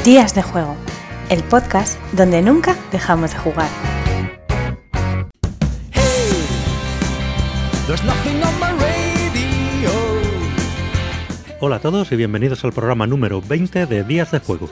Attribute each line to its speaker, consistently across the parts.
Speaker 1: Días de Juego, el podcast donde nunca dejamos de jugar.
Speaker 2: Hola a todos y bienvenidos al programa número 20 de Días de Juego.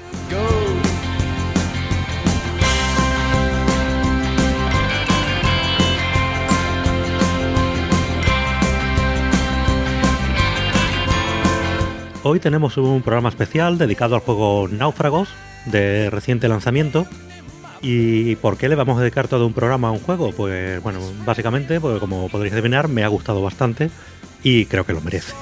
Speaker 2: Hoy tenemos un programa especial dedicado al juego Náufragos, de reciente lanzamiento. ¿Y por qué le vamos a dedicar todo un programa a un juego? Pues bueno, básicamente, porque como podréis adivinar, me ha gustado bastante y creo que lo merece.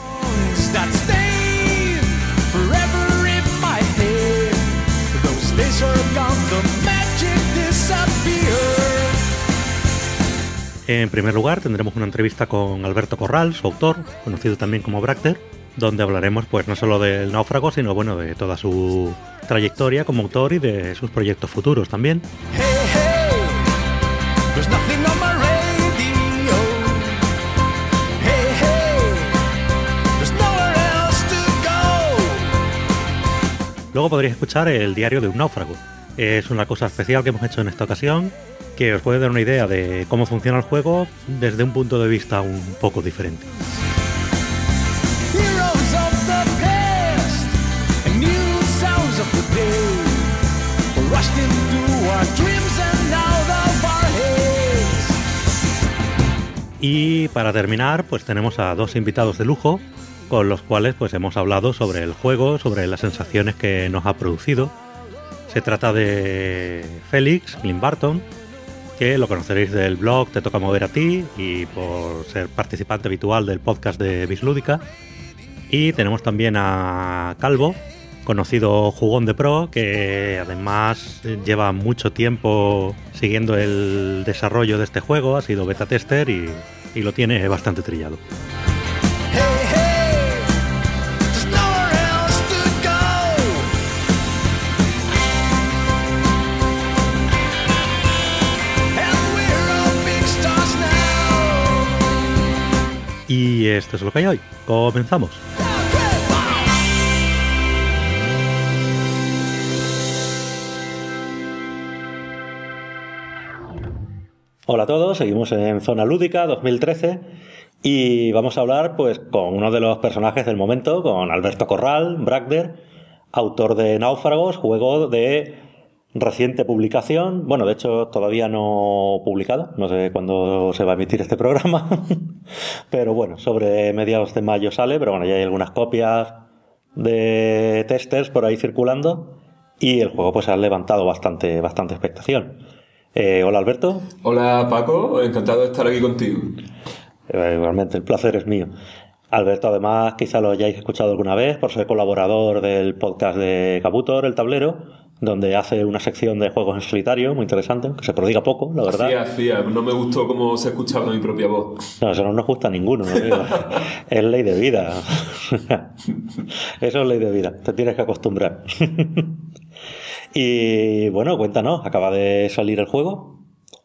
Speaker 2: En primer lugar, tendremos una entrevista con Alberto Corral, su autor, conocido también como Bragder, donde hablaremos pues no solo del Náufrago, sino bueno, de toda su trayectoria como autor y de sus proyectos futuros también. Luego podréis escuchar el diario de un náufrago. Es una cosa especial que hemos hecho en esta ocasión, que os puede dar una idea de cómo funciona el juego desde un punto de vista un poco diferente. Y para terminar, pues tenemos a dos invitados de lujo con los cuales pues hemos hablado sobre el juego, sobre las sensaciones que nos ha producido. Se trata de Félix Glimbarton, que lo conoceréis del blog Te Toca Mover a Ti y por ser participante habitual del podcast de Bislúdica. Y tenemos también a Calvo, conocido jugón de pro, que además lleva mucho tiempo siguiendo el desarrollo de este juego, ha sido beta tester y lo tiene bastante trillado. Y esto es lo que hay hoy. Comenzamos. Hola a todos, seguimos en Zona Lúdica 2013 y vamos a hablar pues con uno de los personajes del momento, con Alberto Corral, Bragder, autor de Náufragos, juego de reciente publicación, bueno, de hecho todavía no publicado, no sé cuándo se va a emitir este programa, pero bueno, sobre mediados de mayo sale, pero bueno, ya hay algunas copias de testers por ahí circulando y el juego pues ha levantado bastante expectación. Hola Alberto.
Speaker 3: Hola Paco, encantado de estar aquí contigo.
Speaker 2: Igualmente, el placer es mío. Alberto, además, quizá lo hayáis escuchado alguna vez por ser colaborador del podcast de Kabutor, El Tablero, donde hace una sección de juegos en solitario muy interesante, que se prodiga poco, la verdad.
Speaker 3: Hacía. No me gustó cómo se escuchaba mi propia voz.
Speaker 2: No, eso no nos gusta a ninguno, amigo. Es ley de vida. Eso es ley de vida. Te tienes que acostumbrar. Y bueno, cuéntanos, acaba de salir el juego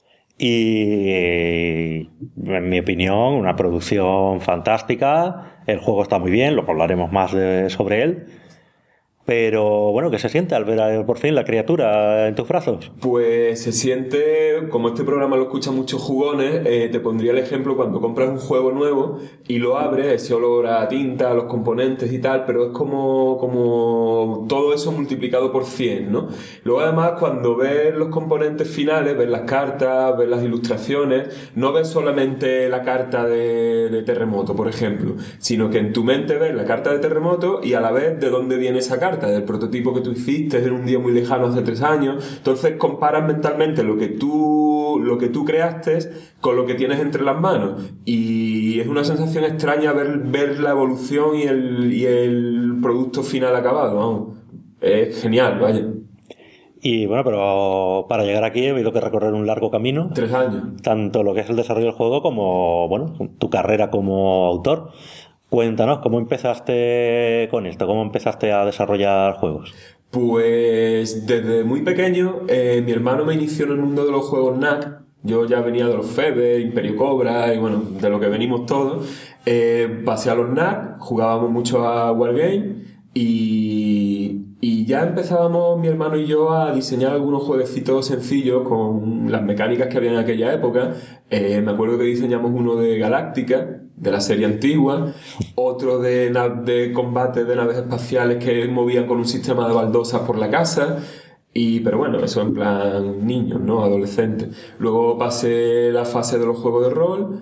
Speaker 2: y en mi opinión una producción fantástica, el juego está muy bien, lo hablaremos más sobre él. Pero bueno, ¿qué se siente al ver por fin la criatura en tus brazos?
Speaker 3: Pues se siente, como este programa lo escuchan muchos jugones, te pondría el ejemplo cuando compras un juego nuevo y lo abres, ese olor a tinta, a los componentes y tal, pero es como todo eso multiplicado por 100, ¿no? Luego además cuando ves los componentes finales, ves las cartas, ves las ilustraciones, no ves solamente la carta de Terremoto, por ejemplo, sino que en tu mente ves la carta de Terremoto y a la vez de dónde viene esa carta, del prototipo que tú hiciste en un día muy lejano hace 3 años. Entonces comparas mentalmente lo que tú creaste con lo que tienes entre las manos y es una sensación extraña ver la evolución y el producto final acabado, vamos. Es genial, vaya.
Speaker 2: Y bueno, pero para llegar aquí he habido que recorrer un largo camino.
Speaker 3: 3 años.
Speaker 2: Tanto lo que es el desarrollo del juego como, bueno, tu carrera como autor. Cuéntanos, ¿cómo empezaste con esto? ¿Cómo empezaste a desarrollar juegos?
Speaker 3: Pues desde muy pequeño, mi hermano me inició en el mundo de los juegos NAC. Yo ya venía de los Febe, Imperio Cobra y bueno, de lo que venimos todos. Pasé a los NAC, jugábamos mucho a Wargame y Y ya empezábamos mi hermano y yo a diseñar algunos jueguecitos sencillos con las mecánicas que había en aquella época. Me acuerdo que diseñamos uno de Galáctica, de la serie antigua, otro de combate de naves espaciales que movían con un sistema de baldosas por la casa. Pero bueno, eso en plan niños, ¿no? Adolescentes. Luego pasé la fase de los juegos de rol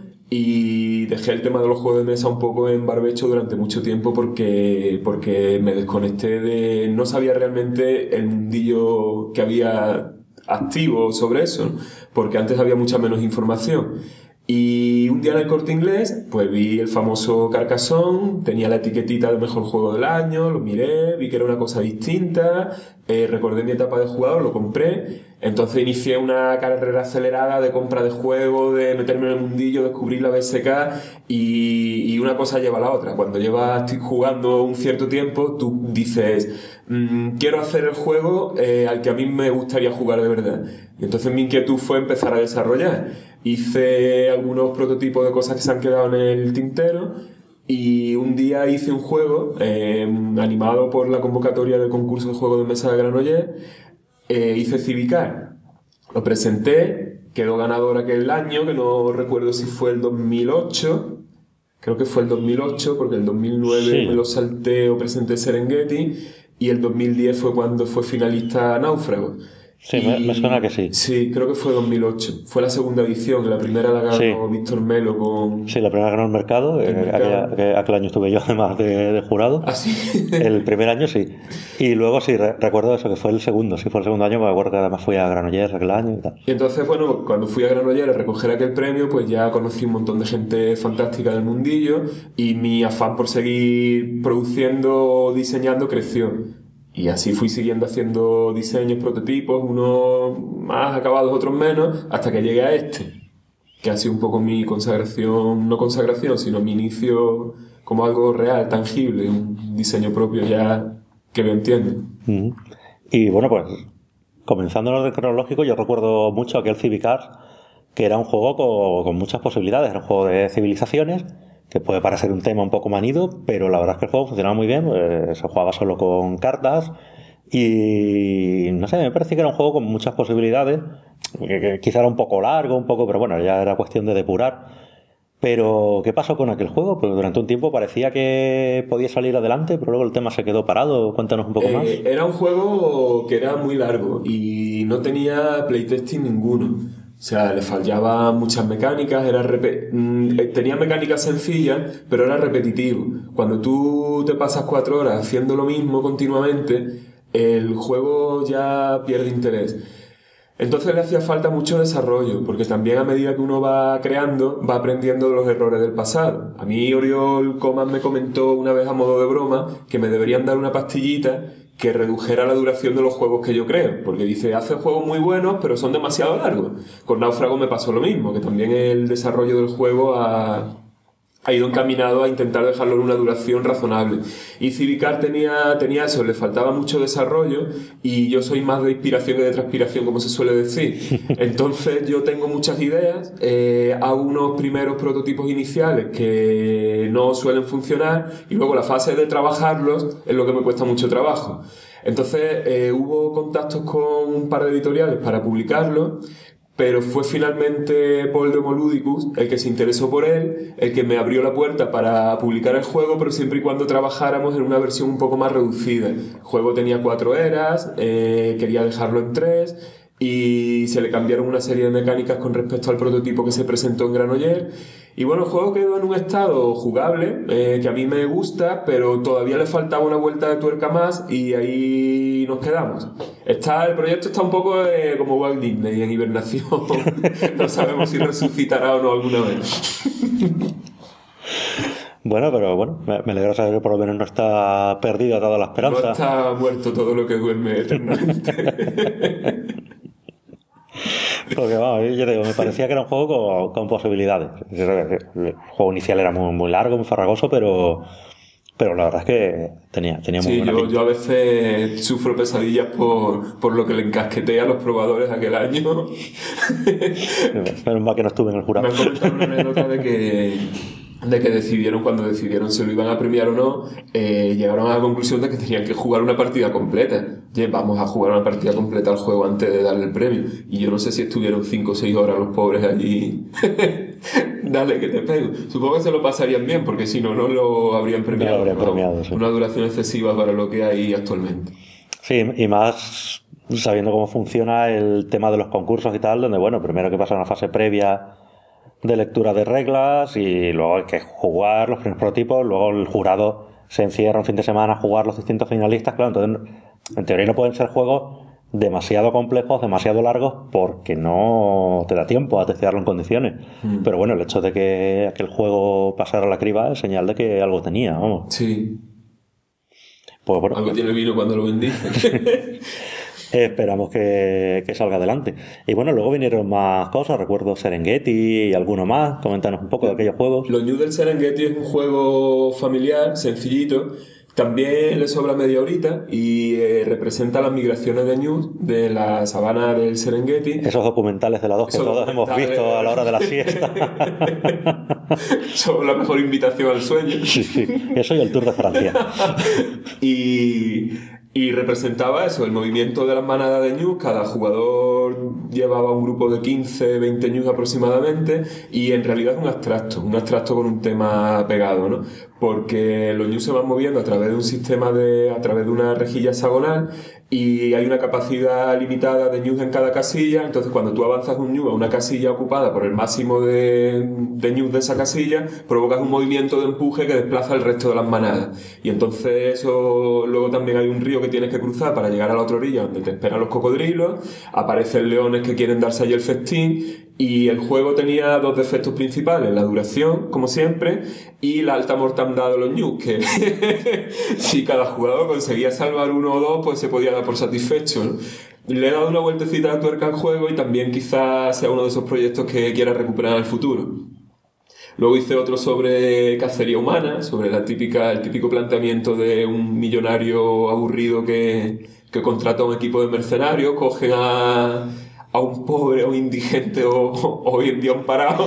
Speaker 3: y dejé el tema de los juegos de mesa un poco en barbecho durante mucho tiempo porque me desconecté no sabía realmente el mundillo que había activo sobre eso, ¿no? Porque antes había mucha menos información. Y un día en el Corte Inglés, pues vi el famoso Carcassonne, tenía la etiquetita de mejor juego del año, lo miré, vi que era una cosa distinta, recordé mi etapa de jugador, lo compré, entonces inicié una carrera acelerada de compra de juegos, de meterme en el mundillo, descubrir la BSK y una cosa lleva a la otra. Cuando llevas jugando un cierto tiempo, tú dices, quiero hacer el juego al que a mí me gustaría jugar de verdad. Y entonces mi inquietud fue empezar a desarrollar. Hice algunos prototipos de cosas que se han quedado en el tintero y un día hice un juego animado por la convocatoria del concurso de juegos de mesa de Granollers. Hice Civicar, lo presenté, quedó ganador aquel año, que no recuerdo si fue el 2008, creo que fue el 2008 porque el 2009 me lo salté o presenté Serengeti y el 2010 fue cuando fue finalista Náufrago.
Speaker 2: Sí, me suena que sí.
Speaker 3: Sí, creo que fue 2008. Fue la segunda edición, la primera la ganó Víctor Melo con...
Speaker 2: Sí, la primera ganó el mercado. Aquel año estuve yo además de jurado.
Speaker 3: ¿Ah, sí?
Speaker 2: El primer año sí. Y luego sí, recuerdo eso, que fue el segundo. Sí, fue el segundo año, me acuerdo que además fui a Granollers aquel año y tal.
Speaker 3: Y entonces, bueno, cuando fui a Granollers a recoger aquel premio, pues ya conocí un montón de gente fantástica del mundillo y mi afán por seguir produciendo, diseñando, creció. Y así fui siguiendo haciendo diseños, prototipos, unos más acabados, otros menos, hasta que llegué a este, que ha sido un poco mi consagración, no consagración, sino mi inicio como algo real, tangible, un diseño propio ya que me entiende.
Speaker 2: Y bueno, pues comenzando en orden cronológico, yo recuerdo mucho aquel Civicars, que era un juego con muchas posibilidades, era un juego de civilizaciones, que puede parecer un tema un poco manido, pero la verdad es que el juego funcionaba muy bien, se jugaba solo con cartas y no sé, me parecía que era un juego con muchas posibilidades, que quizá era un poco largo, pero bueno, ya era cuestión de depurar. Pero, ¿qué pasó con aquel juego? Pues durante un tiempo parecía que podía salir adelante, pero luego el tema se quedó parado. Cuéntanos un poco más.
Speaker 3: Era un juego que era muy largo y no tenía playtesting ninguno. O sea, le fallaban muchas mecánicas, tenía mecánicas sencillas, pero era repetitivo. Cuando tú te pasas 4 horas haciendo lo mismo continuamente, el juego ya pierde interés. Entonces le hacía falta mucho desarrollo, porque también a medida que uno va creando, va aprendiendo de los errores del pasado. A mí Oriol Comas me comentó una vez a modo de broma que me deberían dar una pastillita que redujera la duración de los juegos que yo creo, porque dice, hace juegos muy buenos, pero son demasiado largos. Con Náufrago me pasó lo mismo, que también el desarrollo del juego ha ido encaminado a intentar dejarlo en una duración razonable. Y Civicar tenía eso, le faltaba mucho desarrollo y yo soy más de inspiración que de transpiración, como se suele decir. Entonces yo tengo muchas ideas, hago unos primeros prototipos iniciales que no suelen funcionar y luego la fase de trabajarlos es lo que me cuesta mucho trabajo. Entonces hubo contactos con un par de editoriales para publicarlo, pero fue finalmente Paul de Moludicus el que se interesó por él, el que me abrió la puerta para publicar el juego, pero siempre y cuando trabajáramos en una versión un poco más reducida. El juego tenía 4 eras, quería dejarlo en 3 y se le cambiaron una serie de mecánicas con respecto al prototipo que se presentó en Granollers. Y bueno, el juego quedó en un estado jugable, que a mí me gusta, pero todavía le faltaba una vuelta de tuerca más y ahí nos quedamos. El proyecto está un poco como Walt Disney en hibernación. No sabemos si resucitará o no alguna vez.
Speaker 2: Bueno, pero me alegra saber que por lo menos no está perdida toda la esperanza.
Speaker 3: No está muerto todo lo que duerme eternamente.
Speaker 2: Porque vamos, yo te digo, me parecía que era un juego con posibilidades. El juego inicial era muy largo, muy farragoso, pero la verdad es que tenía muy buena pinta.
Speaker 3: Yo a veces sufro pesadillas por lo que le encasqueté a los probadores aquel año.
Speaker 2: Menos mal que no estuve en el jurado.
Speaker 3: Me han comentado una anécdota de que de que cuando decidieron si lo iban a premiar o no, llegaron a la conclusión de que tenían que jugar una partida completa. Oye, vamos a jugar una partida completa al juego antes de darle el premio. Y yo no sé si estuvieron 5 o 6 horas los pobres allí. Dale que te pego. Supongo que se lo pasarían bien, porque si no, no lo habrían premiado.
Speaker 2: No lo habrían premiado, sí.
Speaker 3: Una duración excesiva para lo que hay actualmente.
Speaker 2: Sí, y más sabiendo cómo funciona el tema de los concursos y tal, donde, bueno, primero que pasa una fase previa de lectura de reglas y luego hay que jugar los primeros prototipos, luego el jurado se encierra un fin de semana a jugar los distintos finalistas. Claro, entonces en teoría no pueden ser juegos demasiado complejos, demasiado largos, porque no te da tiempo a testearlo en condiciones. Pero bueno, el hecho de que aquel juego pasara la criba es señal de que algo tenía, vamos.
Speaker 3: Sí.
Speaker 2: Pues bueno,
Speaker 3: algo tiene el vino cuando lo vendí.
Speaker 2: Esperamos que salga adelante. Y bueno, luego vinieron más cosas. Recuerdo Serengeti y alguno más. Coméntanos un poco de aquellos juegos.
Speaker 3: Los News del Serengeti es un juego familiar, sencillito. También le sobra media horita y representa las migraciones de News de la sabana del Serengeti.
Speaker 2: Esos documentales de la 2 que todos hemos visto a la hora de la siesta.
Speaker 3: Son la mejor invitación al sueño.
Speaker 2: Sí. Eso y el Tour de Francia.
Speaker 3: Y representaba eso, el movimiento de las manadas de ñus. Cada jugador llevaba un grupo de 15, 20 ñus aproximadamente, y en realidad es un abstracto con un tema pegado, ¿no? Porque los ñus se van moviendo a través de un sistema a través de una rejilla hexagonal, y hay una capacidad limitada de ñus en cada casilla. Entonces cuando tú avanzas un ñu a una casilla ocupada por el máximo de ñus de esa casilla, provocas un movimiento de empuje que desplaza el resto de las manadas. Y entonces eso, luego también hay un río que tienes que cruzar para llegar a la otra orilla donde te esperan los cocodrilos, aparecen leones que quieren darse allí el festín. Y el juego tenía 2 defectos principales: la duración, como siempre, y la alta mortandad de los ñus, que si cada jugador conseguía salvar 1 o 2, pues se podía dar por satisfecho, ¿no? Le he dado una vueltecita de tuerca al juego, y también quizás sea uno de esos proyectos que quiera recuperar en el futuro. Luego hice otro sobre cacería humana, sobre el típico planteamiento de un millonario aburrido que contrata a un equipo de mercenarios, cogen a un pobre o indigente o hoy en día un parado.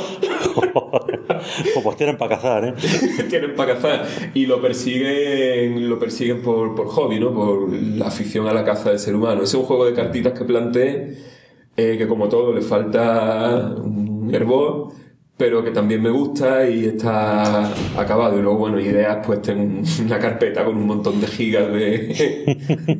Speaker 2: Pues tienen para cazar, ¿eh?
Speaker 3: Tienen para cazar. Y lo persiguen por hobby, ¿no? Por la afición a la caza del ser humano. Ese es un juego de cartitas que planteé, que como todo le falta un hervor, pero que también me gusta y está acabado. Y luego, bueno, ideas, pues tengo una carpeta con un montón de gigas de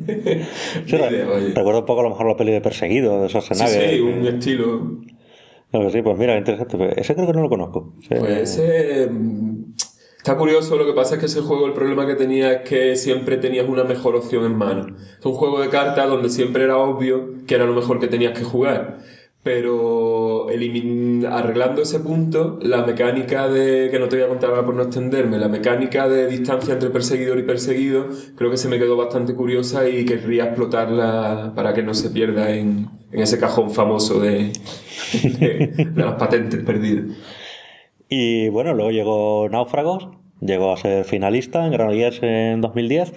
Speaker 2: ideas. Recuerdo un poco a lo mejor la peli de Perseguido, de Schwarzenegger.
Speaker 3: Sí, un estilo.
Speaker 2: No, sí, pues mira, interesante. Ese creo que no lo conozco.
Speaker 3: Pues ese está curioso. Lo que pasa es que ese juego, el problema que tenía es que siempre tenías una mejor opción en mano. Es un juego de cartas donde siempre era obvio que era lo mejor que tenías que jugar. Pero arreglando ese punto, la mecánica que no te voy a contar ahora por no extenderme, la mecánica de distancia entre perseguidor y perseguido, creo que se me quedó bastante curiosa y querría explotarla para que no se pierda en ese cajón famoso de las patentes perdidas.
Speaker 2: Y bueno, luego llegó Náufragos, llegó a ser finalista en Granollers en 2010.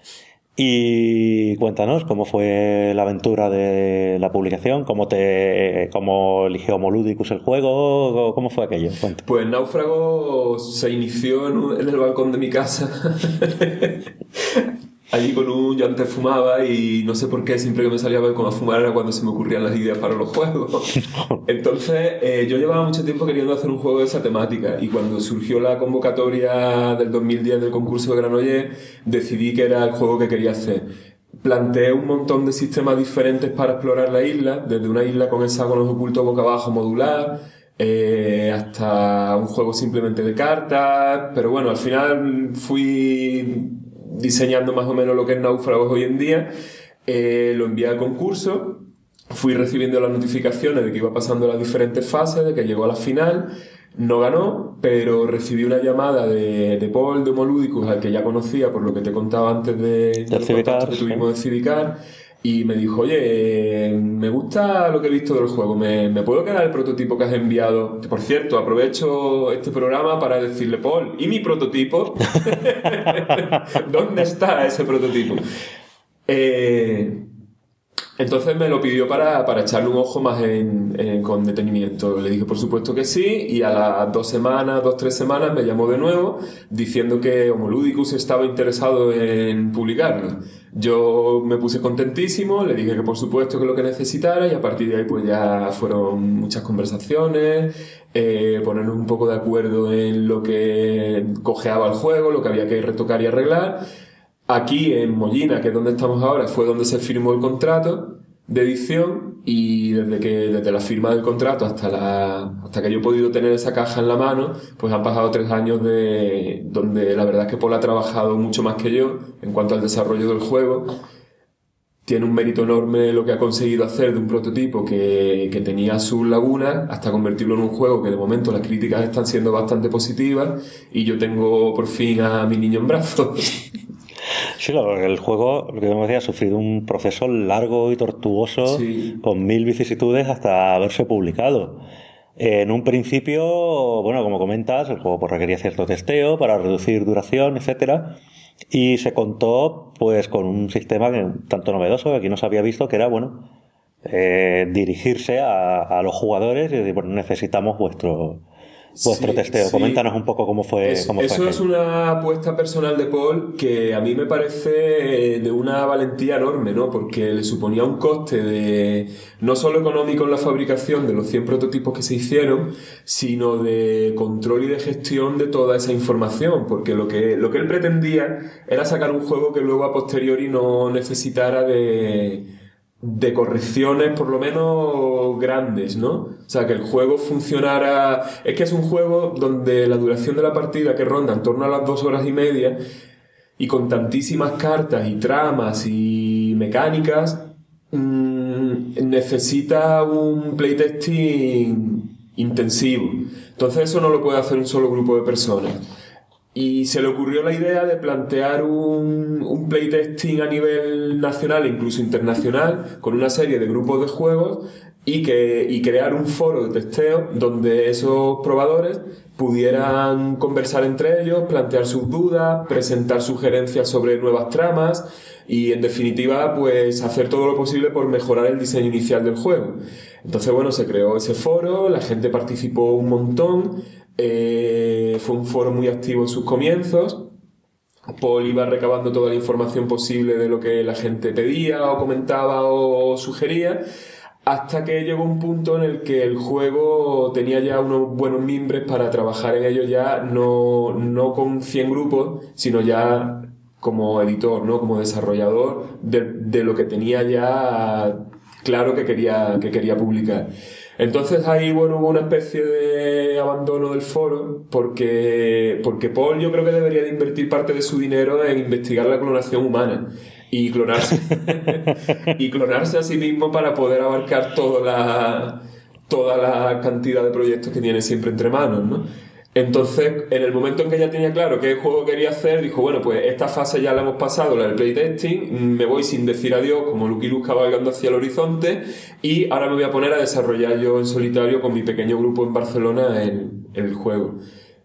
Speaker 2: Y cuéntanos cómo fue la aventura de la publicación, cómo eligió Homoludicus el juego, cómo fue aquello. Cuenta.
Speaker 3: Pues Náufrago se inició en el balcón de mi casa. Allí yo antes fumaba y no sé por qué siempre que me salía al balcón a fumar era cuando se me ocurrían las ideas para los juegos. Entonces yo llevaba mucho tiempo queriendo hacer un juego de esa temática, y cuando surgió la convocatoria del 2010 del concurso de Granollers, decidí que era el juego que quería hacer. Planteé un montón de sistemas diferentes para explorar la isla, desde una isla con hexágonos ocultos boca abajo modular, hasta un juego simplemente de cartas. Pero bueno, al final fui diseñando más o menos lo que es Náufragos hoy en día. Lo envié al concurso, fui recibiendo las notificaciones de que iba pasando las diferentes fases, de que llegó a la final. No ganó, pero recibí una llamada de Paul de Homoludicus, al que ya conocía por lo que te contaba antes del contacto que tuvimos de Civicar, y me dijo: oye, me gusta lo que he visto del juego, ¿me puedo quedar el prototipo que has enviado? Por cierto, aprovecho este programa para decirle: Paul, ¿y mi prototipo? ¿Dónde está ese prototipo? Entonces me lo pidió para echarle un ojo más con detenimiento. Le dije por supuesto que sí, y a las 2-3 semanas me llamó de nuevo diciendo que Homoludicus estaba interesado en publicarlo. Yo me puse contentísimo, le dije que por supuesto que lo que necesitara, y a partir de ahí pues ya fueron muchas conversaciones, ponernos un poco de acuerdo en lo que cojeaba el juego, lo que había que retocar y arreglar. Aquí en Mollina, que es donde estamos ahora, fue donde se firmó el contrato de edición, y desde la firma del contrato hasta que yo he podido tener esa caja en la mano, pues han pasado 3 años donde la verdad es que Paul ha trabajado mucho más que yo en cuanto al desarrollo del juego. Tiene un mérito enorme lo que ha conseguido hacer de un prototipo que tenía sus lagunas hasta convertirlo en un juego que de momento las críticas están siendo bastante positivas, y yo tengo por fin a mi niño en brazos.
Speaker 2: Sí, claro, el juego, lo que me decía, ha sufrido un proceso largo y tortuoso,
Speaker 3: sí,
Speaker 2: con 1000 vicisitudes hasta haberse publicado. En un principio, bueno, como comentas, el juego pues requería cierto testeo para reducir duración, etcétera, y se contó pues con un sistema tanto novedoso que aquí no se había visto, que era, bueno, dirigirse a los jugadores y decir, bueno, necesitamos vuestro testeo. Sí. Coméntanos un poco cómo fue.
Speaker 3: Eso es una apuesta personal de Paul que a mí me parece de una valentía enorme, ¿no? Porque le suponía un coste no solo económico en la fabricación de los 100 prototipos que se hicieron, sino de control y de gestión de toda esa información, porque lo que él pretendía era sacar un juego que luego a posteriori no necesitara de correcciones por lo menos grandes, ¿no? O sea, que el juego funcionara... Es que es un juego donde la duración de la partida, que ronda en torno a las 2 horas y media, y con tantísimas cartas y tramas y mecánicas, necesita un playtesting intensivo. Entonces eso no lo puede hacer un solo grupo de personas. Y se le ocurrió la idea de plantear un playtesting a nivel nacional e incluso internacional con una serie de grupos de juegos y crear un foro de testeo donde esos probadores pudieran conversar entre ellos, plantear sus dudas, presentar sugerencias sobre nuevas tramas y, en definitiva, pues hacer todo lo posible por mejorar el diseño inicial del juego. Entonces, bueno, se creó ese foro, la gente participó un montón. Fue un foro muy activo en sus comienzos. Paul iba recabando toda la información posible de lo que la gente pedía o comentaba o sugería, hasta que llegó un punto en el que el juego tenía ya unos buenos mimbres para trabajar en ello, ya no con 100 grupos, sino ya como editor, ¿no? Como desarrollador de lo que tenía ya claro que quería publicar. Entonces ahí, bueno, hubo una especie de abandono del foro porque Paul, yo creo que debería de invertir parte de su dinero en investigar la clonación humana y clonarse a sí mismo para poder abarcar toda la cantidad de proyectos que tiene siempre entre manos, ¿no? Entonces, en el momento en que ya tenía claro qué juego quería hacer, dijo, bueno, pues esta fase ya la hemos pasado, la del playtesting, me voy sin decir adiós, como Lucky Luke cabalgando hacia el horizonte, y ahora me voy a poner a desarrollar yo en solitario con mi pequeño grupo en Barcelona el juego.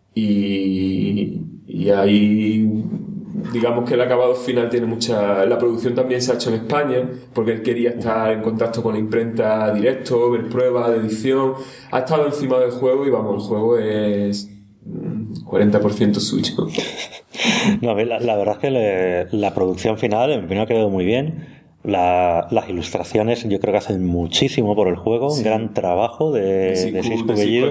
Speaker 3: Y ahí, digamos que el acabado final tiene mucha... La producción también se ha hecho en España, porque él quería estar en contacto con la imprenta directo, ver pruebas de edición. Ha estado encima del juego y, vamos, el juego es 40% suyo.
Speaker 2: No, la verdad es que la producción final, en mi opinión, ha quedado muy bien. Las ilustraciones yo creo que hacen muchísimo por el juego. Sí. Un gran trabajo de Sisco Bellido.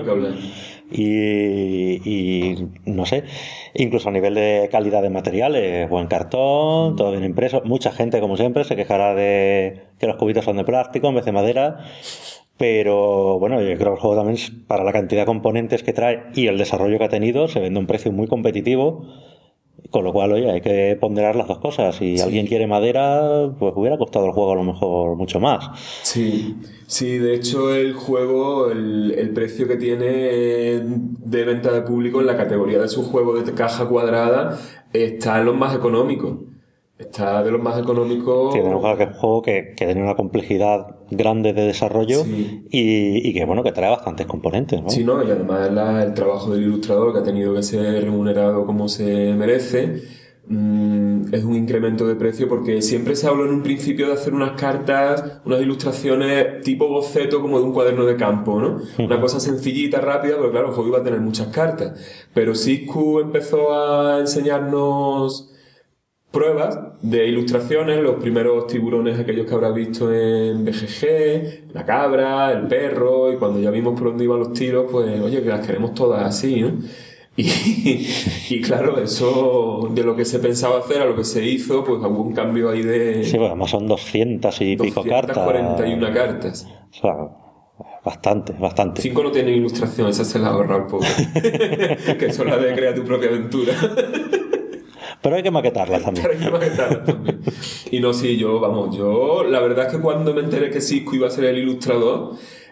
Speaker 2: Y no sé, incluso a nivel de calidad de materiales, buen cartón, todo bien impreso. Mucha gente, como siempre, se quejará de que los cubitos son de plástico en vez de madera, pero bueno, yo creo que el juego también, para la cantidad de componentes que trae y el desarrollo que ha tenido, se vende a un precio muy competitivo. Con lo cual, oye, hay que ponderar las dos cosas. Si alguien quiere madera, pues hubiera costado el juego a lo mejor mucho más.
Speaker 3: Sí, de hecho el juego, el precio que tiene de venta de público en la categoría de su juego de caja cuadrada está en los más económicos. Está de los más económicos.
Speaker 2: Sí, de un juego que tiene una complejidad grande de desarrollo, sí. y que, bueno, que trae bastantes componentes, ¿no?
Speaker 3: Sí, ¿no? Y además el trabajo del ilustrador, que ha tenido que ser remunerado como se merece, es un incremento de precio, porque siempre se habló en un principio de hacer unas cartas, unas ilustraciones tipo boceto como de un cuaderno de campo, ¿no? Una cosa sencillita, rápida, pero claro, el juego iba a tener muchas cartas. Pero Siscu empezó a enseñarnos pruebas de ilustraciones, los primeros tiburones aquellos que habrás visto en BGG, la cabra, el perro, y cuando ya vimos por dónde iban los tiros, pues oye, que las queremos todas así, ¿no? Y claro, eso de lo que se pensaba hacer a lo que se hizo, pues hubo un cambio ahí de...
Speaker 4: Sí, pues además son 200 y pico cartas.
Speaker 3: 241 cartas.
Speaker 4: O sea, bastante.
Speaker 3: 5 no tienen ilustración, esa se la ahorra un poco. Que eso es la de crear tu propia aventura.
Speaker 4: Pero hay que maquetarlas también.
Speaker 3: Y no, sí, yo la verdad es que cuando me enteré que Siscu iba a ser el ilustrador,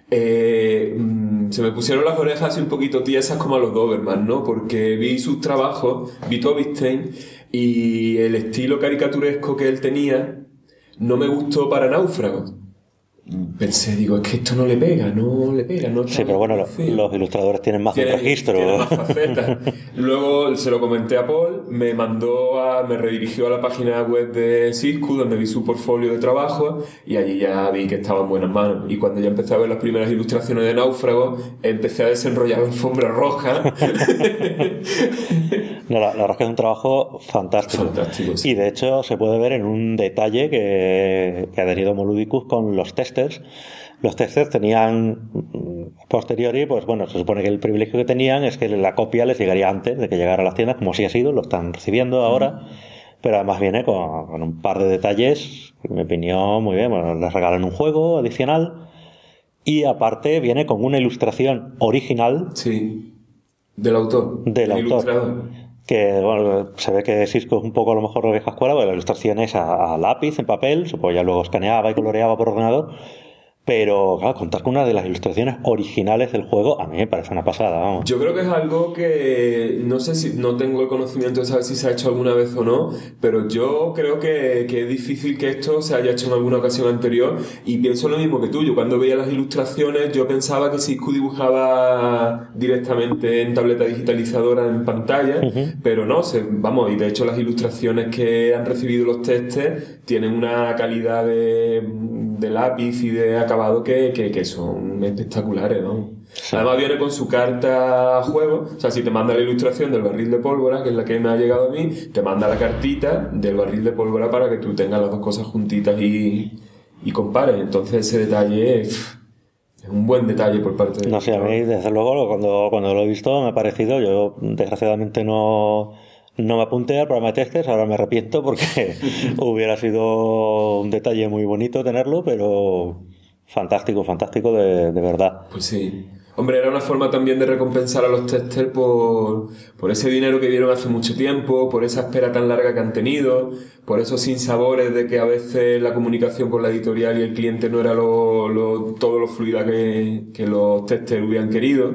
Speaker 3: se me pusieron las orejas así un poquito tiesas como a los Doberman, ¿no? Porque vi sus trabajos, vi Tobstein, y el estilo caricaturesco que él tenía no me gustó para Náufragos. Pensé, digo, es que esto no le pega. No
Speaker 4: sí, pero bueno, los ilustradores tienen más de un registro.
Speaker 3: Tienen más facetas. Luego se lo comenté a Paul, me redirigió a la página web de Siscu, donde vi su portfolio de trabajo, y allí ya vi que estaba en buenas manos. Y cuando ya empecé a ver las primeras ilustraciones de Náufrago, empecé a desenrollar la alfombra roja.
Speaker 4: No, la verdad es que es un trabajo fantástico. Sí. Y de hecho se puede ver en un detalle que ha tenido Moludicus con los testers. Los testers tenían posteriori, pues bueno, se supone que el privilegio que tenían es que la copia les llegaría antes de que llegara a las tiendas, como sí ha sido, lo están recibiendo ahora, pero además viene con un par de detalles, en mi opinión, muy bien. Bueno, les regalan un juego adicional y aparte viene con una ilustración original.
Speaker 3: Sí, del autor.
Speaker 4: Ilustrador. Que bueno, se ve que Siscu es un poco a lo mejor la vieja escuela, porque la ilustración es a lápiz, en papel, supongo ya luego escaneaba y coloreaba por ordenador, pero claro, contar con una de las ilustraciones originales del juego a mí me parece una pasada, vamos.
Speaker 3: Yo creo que es algo que no sé si, no tengo el conocimiento de saber si se ha hecho alguna vez o no, pero yo creo que es difícil que esto se haya hecho en alguna ocasión anterior, y pienso lo mismo que tú. Yo cuando veía las ilustraciones yo pensaba que Siscu dibujaba directamente en tableta digitalizadora en pantalla, pero no, y de hecho las ilustraciones que han recibido los testes tienen una calidad de lápiz y de acabado que son espectaculares, ¿no? Sí. Además viene con su carta juego, o sea, si te manda la ilustración del barril de pólvora, que es la que me ha llegado a mí, te manda la cartita del barril de pólvora para que tú tengas las dos cosas juntitas y compares. Entonces ese detalle es un buen detalle por parte de...
Speaker 4: No sé, a mí desde luego cuando lo he visto me ha parecido, yo desgraciadamente no me apunté al programa de testers, ahora me arrepiento porque hubiera sido un detalle muy bonito tenerlo, pero fantástico de verdad.
Speaker 3: Pues sí. Hombre, era una forma también de recompensar a los testers por ese dinero que dieron hace mucho tiempo, por esa espera tan larga que han tenido, por esos sinsabores de que a veces la comunicación con la editorial y el cliente no era todo lo fluida que los testers hubieran querido.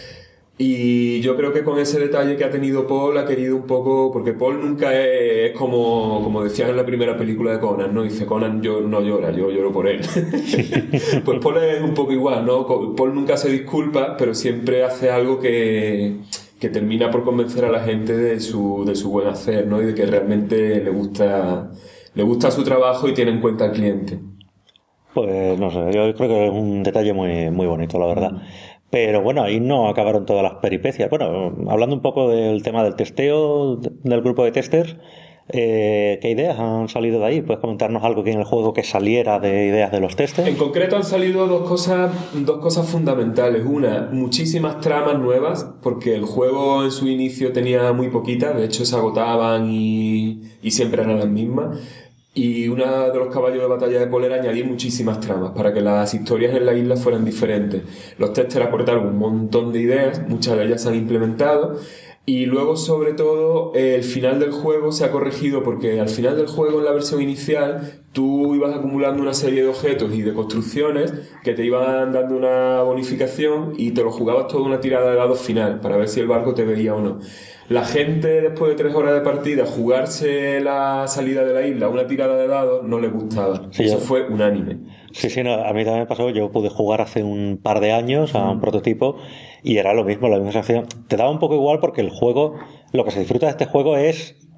Speaker 3: Y yo creo que con ese detalle que ha tenido Paul, ha querido un poco, porque Paul nunca es como decían en la primera película de Conan, ¿no? Dice Conan no llora, yo lloro por él. Pues Paul es un poco igual, ¿no? Paul nunca se disculpa, pero siempre hace algo que termina por convencer a la gente de su buen hacer, ¿no? Y de que realmente le gusta su trabajo y tiene en cuenta al cliente.
Speaker 4: Pues no sé, yo creo que es un detalle muy, muy bonito, la verdad. Pero bueno, ahí no acabaron todas las peripecias. Bueno, hablando un poco del tema del testeo, del grupo de testers, ¿qué ideas han salido de ahí? ¿Puedes comentarnos algo que en el juego que saliera de ideas de los testers?
Speaker 3: En concreto han salido dos cosas fundamentales. Una, muchísimas tramas nuevas, porque el juego en su inicio tenía muy poquitas, de hecho se agotaban y siempre eran las mismas. Y uno de los caballos de batalla de Paul era añadir muchísimas tramas para que las historias en la isla fueran diferentes. Los testers aportaron un montón de ideas, muchas de ellas se han implementado, y luego sobre todo el final del juego se ha corregido, porque al final del juego, en la versión inicial, tú ibas acumulando una serie de objetos y de construcciones que te iban dando una bonificación y te lo jugabas toda una tirada de dados final para ver si el barco te veía o no. La gente, después de 3 horas de partida, jugarse la salida de la isla, una tirada de dados, no le gustaba. Sí, eso fue unánime.
Speaker 4: Sí, no, a mí también me pasó. Yo pude jugar hace un par de años a un prototipo y era lo mismo, la misma sensación. Te daba un poco igual porque el juego, lo que se disfruta de este juego es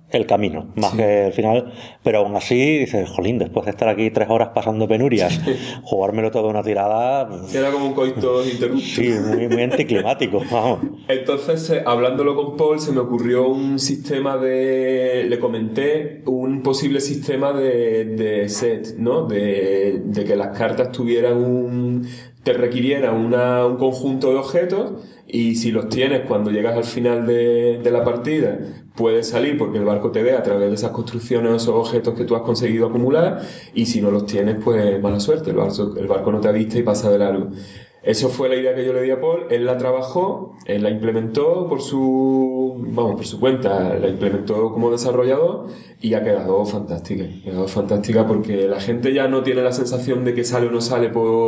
Speaker 4: el camino, más que el final, pero aún así dices, jolín, después de estar aquí 3 horas pasando penurias, jugármelo todo una tirada...
Speaker 3: Era como un coito interrupto.
Speaker 4: Sí, muy anticlimático, vamos.
Speaker 3: Entonces, hablándolo con Paul, se me ocurrió un sistema le comenté un posible sistema de set, ¿no? De que las cartas tuvieran te requirieran un conjunto de objetos, y si los tienes cuando llegas al final de la partida, puedes salir porque el barco te ve a través de esas construcciones o esos objetos que tú has conseguido acumular, y si no los tienes, pues mala suerte, el barco no te avista y pasa de largo. Eso fue la idea que yo le di a Paul. Él la trabajó, él la implementó por su cuenta, la implementó como desarrollador, y ha quedado fantástica. Ha quedado fantástica porque la gente ya no tiene la sensación de que sale o no sale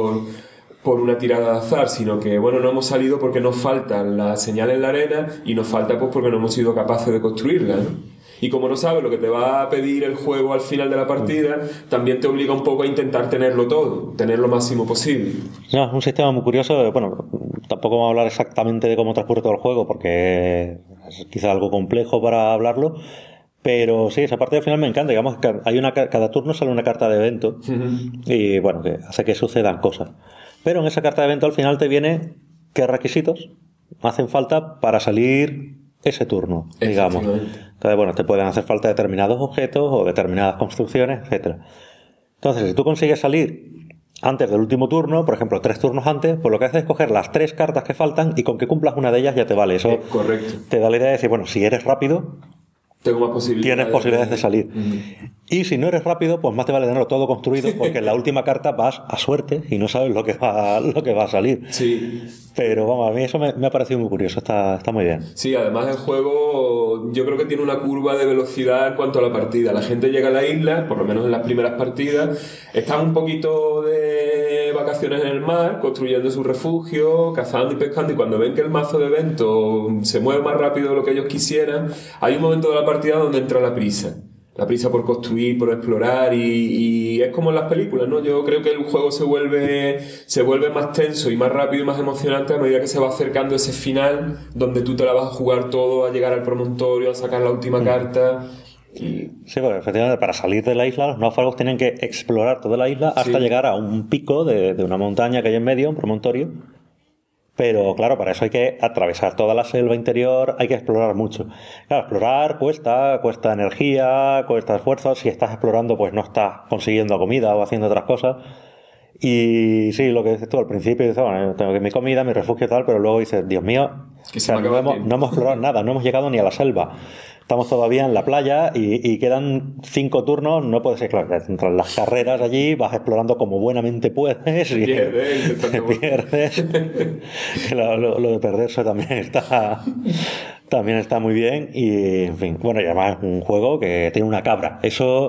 Speaker 3: por una tirada de azar, sino que, bueno, no hemos salido porque nos faltan las señales en la arena, y nos falta pues porque no hemos sido capaces de construirla, ¿no? Y como no sabes lo que te va a pedir el juego al final de la partida, también te obliga un poco a intentar tenerlo todo, tener lo máximo posible.
Speaker 4: No, es un sistema muy curioso. Bueno, tampoco vamos a hablar exactamente de cómo transcurre todo el juego, porque es quizá algo complejo para hablarlo, pero sí, esa parte al final me encanta. Digamos que cada turno sale una carta de evento, y bueno, que hace que sucedan cosas. Pero en esa carta de evento al final te viene qué requisitos hacen falta para salir ese turno, digamos. Entonces, bueno, te pueden hacer falta determinados objetos o determinadas construcciones, etcétera. Entonces, si tú consigues salir antes del último turno, por ejemplo, 3 turnos antes, pues lo que haces es coger las 3 cartas que faltan, y con que cumplas una de ellas ya te vale. Eso
Speaker 3: correcto.
Speaker 4: Te da la idea de decir, bueno, si eres rápido,
Speaker 3: tengo más posibilidades.
Speaker 4: Tienes posibilidades de salir. Y si no eres rápido, pues más te vale tenerlo todo construido, porque en la última carta vas a suerte y no sabes lo que va a salir.
Speaker 3: Sí.
Speaker 4: Pero vamos, a mí eso me ha parecido muy curioso, está muy bien.
Speaker 3: Sí, además el juego yo creo que tiene una curva de velocidad en cuanto a la partida. La gente llega a la isla, por lo menos en las primeras partidas, están un poquito de vacaciones en el mar, construyendo su refugio, cazando y pescando, y cuando ven que el mazo de eventos se mueve más rápido de lo que ellos quisieran, hay un momento de la partida donde entra la prisa por construir, por explorar, y es como en las películas, ¿no? Yo creo que el juego se vuelve más tenso y más rápido y más emocionante a medida que se va acercando ese final donde tú te la vas a jugar todo, a llegar al promontorio, a sacar la última carta.
Speaker 4: Sí, porque efectivamente para salir de la isla los náufragos tienen que explorar toda la isla hasta llegar a un pico de una montaña que hay en medio, un promontorio. Pero claro, para eso hay que atravesar toda la selva interior, hay que explorar mucho. Claro, explorar cuesta energía, cuesta esfuerzo. Si estás explorando, pues no estás consiguiendo comida o haciendo otras cosas. Y sí, lo que dices tú al principio, dices, bueno, tengo que mi comida, mi refugio y tal, pero luego dices, Dios mío, no hemos explorado nada, no hemos llegado ni a la selva. Estamos todavía en la playa y quedan 5 turnos, no puedes ser, claro, entre las carreras allí vas explorando como buenamente puedes y pierdes. Lo de perderse también está muy bien, y en fin, bueno, y además es un juego que tiene una cabra.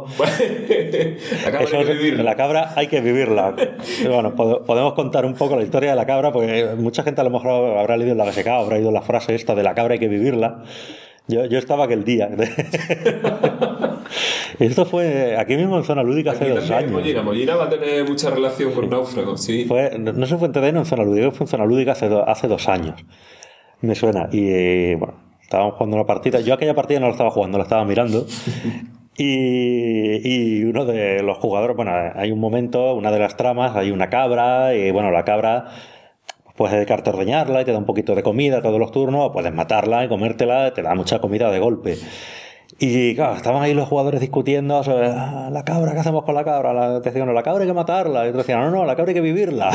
Speaker 4: La cabra hay que vivirla. Bueno, podemos contar un poco la historia de la cabra, porque mucha gente a lo mejor habrá leído en la BSK, habrá oído la frase esta de la cabra hay que vivirla. Yo estaba aquel día. Esto fue aquí mismo en Zona Lúdica hace 2 años.
Speaker 3: Mollina va a tener mucha relación con Náufragos, sí.
Speaker 4: No se fue en TDN o en Zona Lúdica, fue en Zona Lúdica hace 2 años. Me suena. Y bueno, estábamos jugando una partida. Yo aquella partida no la estaba jugando, la estaba mirando. Y uno de los jugadores, bueno, hay un momento, una de las tramas, hay una cabra, y bueno, la cabra, puedes dedicarte a ordeñarla y te da un poquito de comida todos los turnos, o puedes matarla y comértela, te da mucha comida de golpe. Y claro, estaban ahí los jugadores discutiendo sobre la cabra, ¿qué hacemos con la cabra? Te decían, no, la cabra hay que matarla. Y otros decían, no, la cabra hay que vivirla.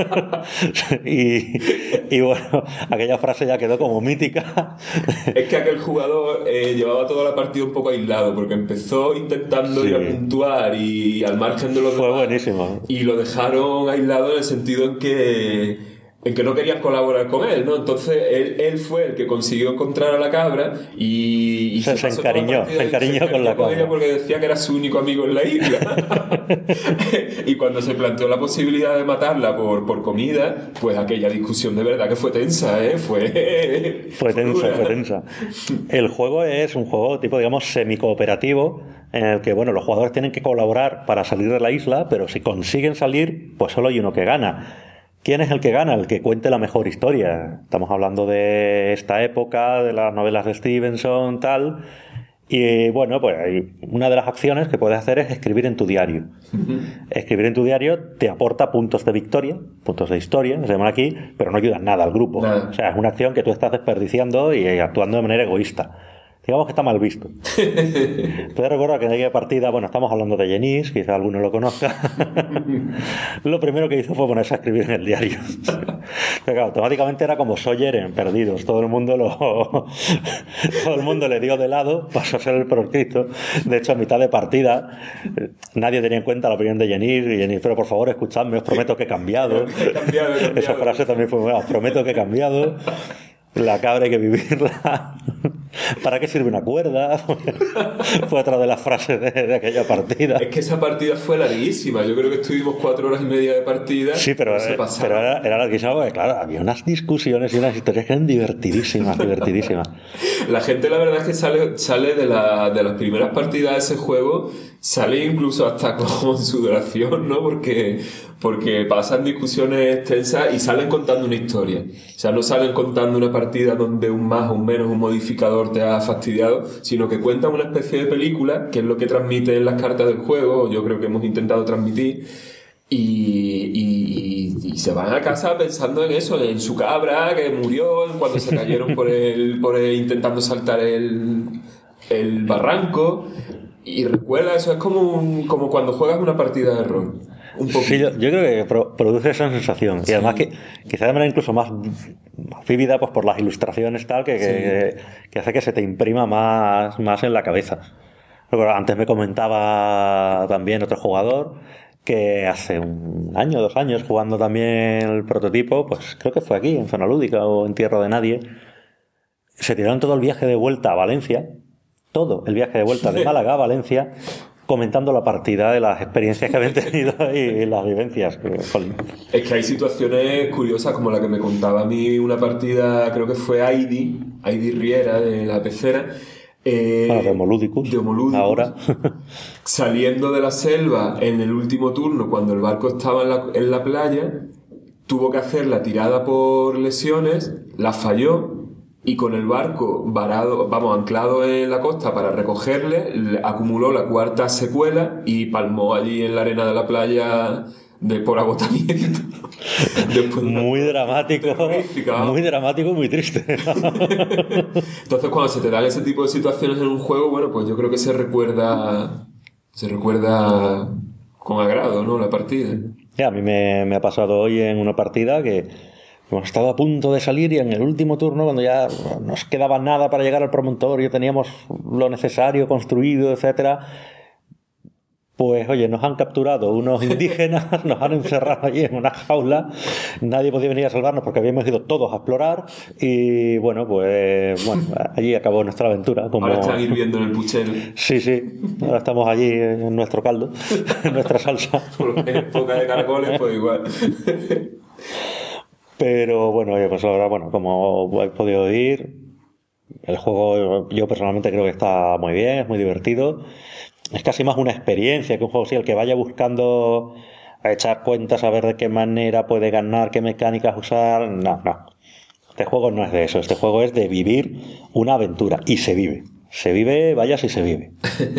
Speaker 4: y bueno, aquella frase ya quedó como mítica.
Speaker 3: Es que aquel jugador llevaba toda la partida un poco aislado, porque empezó intentando ir a puntuar y al margen de los demás.
Speaker 4: Fue buenísimo.
Speaker 3: Y lo dejaron aislado en el sentido en que no querían colaborar con él, ¿no? Entonces él fue el que consiguió encontrar a la cabra y
Speaker 4: se encariñó con la cabra
Speaker 3: porque decía que era su único amigo en la isla. Y cuando se planteó la posibilidad de matarla por comida, pues aquella discusión de verdad que fue tensa, ¿eh? Fue
Speaker 4: tensa. El juego es un juego tipo, digamos, semi-cooperativo, en el que, bueno, los jugadores tienen que colaborar para salir de la isla, pero si consiguen salir, pues solo hay uno que gana. ¿Quién es el que gana? El que cuente la mejor historia. Estamos hablando de esta época, de las novelas de Stevenson, tal. Y bueno, pues una de las acciones que puedes hacer es escribir en tu diario. Escribir en tu diario te aporta puntos de victoria, puntos de historia, se llaman aquí, pero no ayudan nada al grupo. O sea, es una acción que tú estás desperdiciando y actuando de manera egoísta. Digamos que está mal visto. Entonces recuerdo que en aquella partida, bueno, estamos hablando de Genís, quizá alguno lo conozca. Lo primero que hizo fue ponerse a escribir en el diario. Pero claro, automáticamente era como Sawyer en Perdidos. Todo el mundo le dio de lado, pasó a ser el proscrito. De hecho, a mitad de partida, nadie tenía en cuenta la opinión de Genís. Y Genís, pero por favor, escuchadme, os prometo que he cambiado.
Speaker 3: He cambiado.
Speaker 4: Esa frase también fue buena, os prometo que he cambiado. La cabra hay que vivirla. ¿Para qué sirve una cuerda? Fue otra de las frases de aquella partida.
Speaker 3: Es que esa partida fue larguísima. Yo creo que estuvimos 4 horas y media de partida.
Speaker 4: Sí, pero era larguísima porque, claro, había unas discusiones y unas historias que eran divertidísimas.
Speaker 3: La gente, la verdad es que sale de las primeras partidas de ese juego, sale incluso hasta con sudoración, ¿no? Porque pasan discusiones extensas y salen contando una historia. O sea, no salen contando una partida donde un más o un menos, un modificador te ha fastidiado, sino que cuentan una especie de película, que es lo que transmiten las cartas del juego, yo creo que hemos intentado transmitir, y se van a casa pensando en eso, en su cabra que murió cuando se cayeron por intentando saltar el barranco, y recuerda, eso es como cuando juegas una partida de rol.
Speaker 4: Sí, yo creo que produce esa sensación. Sí. Y además que quizá de manera incluso más vívida, pues por las ilustraciones tal, que hace que se te imprima más en la cabeza. Antes me comentaba también otro jugador que hace 1 año, 2 años, jugando también el prototipo, pues creo que fue aquí, en Zona Lúdica o en Tierra de Nadie, se tiraron todo el viaje de vuelta a Valencia, todo el viaje de vuelta de Málaga a Valencia, comentando la partida de las experiencias que habían tenido y las vivencias.
Speaker 3: Es que hay situaciones curiosas como la que me contaba a mí una partida, creo que fue Heidi Riera de la Pecera.
Speaker 4: De Homoludicus. Ahora.
Speaker 3: Saliendo de la selva en el último turno, cuando el barco estaba en la playa, tuvo que hacer la tirada por lesiones, la falló. Y con el barco anclado en la costa para recogerle, acumuló la 4ª secuela y palmó allí en la arena de la playa por agotamiento.
Speaker 4: Muy dramático, muy triste.
Speaker 3: Entonces, cuando se te dan ese tipo de situaciones en un juego, bueno, pues yo creo que se recuerda con agrado, ¿no? La partida.
Speaker 4: A mí me ha pasado hoy en una partida que hemos estado a punto de salir y en el último turno, cuando ya nos quedaba nada para llegar al promontorio, teníamos lo necesario construido, etcétera, pues oye, nos han capturado unos indígenas, nos han encerrado allí en una jaula, nadie podía venir a salvarnos porque habíamos ido todos a explorar y bueno, allí acabó nuestra aventura.
Speaker 3: Ahora están hirviendo en el puchero.
Speaker 4: Sí, ahora estamos allí en nuestro caldo, en nuestra salsa.
Speaker 3: Por época de caracoles, pues igual.
Speaker 4: Pero bueno, pues ahora, como habéis podido oír, el juego yo personalmente creo que está muy bien, es muy divertido. Es casi más una experiencia que un juego así, el que vaya buscando a echar cuentas, a ver de qué manera puede ganar, qué mecánicas usar. No. Este juego no es de eso, este juego es de vivir una aventura. Y se vive. Se vive, vaya si se vive.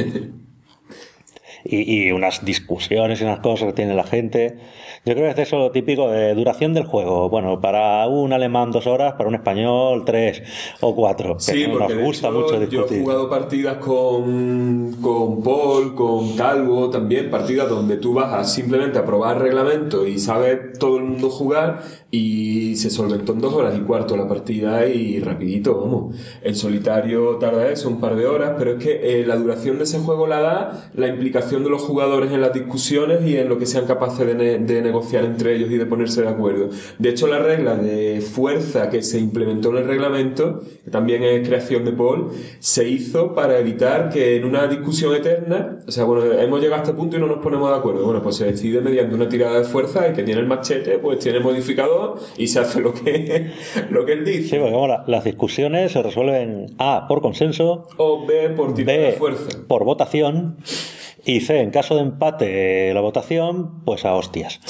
Speaker 4: Y unas discusiones y unas cosas que tiene la gente. Yo creo que es eso lo típico de duración del juego. Bueno, para un alemán 2 horas, para un español 3 o 4.
Speaker 3: Sí, porque nos gusta mucho discutir. Yo he jugado partidas con Paul, con Calvo también, partidas donde tú vas simplemente a probar reglamento y sabes todo el mundo jugar y se solventó en 2 horas y cuarto la partida y rapidito, vamos. En solitario tarda eso, un par de horas, pero es que la duración de ese juego la da la implicación de los jugadores en las discusiones y en lo que sean capaces de negociar entre ellos y de ponerse de acuerdo. De hecho, la regla de fuerza que se implementó en el reglamento, que también es creación de Paul, se hizo para evitar que en una discusión eterna, o sea, bueno, hemos llegado a este punto y no nos ponemos de acuerdo. Bueno, pues se decide mediante una tirada de fuerza y que tiene el machete, pues tiene modificador y se hace lo que él dice.
Speaker 4: Sí, porque las discusiones se resuelven A, por consenso,
Speaker 3: o B, por tirada de fuerza,
Speaker 4: por votación. Y C, en caso de empate la votación, pues a hostias.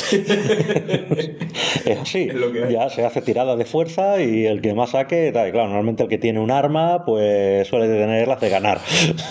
Speaker 4: Es así.
Speaker 3: Es lo que hay.
Speaker 4: Ya se hace tirada de fuerza y el que más saque, tal. Y claro, normalmente el que tiene un arma, pues suele tener las de ganar.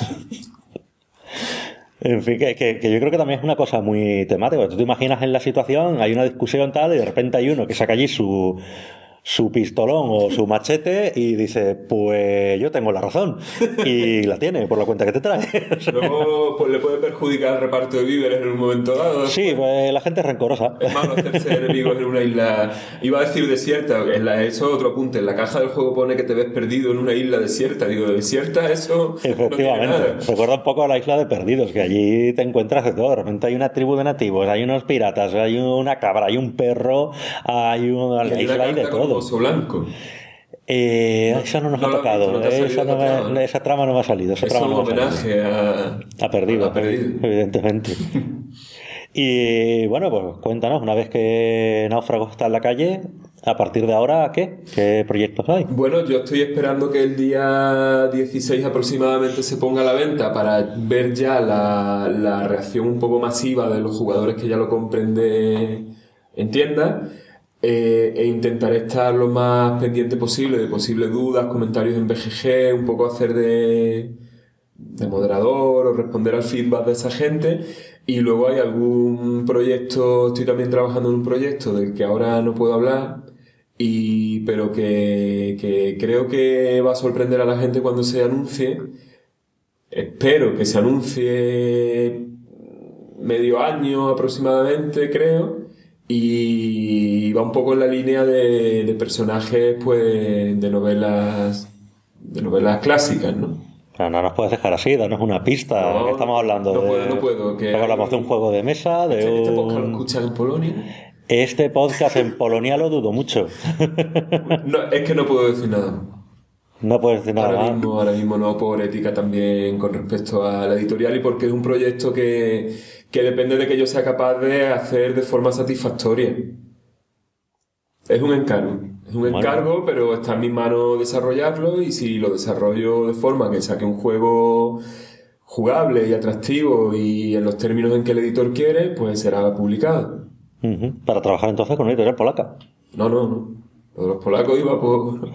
Speaker 4: En fin, que yo creo que también es una cosa muy temática. Tú te imaginas en la situación, hay una discusión tal, y de repente hay uno que saca allí su pistolón o su machete y dice, pues yo tengo la razón. Y la tiene, por la cuenta que te trae.
Speaker 3: Luego pues, le puede perjudicar el reparto de víveres en un momento dado.
Speaker 4: Sí, pues la gente es rencorosa.
Speaker 3: Es malo hacerse enemigos en una isla. Iba a decir desierta, eso es otro apunte. En la caja del juego pone que te ves perdido en una isla desierta. Digo, desierta, eso.
Speaker 4: Efectivamente.
Speaker 3: No tiene nada.
Speaker 4: Recuerda un poco a la isla de Perdidos, que allí te encuentras de todo. De repente hay una tribu de nativos, hay unos piratas, hay una cabra, hay un perro, hay una isla hay de todo.
Speaker 3: Oso blanco.
Speaker 4: Esa no nos ha tocado. Esa trama no me ha salido.
Speaker 3: Es un homenaje a
Speaker 4: Perdido, evidentemente. Y bueno, pues cuéntanos, una vez que Náufrago está en la calle, a partir de ahora, ¿qué proyectos hay?
Speaker 3: Bueno, yo estoy esperando que el día 16 aproximadamente se ponga a la venta para ver ya la reacción un poco masiva de los jugadores que ya lo compren en tienda. E intentaré estar lo más pendiente posible de posibles dudas, comentarios en BGG, un poco hacer de moderador o responder al feedback de esa gente. Y luego hay algún proyecto, estoy también trabajando en un proyecto del que ahora no puedo hablar, pero que creo que va a sorprender a la gente cuando se anuncie. Espero que se anuncie medio año aproximadamente, creo. Y va un poco en la línea de personajes, pues, de novelas clásicas, ¿no?
Speaker 4: Pero no nos puedes dejar así, danos una pista.
Speaker 3: No,
Speaker 4: ¿Qué estamos hablando?
Speaker 3: No puedo.
Speaker 4: Hablamos de un juego de mesa,
Speaker 3: ¿Este podcast lo escuchan en Polonia?
Speaker 4: Este podcast en Polonia lo dudo mucho.
Speaker 3: No, es que no puedo decir nada.
Speaker 4: No puedes decir nada más.
Speaker 3: Ahora mismo no, por ética también con respecto a la editorial y porque es un proyecto que depende de que yo sea capaz de hacer de forma satisfactoria. Es un encargo, pero está en mis manos desarrollarlo, y si lo desarrollo de forma que saque un juego jugable y atractivo y en los términos en que el editor quiere, pues será publicado.
Speaker 4: Para trabajar entonces con una editorial polaca.
Speaker 3: No. Lo de los polacos iba por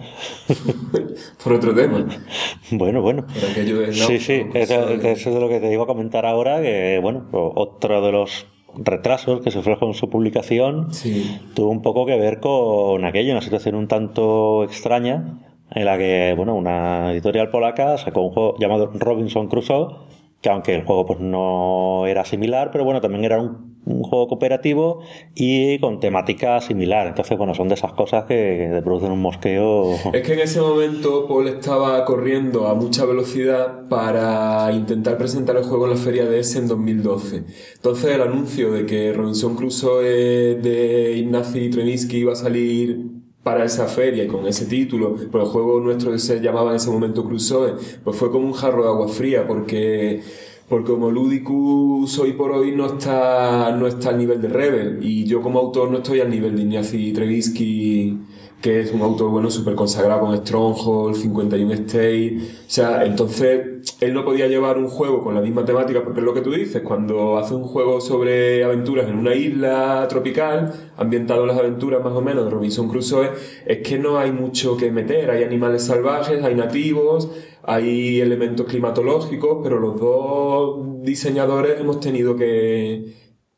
Speaker 3: otro tema.
Speaker 4: Bueno.
Speaker 3: Por aquello de
Speaker 4: sí. Eso es de lo que te iba a comentar ahora, que bueno, otro de los retrasos que sufrió con su publicación tuvo un poco que ver con aquello, una situación un tanto extraña en la que, bueno, una editorial polaca sacó un juego llamado Robinson Crusoe, que aunque el juego pues no era similar, pero bueno, también era un juego cooperativo y con temática similar. Entonces, bueno, son de esas cosas que te producen un mosqueo.
Speaker 3: Es que en ese momento Paul estaba corriendo a mucha velocidad para intentar presentar el juego en la feria de ESE en 2012. Entonces, el anuncio de que Robinson Crusoe de Ignacy Treniski iba a salir para esa feria y con ese título, pues el juego nuestro se llamaba en ese momento Crusoe, pues fue como un jarro de agua fría, porque como Ludicus hoy por hoy no está al nivel de Rebel, y yo como autor no estoy al nivel de Ignacy Treniski, que es un autor, bueno, súper consagrado con Stronghold, 51 State. O sea, entonces él no podía llevar un juego con la misma temática, porque es lo que tú dices, cuando haces un juego sobre aventuras en una isla tropical, ambientado en las aventuras más o menos de Robinson Crusoe, es que no hay mucho que meter. Hay animales salvajes, hay nativos, hay elementos climatológicos, pero los dos diseñadores hemos tenido que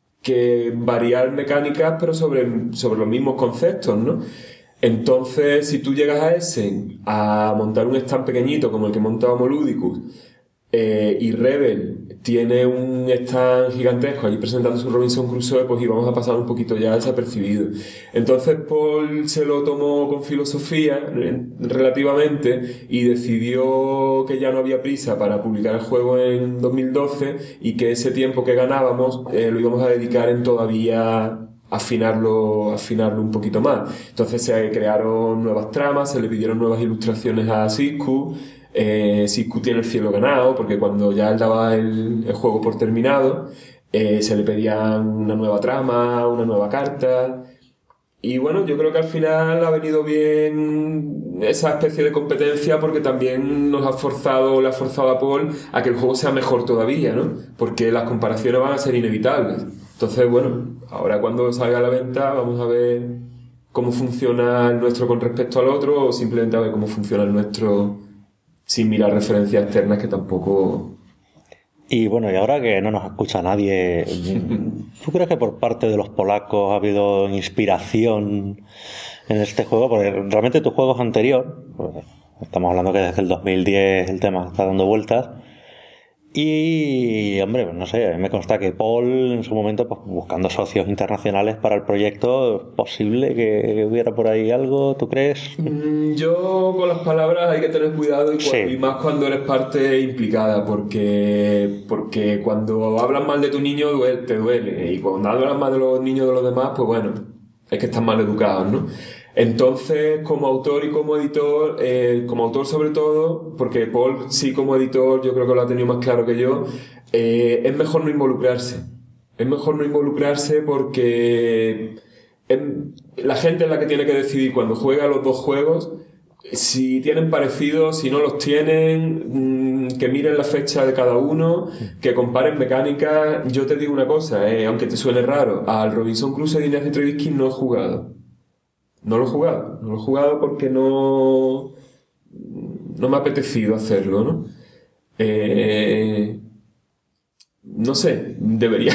Speaker 3: variar mecánicas, pero sobre los mismos conceptos, ¿no? Entonces, si tú llegas a Essen a montar un stand pequeñito como el que monta Homo Ludicus, y Rebel tiene un stand gigantesco allí presentando su Robinson Crusoe, pues íbamos a pasar un poquito ya desapercibido. Entonces Paul se lo tomó con filosofía relativamente y decidió que ya no había prisa para publicar el juego en 2012 y que ese tiempo que ganábamos lo íbamos a dedicar en todavía afinarlo un poquito más. Entonces se crearon nuevas tramas, se le pidieron nuevas ilustraciones a Sisku. Sisku tiene el cielo ganado, porque cuando ya él daba el juego por terminado, se le pedían una nueva trama, una nueva carta, Y bueno, yo creo que al final ha venido bien esa especie de competencia porque también le ha forzado a Paul a que el juego sea mejor todavía, ¿no? Porque las comparaciones van a ser inevitables. Entonces, bueno, ahora cuando salga a la venta vamos a ver cómo funciona el nuestro con respecto al otro o simplemente a ver cómo funciona el nuestro sin mirar referencias externas que tampoco...
Speaker 4: Y bueno, y ahora que no nos escucha nadie, ¿tú crees que por parte de los polacos ha habido inspiración en este juego? Porque realmente tu juego es anterior, pues, estamos hablando que desde el 2010 el tema está dando vueltas. Y, hombre, no sé, me consta que Paul en su momento, pues, buscando socios internacionales para el proyecto, ¿es posible que hubiera por ahí algo? ¿Tú crees?
Speaker 3: Yo con las palabras hay que tener cuidado y más cuando eres parte implicada, porque cuando hablas mal de tu niño te duele, y cuando hablas mal de los niños de los demás, pues bueno, es que están mal educados, ¿no? Entonces, como autor y como editor, como autor sobre todo, porque Paul sí como editor yo creo que lo ha tenido más claro que yo, es mejor no involucrarse. Es mejor no involucrarse porque la gente es la que tiene que decidir cuando juega los dos juegos, si tienen parecidos, si no los tienen, que miren la fecha de cada uno, que comparen mecánicas. Yo te digo una cosa, aunque te suene raro, al Robinson Crusoe de Ignacy Trubisky no he jugado. No lo he jugado porque no me ha apetecido hacerlo, ¿no? No sé, debería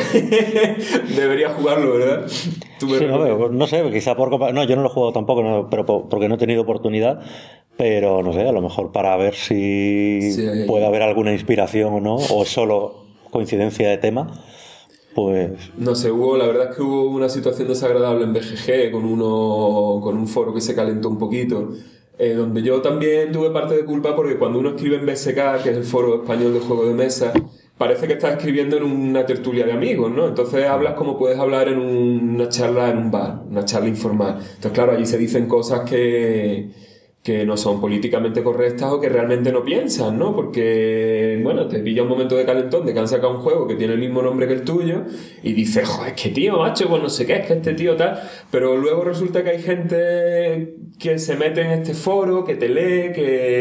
Speaker 3: jugarlo, ¿verdad?
Speaker 4: Sí, no sé, quizá no, yo no lo he jugado tampoco, pero porque no he tenido oportunidad, pero no sé, a lo mejor para ver si puede haber alguna inspiración o no, o es solo coincidencia de tema. Pues...
Speaker 3: No sé, la verdad es que hubo una situación desagradable en BGG con un foro que se calentó un poquito, donde yo también tuve parte de culpa porque cuando uno escribe en BSK, que es el foro español de juego de mesa, parece que estás escribiendo en una tertulia de amigos, ¿no? Entonces hablas como puedes hablar en una charla en un bar, una charla informal. Entonces claro, allí se dicen cosas que no son políticamente correctas o que realmente no piensan, ¿no? Porque, bueno, te pilla un momento de calentón de que han sacado un juego que tiene el mismo nombre que el tuyo y dices, joder, es que tío, macho, pues no sé qué, es que este tío tal... Pero luego resulta que hay gente que se mete en este foro, que te lee,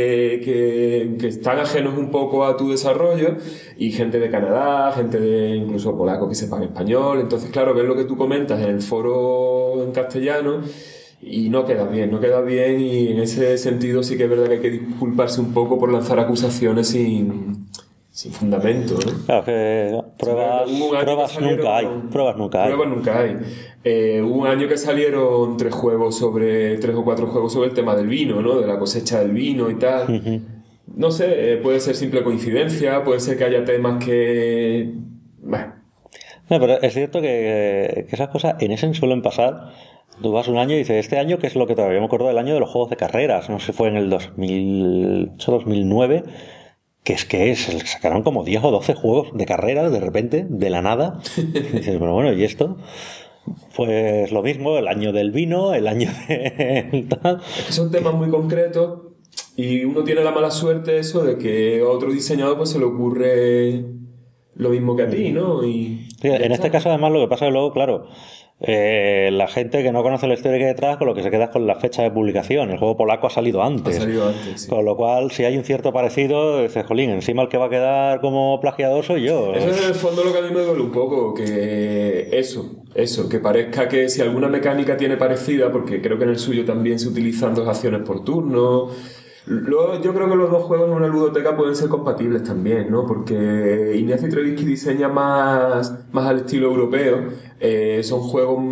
Speaker 3: que están ajenos un poco a tu desarrollo, y gente de Canadá, gente de incluso polaco que sepan español. Entonces, claro, ves lo que tú comentas en el foro en castellano y no queda bien, y en ese sentido sí que es verdad que hay que disculparse un poco por lanzar acusaciones sin fundamento, ¿no?
Speaker 4: Claro, que pruebas nunca hay. Pruebas nunca hay.
Speaker 3: Hubo un año que salieron 3 o 4 juegos sobre el tema del vino, ¿no? De la cosecha del vino y tal. Uh-huh. No sé, puede ser simple coincidencia, puede ser que haya temas que... Bueno.
Speaker 4: No, pero es cierto que esas cosas en Essen suelen pasar. Tú vas un año y dices, este año, ¿qué es lo que todavía me acuerdo del año de los juegos de carreras? No sé si fue en el 2008, 2009, que sacaron como 10 o 12 juegos de carreras de repente, de la nada. Y dices, pero bueno, ¿y esto? Pues lo mismo, el año del vino, el año de...
Speaker 3: Es que son temas muy concretos y uno tiene la mala suerte eso de que a otro diseñador pues se le ocurre lo mismo que a ti, ¿no? Y
Speaker 4: sí, en este caso además lo que pasa es que luego, claro... la gente que no conoce la historia que hay detrás, con lo que se queda es con la fecha de publicación. El juego polaco ha salido antes.
Speaker 3: Sí.
Speaker 4: Con lo cual, si hay un cierto parecido, dices, jolín, encima el que va a quedar como plagiador soy yo.
Speaker 3: Eso es en el fondo lo que a mí me duele un poco, que eso, que parezca que si alguna mecánica tiene parecida, porque creo que en el suyo también se utilizan 2 acciones por turno. Yo creo que los 2 juegos en una ludoteca pueden ser compatibles también, ¿no? Porque Ignacy Trubisky diseña más al estilo europeo, son juegos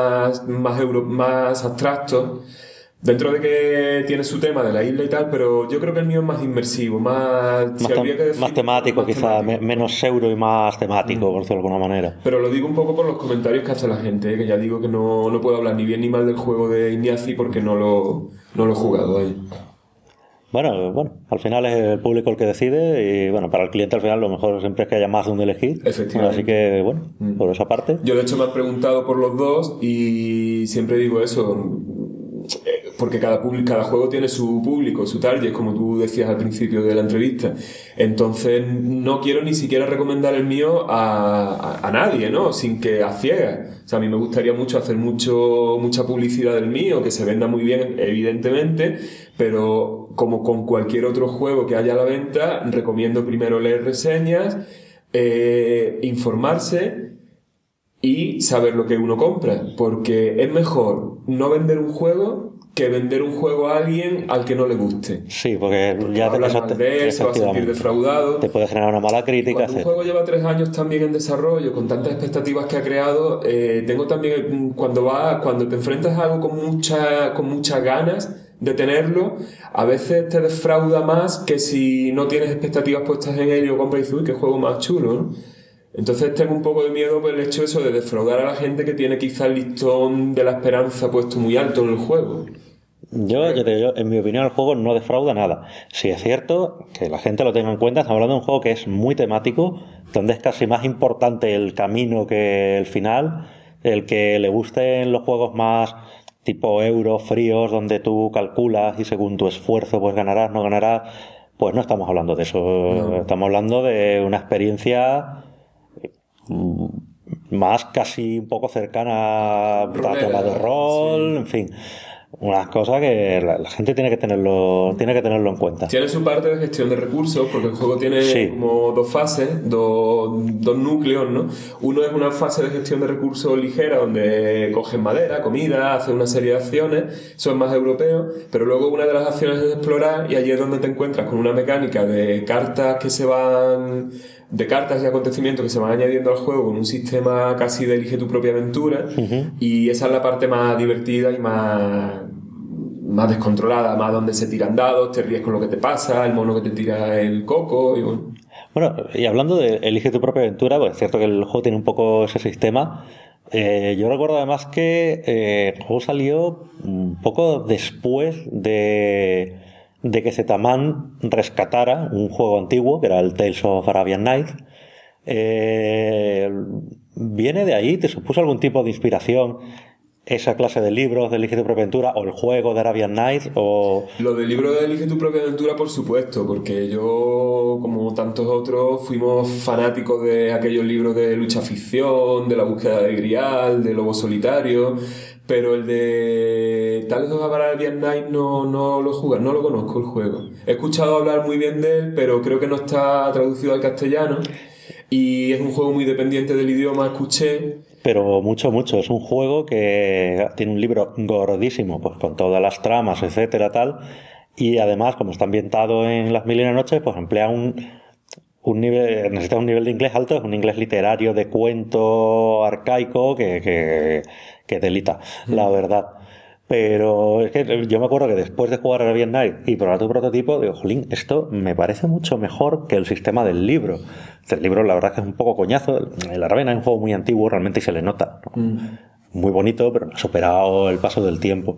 Speaker 3: más abstractos, dentro de que tiene su tema de la isla y tal, pero yo creo que el mío es más inmersivo, más
Speaker 4: temático, quizá, menos euro y más temático, por decirlo de alguna manera.
Speaker 3: Pero lo digo un poco por los comentarios que hace la gente, que ya digo que no puedo hablar ni bien ni mal del juego de Ignacy porque no lo he jugado ahí.
Speaker 4: Bueno, al final es el público el que decide y bueno, para el cliente al final lo mejor siempre es que haya más de un elegir.
Speaker 3: Efectivamente.
Speaker 4: Así que bueno, por esa parte.
Speaker 3: Yo de hecho me han preguntado por los 2 y siempre digo eso. porque cada juego tiene su público, su target, como tú decías al principio de la entrevista. Entonces no quiero ni siquiera recomendar el mío a nadie, ¿no? Sin que a ciegas. O sea, a mí me gustaría mucho hacer mucha publicidad del mío, que se venda muy bien, evidentemente, pero como con cualquier otro juego que haya a la venta, recomiendo primero leer reseñas, informarse y saber lo que uno compra, porque es mejor no vender un juego que vender un juego a alguien al que no le guste.
Speaker 4: Sí, porque ya
Speaker 3: te vas a sentir defraudado.
Speaker 4: Te puede generar una mala crítica.
Speaker 3: Cuando un juego lleva 3 años también en desarrollo, con tantas expectativas que ha creado, tengo también, cuando te enfrentas a algo con muchas ganas de tenerlo, a veces te defrauda más que si no tienes expectativas puestas en él y lo compras y dices, uy, qué juego más chulo, ¿no? Entonces tengo un poco de miedo por el hecho eso de defraudar a la gente que tiene quizá el listón de la esperanza puesto muy alto en el juego.
Speaker 4: Yo te digo, en mi opinión el juego no defrauda nada. Sí es cierto que la gente lo tenga en cuenta, estamos hablando de un juego que es muy temático, donde es casi más importante el camino que el final. El que le gusten los juegos más tipo euro, fríos, donde tú calculas y según tu esfuerzo pues ganarás, no ganarás, pues no estamos hablando de eso. No. Estamos hablando de una experiencia más casi un poco cercana a tema de rol, sí. En fin, unas cosas que la gente tiene que tenerlo en cuenta.
Speaker 3: Tiene su parte de gestión de recursos, porque el juego tiene como 2 fases, dos núcleos, ¿no? Uno es una fase de gestión de recursos ligera, donde coges madera, comida, haces una serie de acciones, eso es más europeo, pero luego una de las acciones es explorar, y allí es donde te encuentras con una mecánica de cartas de cartas y acontecimientos que se van añadiendo al juego con un sistema casi de elige tu propia aventura, y esa es la parte más divertida y más descontrolada, más donde se tiran dados, te ríes con lo que te pasa, el mono que te tira el coco y bueno.
Speaker 4: Bueno, y hablando de elige tu propia aventura, pues es cierto que el juego tiene un poco ese sistema. Yo recuerdo además que el juego salió un poco después de que Zetaman rescatara un juego antiguo, que era el Tales of Arabian Nights. ¿Viene de ahí? ¿Te supuso algún tipo de inspiración esa clase de libros de Elige tu propia aventura o el juego de Arabian Nights? O...
Speaker 3: Lo del libro de Elige tu propia aventura, por supuesto, porque yo, como tantos otros, fuimos fanáticos de aquellos libros de lucha ficción, de la búsqueda del Grial, de Lobo Solitario, pero el de Tales of Arabian Nights no lo jugué, no lo conozco el juego. He escuchado hablar muy bien de él, pero creo que no está traducido al castellano y es un juego muy dependiente del idioma, escuché.
Speaker 4: Pero mucho. Es un juego que tiene un libro gordísimo, pues con todas las tramas, etcétera, tal. Y además, como está ambientado en las Mil y una Noches, pues emplea necesita un nivel de inglés alto, es un inglés literario de cuento arcaico que delita, la verdad. Pero es que yo me acuerdo que después de jugar a Arabian Night y probar tu prototipo, digo, jolín, esto me parece mucho mejor que el sistema del libro. El libro, la verdad, es que es un poco coñazo. El Arabian Night es un juego muy antiguo, realmente, y se le nota, ¿no? Muy bonito, pero no ha superado el paso del tiempo.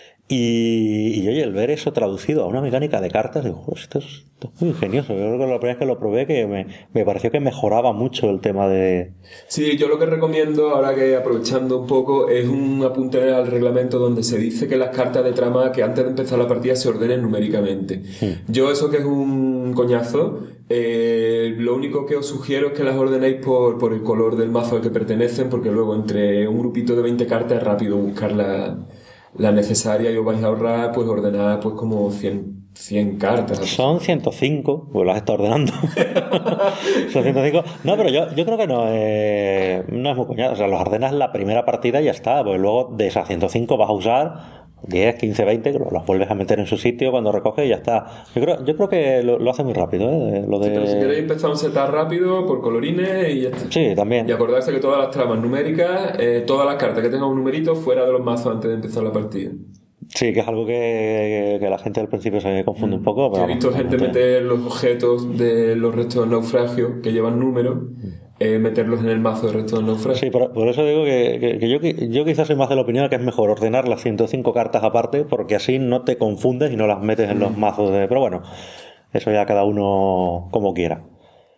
Speaker 4: Y oye, el ver eso traducido a una mecánica de cartas, digo, esto es muy ingenioso. Yo creo que la primera vez que lo probé que me pareció que mejoraba mucho el tema de... Sí,
Speaker 3: yo lo que recomiendo, ahora que aprovechando un poco, es un apunte al reglamento donde se dice que las cartas de trama, que antes de empezar la partida se ordenen numéricamente. Yo eso que es un coñazo, lo único que os sugiero es que las ordenéis por el color del mazo al que pertenecen, porque luego entre un grupito de 20 cartas es rápido buscar la necesaria y os vais a ahorrar, pues ordenar pues como 100 cartas.
Speaker 4: Son 105, pues las está ordenando. Son 105. No, pero yo creo que no es muy coñazo. O sea, los ordenas la primera partida y ya está. Pues luego de esas 105 vas a usar 10, 15, 20, que las vuelves a meter en su sitio cuando recoges y ya está. Yo creo que lo hace muy rápido, ¿eh?
Speaker 3: Sí, pero si queréis empezar un setup rápido por colorines y ya está.
Speaker 4: Sí, también.
Speaker 3: Y acordarse que todas las tramas numéricas, todas las cartas que tengan un numerito fuera de los mazos antes de empezar la partida.
Speaker 4: Sí, que es algo que la gente al principio se confunde un poco.
Speaker 3: Pero he visto gente meter los objetos de los restos del naufragio que llevan números, meterlos en el mazo del resto del naufragio.
Speaker 4: Sí, por eso digo que yo quizás soy más de la opinión de que es mejor ordenar las 105 cartas aparte, porque así no te confundes y no las metes en los mazos de... Pero bueno, eso ya cada uno como quiera.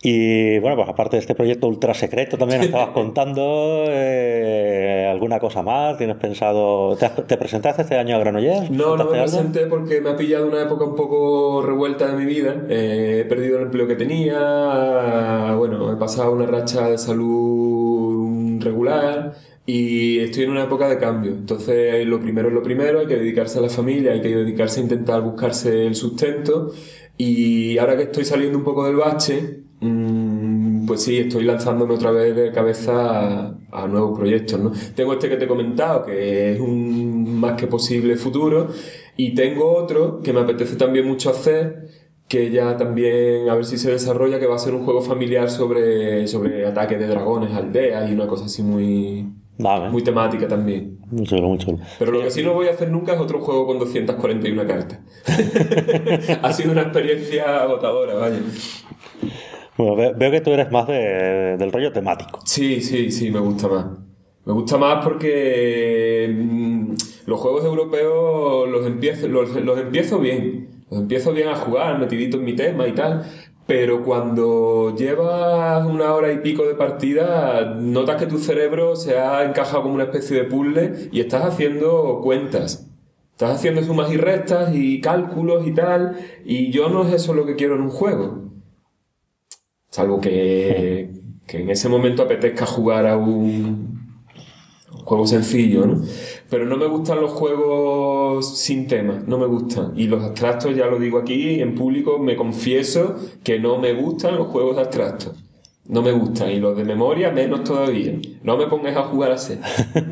Speaker 4: Y bueno, pues aparte de este proyecto ultra secreto también estabas contando alguna cosa más. ¿Tienes pensado? ¿Te presentaste este año a Granollers?
Speaker 3: No me presenté porque me ha pillado una época un poco revuelta de mi vida. He perdido el empleo que tenía, bueno, he pasado una racha de salud regular y estoy en una época de cambio. Entonces lo primero es lo primero, hay que dedicarse a la familia, hay que dedicarse a intentar buscarse el sustento. Y ahora que estoy saliendo un poco del bache, pues sí, estoy lanzándome otra vez de cabeza a nuevos proyectos, ¿no? Tengo este que te he comentado, que es un más que posible futuro, y tengo otro que me apetece también mucho hacer, que ya también a ver si se desarrolla, que va a ser un juego familiar sobre ataques de dragones, aldeas y una cosa así muy temática también.
Speaker 4: Muy chulo, muy chulo.
Speaker 3: Pero lo que sí no voy a hacer nunca es otro juego con 241 cartas. Ha sido una experiencia agotadora, vaya.
Speaker 4: Bueno, veo que tú eres más del rollo temático.
Speaker 3: Sí, me gusta más. Me gusta más porque los juegos europeos los empiezo bien. Los empiezo bien a jugar, metidito en mi tema y tal. Pero cuando llevas 1 hora y pico de partida, notas que tu cerebro se ha encajado como una especie de puzzle y estás haciendo cuentas. Estás haciendo sumas y restas y cálculos y tal. Y yo no es eso lo que quiero en un juego. Salvo que en ese momento apetezca jugar a un juego sencillo, ¿no? Pero no me gustan los juegos sin tema, no me gustan. Y los abstractos, ya lo digo aquí, en público, me confieso que no me gustan los juegos abstractos. No me gustan. Y los de memoria, menos todavía. No me pongas a jugar a Set.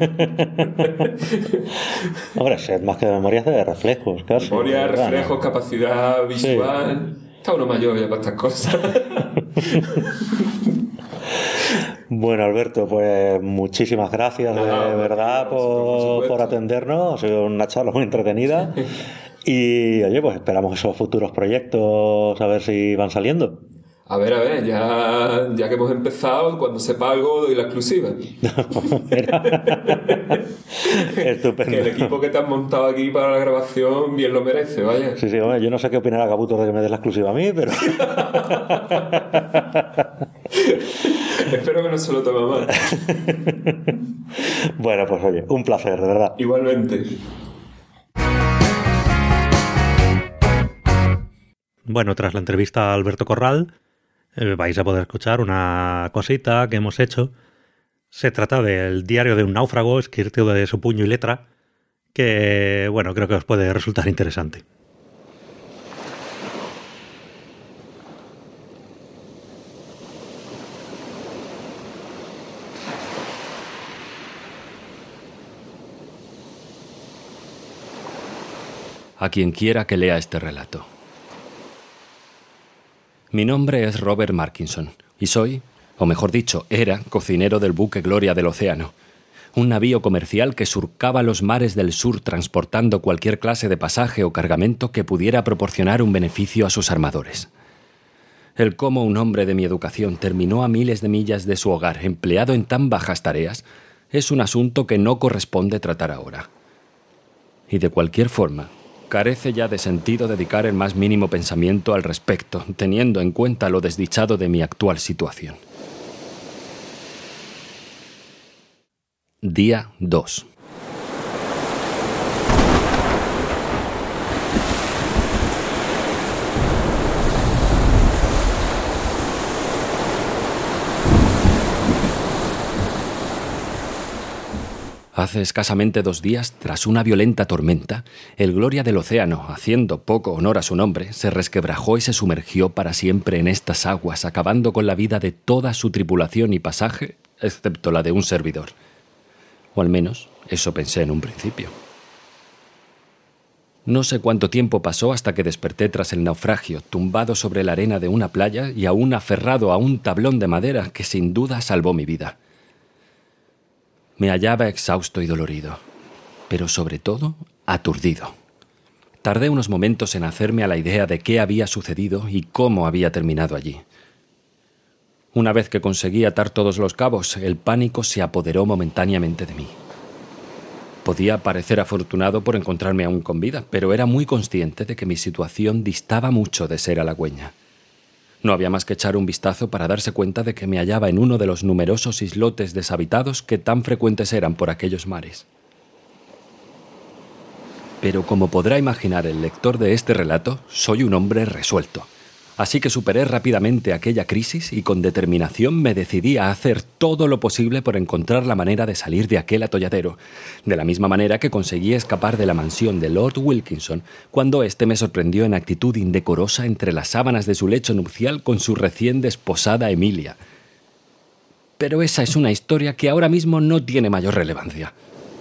Speaker 4: Hombre, Set más que de memoria es de reflejos, casi.
Speaker 3: Memoria, reflejos, capacidad visual... Sí. Está uno mayor ya para estas cosas.
Speaker 4: Bueno, Alberto, pues muchísimas gracias de verdad por atendernos. Ha sido una charla muy entretenida. Y oye, pues esperamos esos futuros proyectos a ver si van saliendo.
Speaker 3: A ver, ya que hemos empezado, cuando sepa algo doy la exclusiva.
Speaker 4: Estupendo.
Speaker 3: Que el equipo que te has montado aquí para la grabación bien lo merece, vaya.
Speaker 4: Sí, hombre, yo no sé qué opinará Gabuto de que me des la exclusiva a mí, pero...
Speaker 3: Espero que no se lo tome mal.
Speaker 4: Bueno, pues oye, un placer, de verdad.
Speaker 3: Igualmente.
Speaker 2: Bueno, tras la entrevista a Alberto Corral, vais a poder escuchar una cosita que hemos hecho. Se trata del diario de un náufrago escrito de su puño y letra, que, bueno, creo que os puede resultar interesante.
Speaker 5: A quien quiera que lea este relato. Mi nombre es Robert Markinson y soy, o mejor dicho, era cocinero del buque Gloria del Océano, un navío comercial que surcaba los mares del sur transportando cualquier clase de pasaje o cargamento que pudiera proporcionar un beneficio a sus armadores. El cómo un hombre de mi educación terminó a miles de millas de su hogar empleado en tan bajas tareas es un asunto que no corresponde tratar ahora. Y de cualquier forma, carece ya de sentido dedicar el más mínimo pensamiento al respecto, teniendo en cuenta lo desdichado de mi actual situación. Día 2. Hace escasamente 2 días, tras una violenta tormenta, el Gloria del Océano, haciendo poco honor a su nombre, se resquebrajó y se sumergió para siempre en estas aguas, acabando con la vida de toda su tripulación y pasaje, excepto la de un servidor. O al menos, eso pensé en un principio. No sé cuánto tiempo pasó hasta que desperté tras el naufragio, tumbado sobre la arena de una playa y aún aferrado a un tablón de madera que sin duda salvó mi vida. Me hallaba exhausto y dolorido, pero sobre todo aturdido. Tardé unos momentos en hacerme a la idea de qué había sucedido y cómo había terminado allí. Una vez que conseguí atar todos los cabos, el pánico se apoderó momentáneamente de mí. Podía parecer afortunado por encontrarme aún con vida, pero era muy consciente de que mi situación distaba mucho de ser halagüeña. No había más que echar un vistazo para darse cuenta de que me hallaba en uno de los numerosos islotes deshabitados que tan frecuentes eran por aquellos mares. Pero como podrá imaginar el lector de este relato, soy un hombre resuelto. Así que superé rápidamente aquella crisis y con determinación me decidí a hacer todo lo posible por encontrar la manera de salir de aquel atolladero, de la misma manera que conseguí escapar de la mansión de Lord Wilkinson cuando éste me sorprendió en actitud indecorosa entre las sábanas de su lecho nupcial con su recién desposada Emilia. Pero esa es una historia que ahora mismo no tiene mayor relevancia.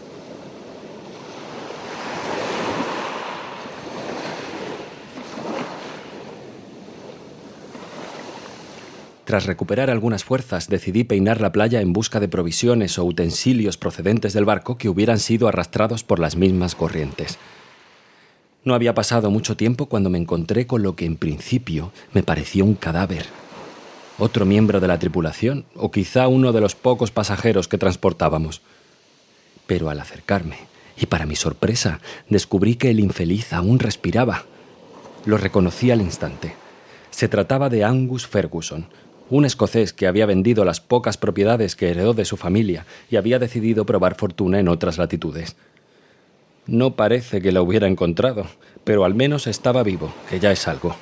Speaker 5: Tras recuperar algunas fuerzas, decidí peinar la playa en busca de provisiones o utensilios procedentes del barco que hubieran sido arrastrados por las mismas corrientes. No había pasado mucho tiempo cuando me encontré con lo que en principio me pareció un cadáver. Otro miembro de la tripulación, o quizá uno de los pocos pasajeros que transportábamos. Pero al acercarme, y para mi sorpresa, descubrí que el infeliz aún respiraba. Lo reconocí al instante. Se trataba de Angus Ferguson, un escocés que había vendido las pocas propiedades que heredó de su familia y había decidido probar fortuna en otras latitudes. No parece que lo hubiera encontrado, pero al menos estaba vivo, que ya es algo.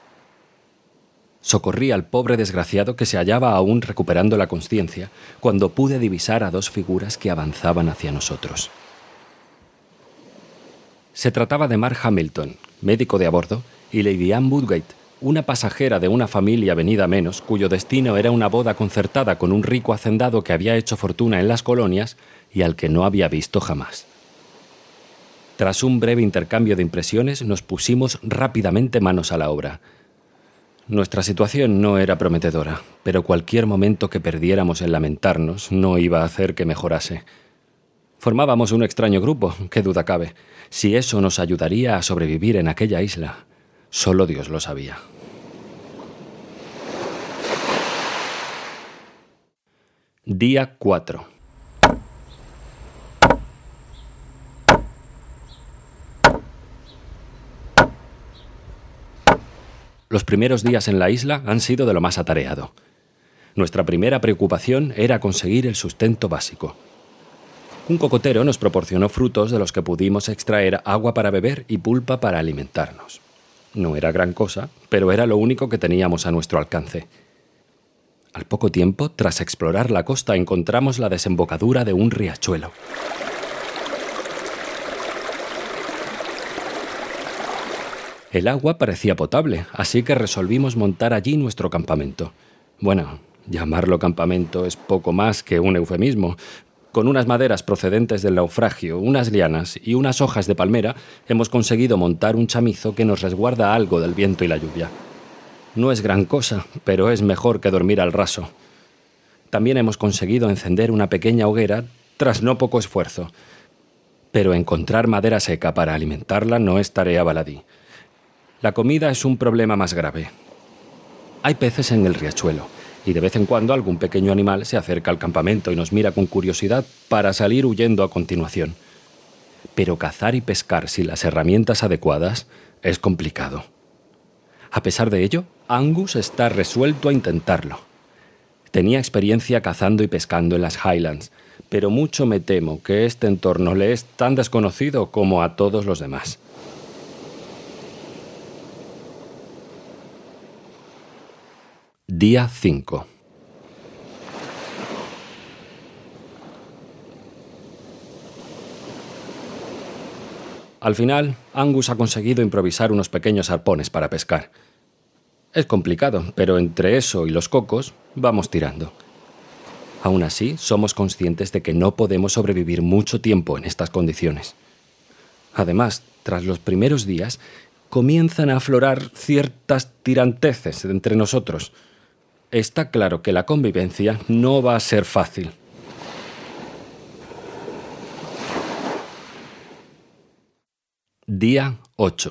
Speaker 5: Socorrí al pobre desgraciado que se hallaba aún recuperando la consciencia cuando pude divisar a dos figuras que avanzaban hacia nosotros. Se trataba de Mark Hamilton, médico de a bordo, y Lady Anne Woodgate, una pasajera de una familia venida a menos, cuyo destino era una boda concertada con un rico hacendado que había hecho fortuna en las colonias y al que no había visto jamás. Tras un breve intercambio de impresiones, nos pusimos rápidamente manos a la obra. Nuestra situación no era prometedora, pero cualquier momento que perdiéramos en lamentarnos no iba a hacer que mejorase. Formábamos un extraño grupo, qué duda cabe. Si eso nos ayudaría a sobrevivir en aquella isla, solo Dios lo sabía. Día 4. Los primeros días en la isla han sido de lo más atareado. Nuestra primera preocupación era conseguir el sustento básico. Un cocotero nos proporcionó frutos de los que pudimos extraer agua para beber y pulpa para alimentarnos. No era gran cosa, pero era lo único que teníamos a nuestro alcance. Al poco tiempo, tras explorar la costa, encontramos la desembocadura de un riachuelo. El agua parecía potable, así que resolvimos montar allí nuestro campamento. Bueno, llamarlo campamento es poco más que un eufemismo. Con unas maderas procedentes del naufragio, unas lianas y unas hojas de palmera, hemos conseguido montar un chamizo que nos resguarda algo del viento y la lluvia. No es gran cosa, pero es mejor que dormir al raso. También hemos conseguido encender una pequeña hoguera tras no poco esfuerzo. Pero encontrar madera seca para alimentarla no es tarea baladí. La comida es un problema más grave. Hay peces en el riachuelo, y de vez en cuando algún pequeño animal se acerca al campamento y nos mira con curiosidad para salir huyendo a continuación. Pero cazar y pescar sin las herramientas adecuadas es complicado. A pesar de ello, Angus está resuelto a intentarlo. Tenía experiencia cazando y pescando en las Highlands, pero mucho me temo que este entorno le es tan desconocido como a todos los demás. Día 5. Al final, Angus ha conseguido improvisar unos pequeños arpones para pescar. Es complicado, pero entre eso y los cocos, vamos tirando. Aún así, somos conscientes de que no podemos sobrevivir mucho tiempo en estas condiciones. Además, tras los primeros días, comienzan a aflorar ciertas tiranteces entre nosotros. Está claro que la convivencia no va a ser fácil. Día 8.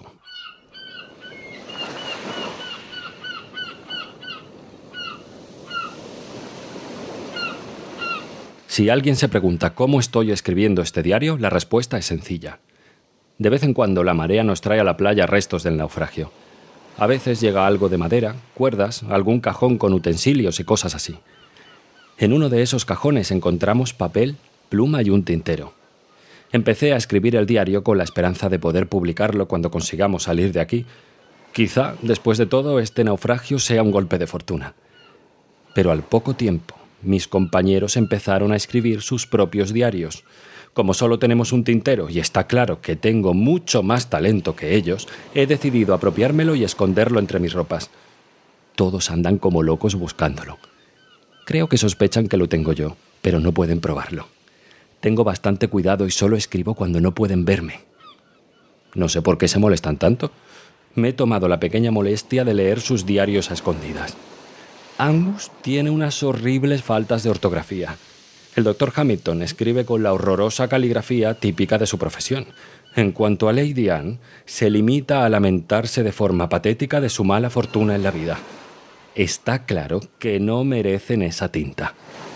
Speaker 5: Si alguien se pregunta cómo estoy escribiendo este diario, la respuesta es sencilla. De vez en cuando la marea nos trae a la playa restos del naufragio. A veces llega algo de madera, cuerdas, algún cajón con utensilios y cosas así. En uno de esos cajones encontramos papel, pluma y un tintero. Empecé a escribir el diario con la esperanza de poder publicarlo cuando consigamos salir de aquí. Quizá, después de todo, este naufragio sea un golpe de fortuna. Pero al poco tiempo, mis compañeros empezaron a escribir sus propios diarios. Como solo tenemos un tintero y está claro que tengo mucho más talento que ellos, he decidido apropiármelo y esconderlo entre mis ropas. Todos andan como locos buscándolo. Creo que sospechan que lo tengo yo, pero no pueden probarlo. Tengo bastante cuidado y solo escribo cuando no pueden verme. No sé por qué se molestan tanto. Me he tomado la pequeña molestia de leer sus diarios a escondidas. Angus tiene unas horribles faltas de ortografía. El Dr. Hamilton escribe con la horrorosa caligrafía típica de su profesión. En cuanto a Lady Anne, se limita a lamentarse de forma patética de su mala fortuna en la vida. Está claro que no merecen esa tinta.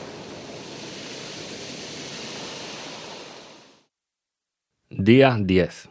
Speaker 5: Día 10.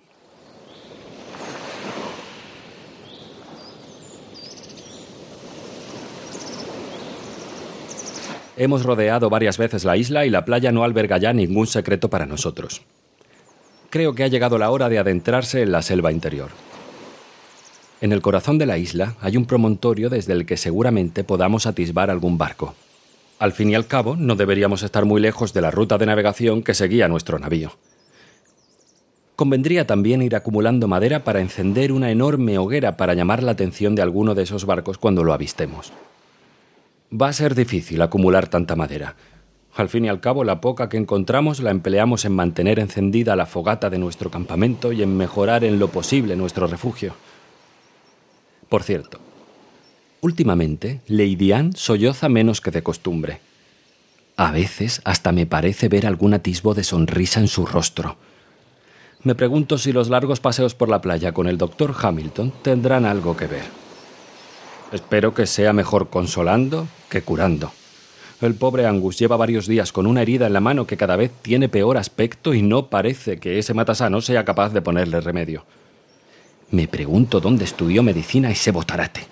Speaker 5: Hemos rodeado varias veces la isla y la playa no alberga ya ningún secreto para nosotros. Creo que ha llegado la hora de adentrarse en la selva interior. En el corazón de la isla hay un promontorio desde el que seguramente podamos atisbar algún barco. Al fin y al cabo, no deberíamos estar muy lejos de la ruta de navegación que seguía nuestro navío. Convendría también ir acumulando madera para encender una enorme hoguera para llamar la atención de alguno de esos barcos cuando lo avistemos. Va a ser difícil acumular tanta madera. Al fin y al cabo, la poca que encontramos la empleamos en mantener encendida la fogata de nuestro campamento y en mejorar en lo posible nuestro refugio. Por cierto, últimamente Lady Anne solloza menos que de costumbre. A veces hasta me parece ver algún atisbo de sonrisa en su rostro. Me pregunto si los largos paseos por la playa con el Dr. Hamilton tendrán algo que ver. Espero que sea mejor consolando que curando. El pobre Angus lleva varios días con una herida en la mano que cada vez tiene peor aspecto y no parece que ese matasano sea capaz de ponerle remedio. Me pregunto dónde estudió medicina ese botarate.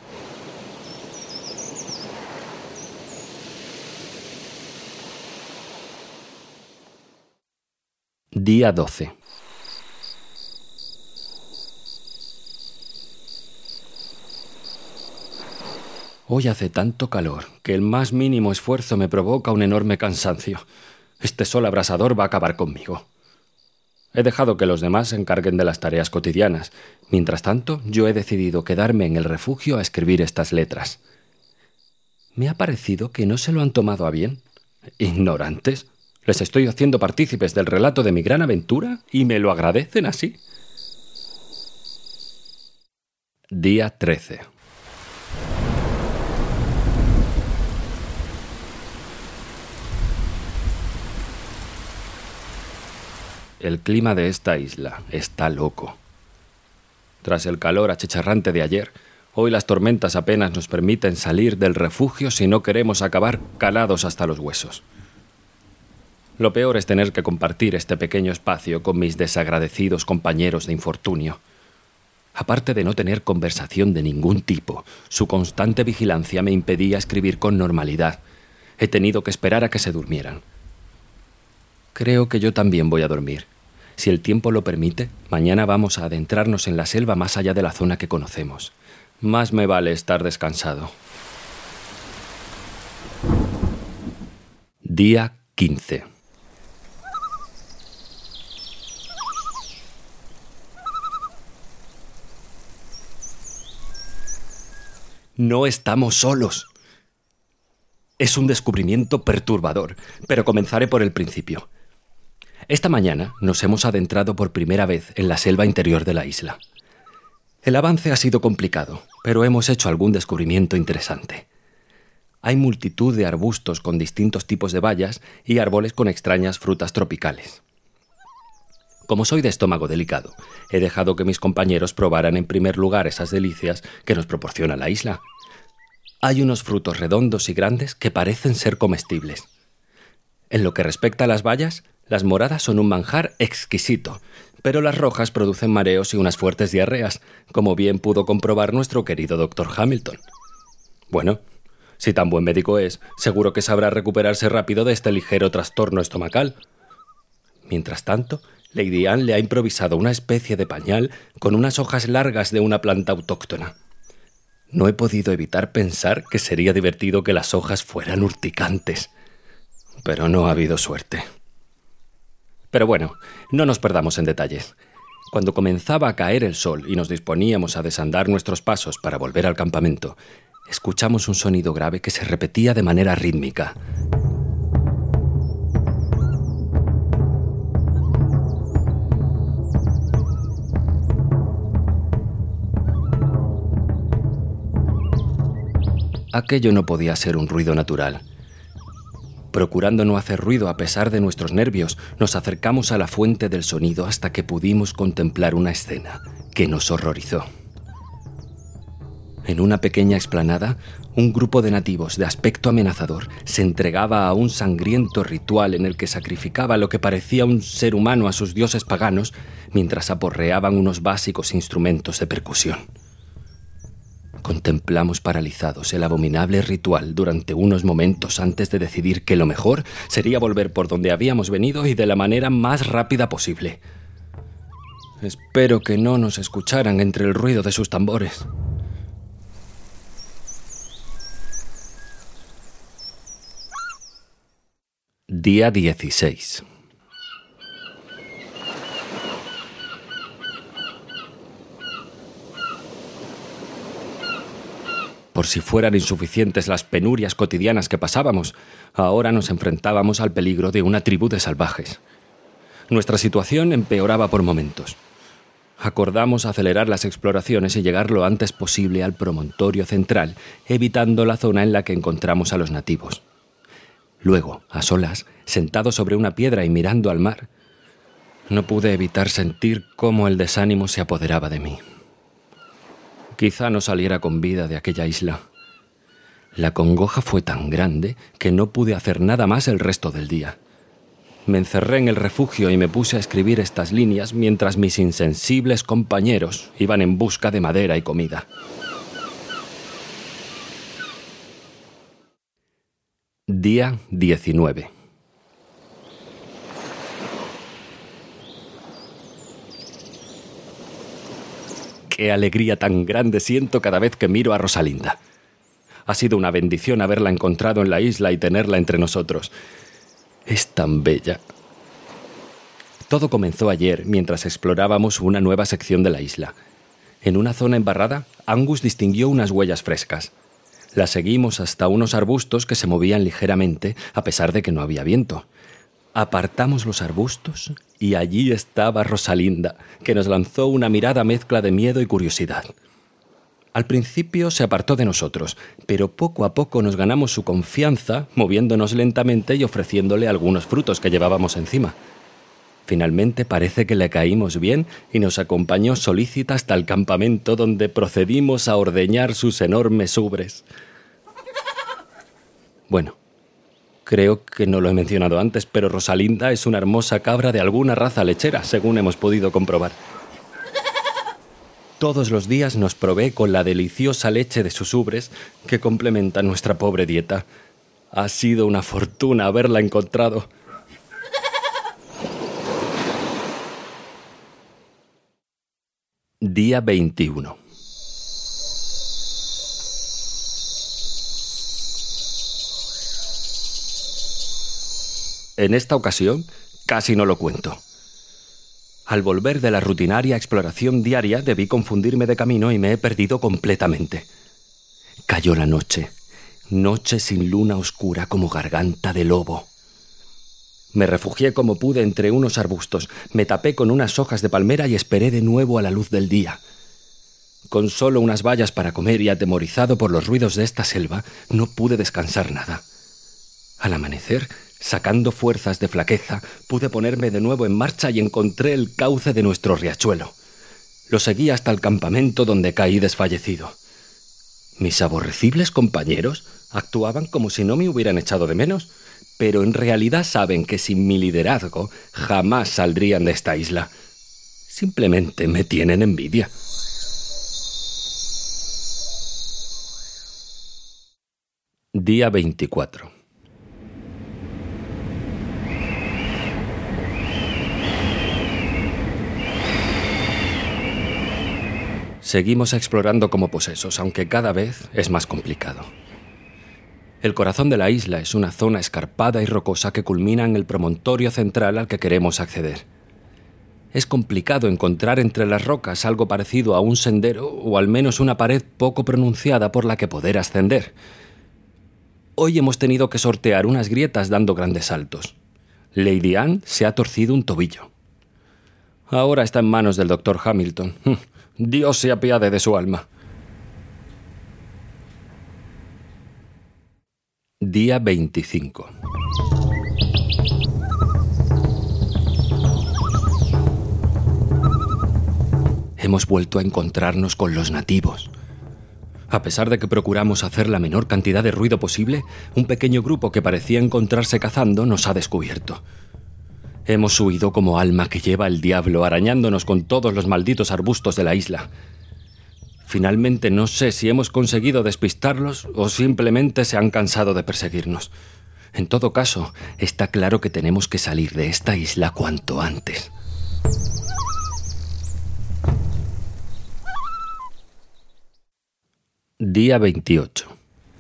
Speaker 5: Día 12. Hoy hace tanto calor que el más mínimo esfuerzo me provoca un enorme cansancio. Este sol abrasador va a acabar conmigo. He dejado que los demás se encarguen de las tareas cotidianas. Mientras tanto, yo he decidido quedarme en el refugio a escribir estas letras. Me ha parecido que no se lo han tomado a bien. ¿Ignorantes? Les estoy haciendo partícipes del relato de mi gran aventura y me lo agradecen así. Día 13. El clima de esta isla está loco. Tras el calor achicharrante de ayer, hoy las tormentas apenas nos permiten salir del refugio si no queremos acabar calados hasta los huesos. Lo peor es tener que compartir este pequeño espacio con mis desagradecidos compañeros de infortunio. Aparte de no tener conversación de ningún tipo, su constante vigilancia me impedía escribir con normalidad. He tenido que esperar a que se durmieran. Creo que yo también voy a dormir. Si el tiempo lo permite, mañana vamos a adentrarnos en la selva más allá de la zona que conocemos. Más me vale estar descansado. Día 15. No estamos solos. Es un descubrimiento perturbador, pero comenzaré por el principio. Esta mañana nos hemos adentrado por primera vez en la selva interior de la isla. El avance ha sido complicado, pero hemos hecho algún descubrimiento interesante. Hay multitud de arbustos con distintos tipos de bayas y árboles con extrañas frutas tropicales. Como soy de estómago delicado, he dejado que mis compañeros probaran en primer lugar esas delicias que nos proporciona la isla. Hay unos frutos redondos y grandes que parecen ser comestibles. En lo que respecta a las bayas, Las moradas son un manjar exquisito, pero las rojas producen mareos y unas fuertes diarreas, como bien pudo comprobar nuestro querido Dr. Hamilton. Bueno, si tan buen médico es, seguro que sabrá recuperarse rápido de este ligero trastorno estomacal. Mientras tanto, Lady Anne le ha improvisado una especie de pañal con unas hojas largas de una planta autóctona. No he podido evitar pensar que sería divertido que las hojas fueran urticantes, pero no ha habido suerte. Pero bueno, no nos perdamos en detalles. Cuando comenzaba a caer el sol y nos disponíamos a desandar nuestros pasos para volver al campamento, escuchamos un sonido grave que se repetía de manera rítmica. Aquello no podía ser un ruido natural. Procurando no hacer ruido a pesar de nuestros nervios, nos acercamos a la fuente del sonido hasta que pudimos contemplar una escena que nos horrorizó. En una pequeña explanada, un grupo de nativos de aspecto amenazador se entregaba a un sangriento ritual en el que sacrificaba lo que parecía un ser humano a sus dioses paganos mientras aporreaban unos básicos instrumentos de percusión. Contemplamos paralizados el abominable ritual durante unos momentos antes de decidir que lo mejor sería volver por donde habíamos venido y de la manera más rápida posible. Espero que no nos escucharan entre el ruido de sus tambores. Día 16. Por si fueran insuficientes las penurias cotidianas que pasábamos, ahora nos enfrentábamos al peligro de una tribu de salvajes. Nuestra situación empeoraba por momentos. Acordamos acelerar las exploraciones y llegar lo antes posible al promontorio central, evitando la zona en la que encontramos a los nativos. Luego, a solas, sentado sobre una piedra y mirando al mar, no pude evitar sentir cómo el desánimo se apoderaba de mí. Quizá no saliera con vida de aquella isla. La congoja fue tan grande que no pude hacer nada más el resto del día. Me encerré en el refugio y me puse a escribir estas líneas mientras mis insensibles compañeros iban en busca de madera y comida. Día 19. Qué alegría tan grande siento cada vez que miro a Rosalinda. Ha sido una bendición haberla encontrado en la isla y tenerla entre nosotros. Es tan bella. Todo comenzó ayer mientras explorábamos una nueva sección de la isla. En una zona embarrada, Angus distinguió unas huellas frescas. Las seguimos hasta unos arbustos que se movían ligeramente a pesar de que no había viento. Apartamos los arbustos y allí estaba Rosalinda, que nos lanzó una mirada mezcla de miedo y curiosidad. Al principio se apartó de nosotros, pero poco a poco nos ganamos su confianza, moviéndonos lentamente y ofreciéndole algunos frutos que llevábamos encima. Finalmente parece que le caímos bien y nos acompañó solícita hasta el campamento, donde procedimos a ordeñar sus enormes ubres. Bueno, creo que no lo he mencionado antes, pero Rosalinda es una hermosa cabra de alguna raza lechera, según hemos podido comprobar. Todos los días nos provee con la deliciosa leche de sus ubres que complementa nuestra pobre dieta. Ha sido una fortuna haberla encontrado. Día 21. En esta ocasión, casi no lo cuento. Al volver de la rutinaria exploración diaria, debí confundirme de camino y me he perdido completamente. Cayó la noche, noche sin luna oscura como garganta de lobo. Me refugié como pude entre unos arbustos, me tapé con unas hojas de palmera y esperé de nuevo a la luz del día. Con solo unas bayas para comer y atemorizado por los ruidos de esta selva, no pude descansar nada. Al amanecer, sacando fuerzas de flaqueza, pude ponerme de nuevo en marcha y encontré el cauce de nuestro riachuelo. Lo seguí hasta el campamento, donde caí desfallecido. Mis aborrecibles compañeros actuaban como si no me hubieran echado de menos, pero en realidad saben que sin mi liderazgo jamás saldrían de esta isla. Simplemente me tienen envidia. Día 24. Seguimos explorando como posesos, aunque cada vez es más complicado. El corazón de la isla es una zona escarpada y rocosa que culmina en el promontorio central al que queremos acceder. Es complicado encontrar entre las rocas algo parecido a un sendero o al menos una pared poco pronunciada por la que poder ascender. Hoy hemos tenido que sortear unas grietas dando grandes saltos. Lady Anne se ha torcido un tobillo. Ahora está en manos del Dr. Hamilton. Dios se apiade de su alma. Día 25. Hemos vuelto a encontrarnos con los nativos. A pesar de que procuramos hacer la menor cantidad de ruido posible, un pequeño grupo que parecía encontrarse cazando nos ha descubierto. Hemos huido como alma que lleva el diablo, arañándonos con todos los malditos arbustos de la isla. Finalmente no sé si hemos conseguido despistarlos o simplemente se han cansado de perseguirnos. En todo caso, está claro que tenemos que salir de esta isla cuanto antes. Día 28.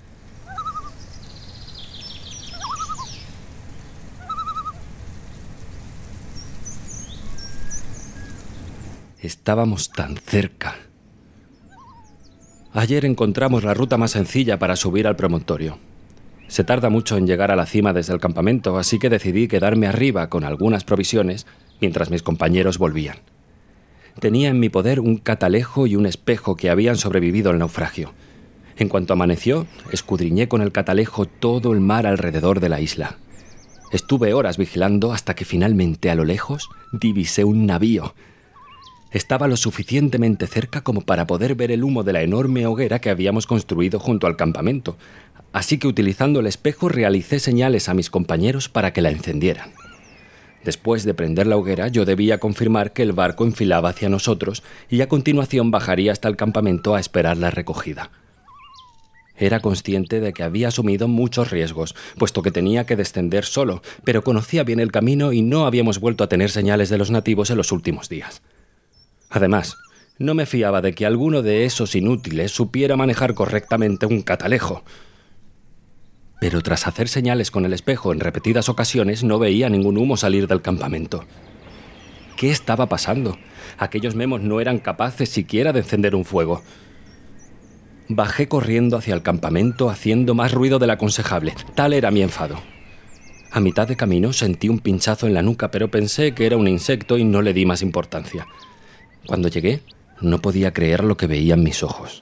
Speaker 5: Estábamos tan cerca. Ayer encontramos la ruta más sencilla para subir al promontorio. Se tarda mucho en llegar a la cima desde el campamento, así que decidí quedarme arriba con algunas provisiones mientras mis compañeros volvían. Tenía en mi poder un catalejo y un espejo que habían sobrevivido al naufragio. En cuanto amaneció, escudriñé con el catalejo todo el mar alrededor de la isla. Estuve horas vigilando hasta que finalmente a lo lejos divisé un navío. Estaba lo suficientemente cerca como para poder ver el humo de la enorme hoguera que habíamos construido junto al campamento, así que utilizando el espejo realicé señales a mis compañeros para que la encendieran. Después de prender la hoguera, yo debía confirmar que el barco enfilaba hacia nosotros y a continuación bajaría hasta el campamento a esperar la recogida. Era consciente de que había asumido muchos riesgos, puesto que tenía que descender solo, pero conocía bien el camino y no habíamos vuelto a tener señales de los nativos en los últimos días. Además, no me fiaba de que alguno de esos inútiles supiera manejar correctamente un catalejo. Pero tras hacer señales con el espejo en repetidas ocasiones, no veía ningún humo salir del campamento. ¿Qué estaba pasando? Aquellos memos no eran capaces siquiera de encender un fuego. Bajé corriendo hacia el campamento haciendo más ruido del aconsejable. Tal era mi enfado. A mitad de camino sentí un pinchazo en la nuca, pero pensé que era un insecto y no le di más importancia. Cuando llegué, no podía creer lo que veía en mis ojos.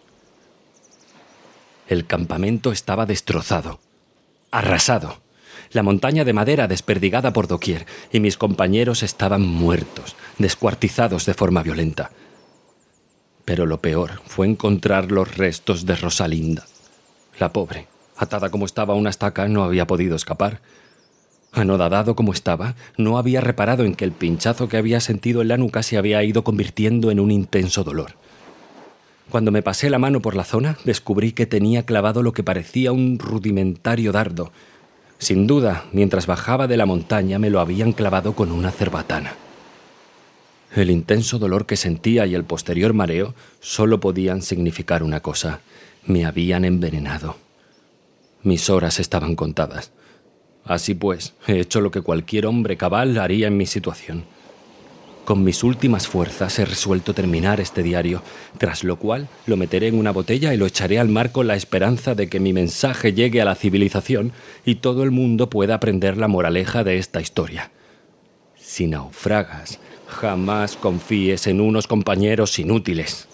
Speaker 5: El campamento estaba destrozado, arrasado. La montaña de madera desperdigada por doquier y mis compañeros estaban muertos, descuartizados de forma violenta. Pero lo peor fue encontrar los restos de Rosalinda. La pobre, atada como estaba a una estaca, no había podido escapar. Anodadado como estaba, no había reparado en que el pinchazo que había sentido en la nuca se había ido convirtiendo en un intenso dolor. Cuando me pasé la mano por la zona, descubrí que tenía clavado lo que parecía un rudimentario dardo. Sin duda, mientras bajaba de la montaña me lo habían clavado con una cerbatana. El intenso dolor que sentía y el posterior mareo solo podían significar una cosa: me habían envenenado. Mis horas estaban contadas. Así pues, he hecho lo que cualquier hombre cabal haría en mi situación. Con mis últimas fuerzas he resuelto terminar este diario, tras lo cual lo meteré en una botella y lo echaré al mar con la esperanza de que mi mensaje llegue a la civilización y todo el mundo pueda aprender la moraleja de esta historia. Si naufragas, jamás confíes en unos compañeros inútiles.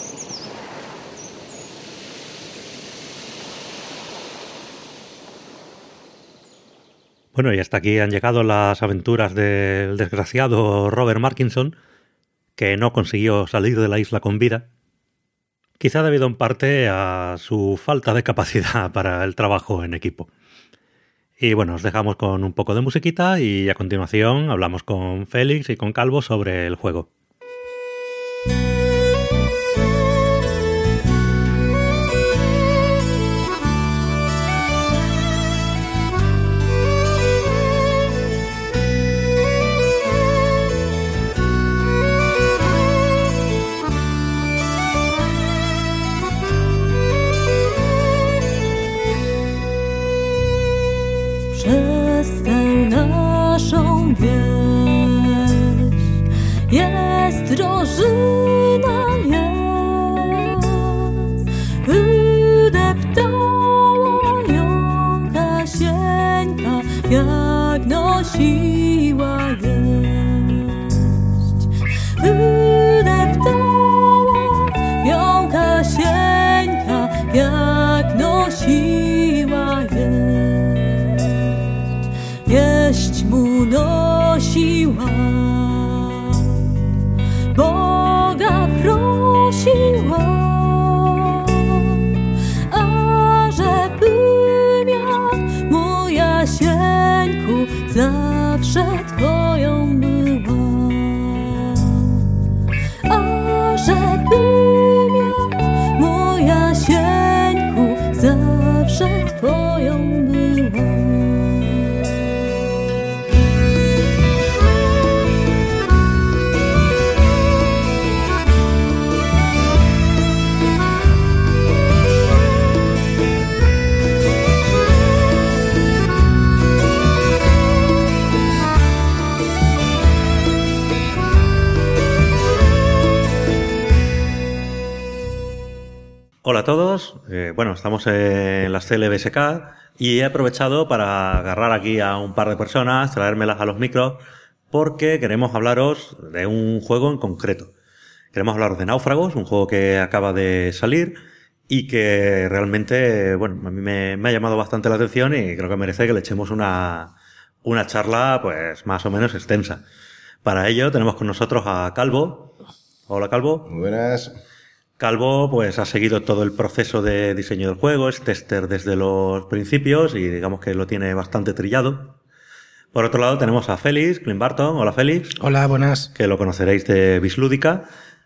Speaker 2: Bueno, y hasta aquí han llegado las aventuras del desgraciado Robert Markinson, que no consiguió salir de la isla con vida, quizá debido en parte a su falta de capacidad para el trabajo en equipo. Y bueno, os dejamos con un poco de musiquita y a continuación hablamos con Félix y con Calvo sobre el juego.
Speaker 6: Przez tę naszą wieś jest drożyna, jest wydeptała ją Kasieńka, jak nosiła jeść. Wydeptała ją Kasieńka, jak nosiła jeść. Jeść mu nosiła, Boga prosiła, a żeby miał mój Jasieńku zawsze twoją była, a żeby miał mój Jasieńku zawsze twoją była.
Speaker 2: Hola a todos, bueno, estamos en la CLBSK y he aprovechado para agarrar aquí a un par de personas, traérmelas a los micros, porque queremos hablaros de un juego en concreto. Queremos hablaros de Náufragos, un juego que acaba de salir y que realmente, bueno, a mí me ha llamado bastante la atención y creo que merece que le echemos una charla pues más o menos extensa. Para ello tenemos con nosotros a Calvo. Hola, Calvo.
Speaker 7: Muy buenas.
Speaker 2: Calvo pues ha seguido todo el proceso de diseño del juego, es tester desde los principios y digamos que lo tiene bastante trillado. Por otro lado tenemos a Félix Clinbarton. Hola, Félix.
Speaker 8: Hola, buenas.
Speaker 2: Que lo conoceréis de Bislúdica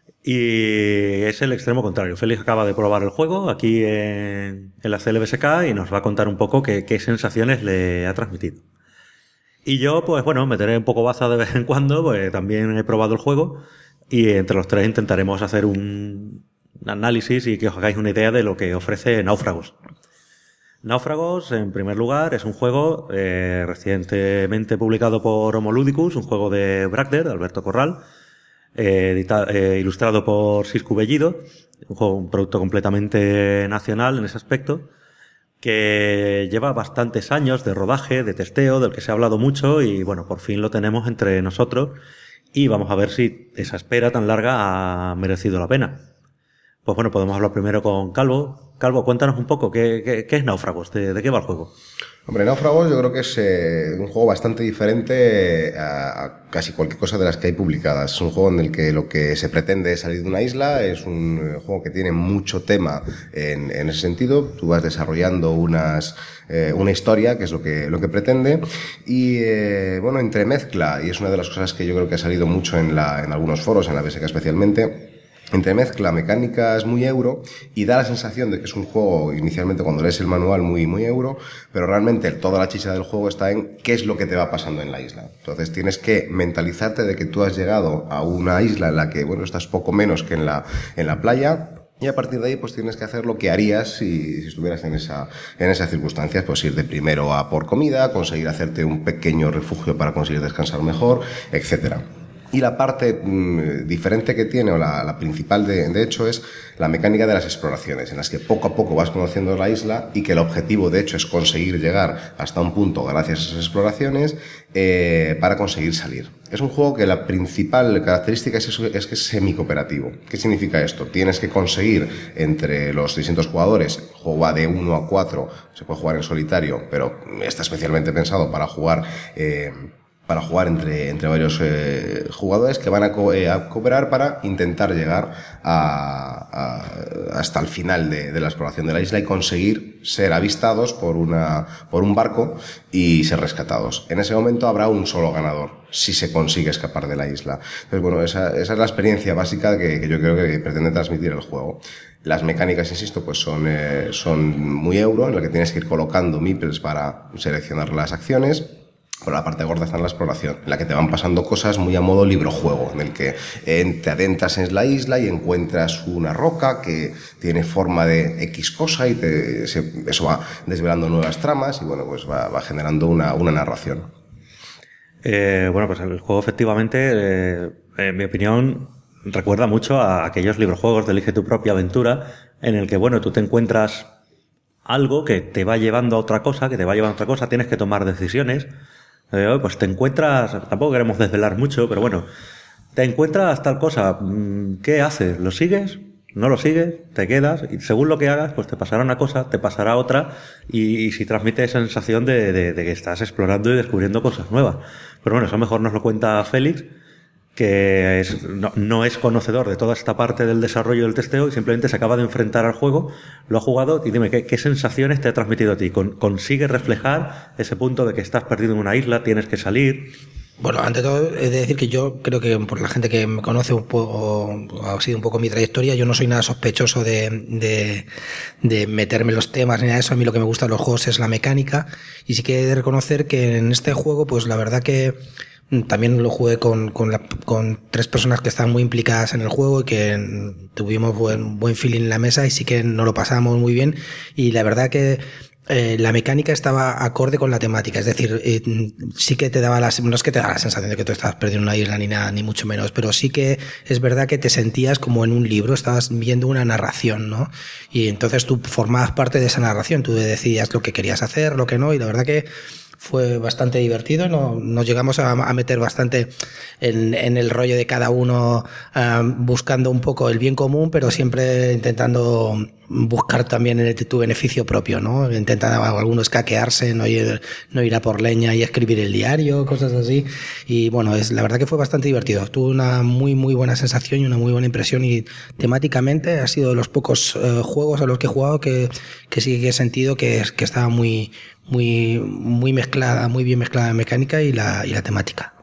Speaker 2: y es el extremo contrario. Félix acaba de probar el juego aquí en la CLBSK y nos va a contar un poco qué sensaciones le ha transmitido. Y yo pues bueno, meteré un poco baza de vez en cuando, pues también he probado el juego y entre los tres intentaremos hacer un análisis y que os hagáis una idea de lo que ofrece Náufragos. Náufragos, en primer lugar, es un juego recientemente publicado por Homo Ludicus, un juego de Bragder, de Alberto Corral, ilustrado por Siscu Bellido, un producto completamente nacional en ese aspecto, que lleva bastantes años de rodaje, de testeo, del que se ha hablado mucho y bueno, por fin lo tenemos entre nosotros y vamos a ver si esa espera tan larga ha merecido la pena. Pues bueno, podemos hablar primero con Calvo. Calvo, cuéntanos un poco, ¿qué es Náufragos? ¿De qué va el juego?
Speaker 7: Hombre, Náufragos yo creo que es un juego bastante diferente a casi cualquier cosa de las que hay publicadas. Es un juego en el que lo que se pretende es salir de una isla, es un juego que tiene mucho tema en ese sentido. Tú vas desarrollando una historia, que es lo que pretende, y bueno, entremezcla, y es una de las cosas que yo creo que ha salido mucho en algunos foros, en la BSK especialmente, entremezcla mecánicas muy euro y da la sensación de que es un juego, inicialmente cuando lees el manual, muy, muy euro, pero realmente toda la chicha del juego está en qué es lo que te va pasando en la isla. Entonces tienes que mentalizarte de que tú has llegado a una isla en la que, bueno, estás poco menos que en la playa, y a partir de ahí pues tienes que hacer lo que harías si estuvieras en esas circunstancias, pues ir de primero a por comida, conseguir hacerte un pequeño refugio para conseguir descansar mejor, etcétera. Y la parte diferente que tiene, o la principal de hecho, es la mecánica de las exploraciones, en las que poco a poco vas conociendo la isla y que el objetivo de hecho es conseguir llegar hasta un punto gracias a esas exploraciones para conseguir salir. Es un juego que la principal característica es que es semi-cooperativo. ¿Qué significa esto? Tienes que conseguir entre los distintos jugadores, el juego va de 1 a 4, se puede jugar en solitario, pero está especialmente pensado para jugar para jugar entre varios jugadores que van a cooperar para intentar llegar hasta el final de la exploración de la isla y conseguir ser avistados por un barco y ser rescatados. En ese momento habrá un solo ganador si se consigue escapar de la isla. Entonces, bueno, esa es la experiencia básica que yo creo que pretende transmitir el juego. Las mecánicas, insisto, pues son muy euro, en la que tienes que ir colocando meeples para seleccionar las acciones. Por la parte gorda está en la exploración, en la que te van pasando cosas muy a modo libro-juego, en el que te adentras en la isla y encuentras una roca que tiene forma de X cosa y eso va desvelando nuevas tramas y bueno, pues va generando una narración.
Speaker 2: Bueno, pues el juego efectivamente, en mi opinión, recuerda mucho a aquellos librojuegos de Elige tu propia aventura, en el que, bueno, tú te encuentras algo que te va llevando a otra cosa, tienes que tomar decisiones. Pues te encuentras, tampoco queremos desvelar mucho, pero bueno, te encuentras tal cosa, ¿qué haces? ¿Lo sigues? ¿No lo sigues? ¿Te quedas? Y según lo que hagas, pues te pasará una cosa, te pasará otra, y si transmite esa sensación de que estás explorando y descubriendo cosas nuevas. Pero bueno, eso mejor nos lo cuenta Félix, que no es conocedor de toda esta parte del desarrollo del testeo y simplemente se acaba de enfrentar al juego, lo ha jugado y dime, ¿qué sensaciones te ha transmitido a ti? ¿Consigue reflejar ese punto de que estás perdido en una isla, tienes que salir?
Speaker 8: Bueno, ante todo he de decir que yo creo que por la gente que me conoce un poco, ha sido un poco mi trayectoria, yo no soy nada sospechoso de meterme en los temas ni nada de eso. A mí lo que me gusta de los juegos es la mecánica, y sí que he de reconocer que en este juego, pues la verdad que también lo jugué con 3 personas que estaban muy implicadas en el juego y que tuvimos buen feeling en la mesa y sí que nos lo pasamos muy bien, y la verdad que la mecánica estaba acorde con la temática, es decir, sí que te daba no es que te daba la sensación de que tú estabas perdido en una isla ni nada, ni mucho menos, pero sí que es verdad que te sentías como en un libro, estabas viendo una narración, ¿no? Y entonces tú formabas parte de esa narración, tú decidías lo que querías hacer, lo que no, y la verdad que fue bastante divertido. Nos llegamos a meter bastante en el rollo de cada uno, buscando un poco el bien común, pero siempre intentando buscar también tu beneficio propio, ¿no? Intentando algunos caquearse, no ir a por leña y escribir el diario, cosas así. Y bueno, la verdad que fue bastante divertido. Tuve una muy, muy buena sensación y una muy buena impresión, y temáticamente ha sido de los pocos juegos a los que he jugado que sí que he sentido que estaba muy mezclada, muy bien mezclada la mecánica y la temática.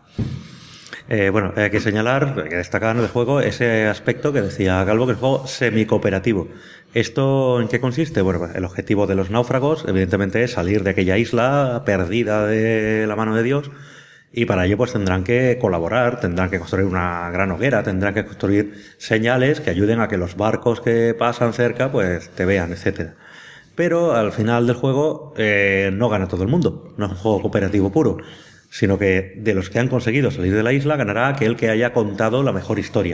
Speaker 2: Bueno, hay que señalar, hay que destacar en el juego ese aspecto que decía Calvo, que es un juego semi-cooperativo. ¿Esto en qué consiste? Bueno, el objetivo de los náufragos, evidentemente, es salir de aquella isla perdida de la mano de Dios, y para ello pues tendrán que colaborar, tendrán que construir una gran hoguera, tendrán que construir señales que ayuden a que los barcos que pasan cerca pues te vean, etcétera. Pero al final del juego no gana todo el mundo, no es un juego cooperativo puro, sino que de los que han conseguido salir de la isla ganará aquel que haya contado la mejor historia.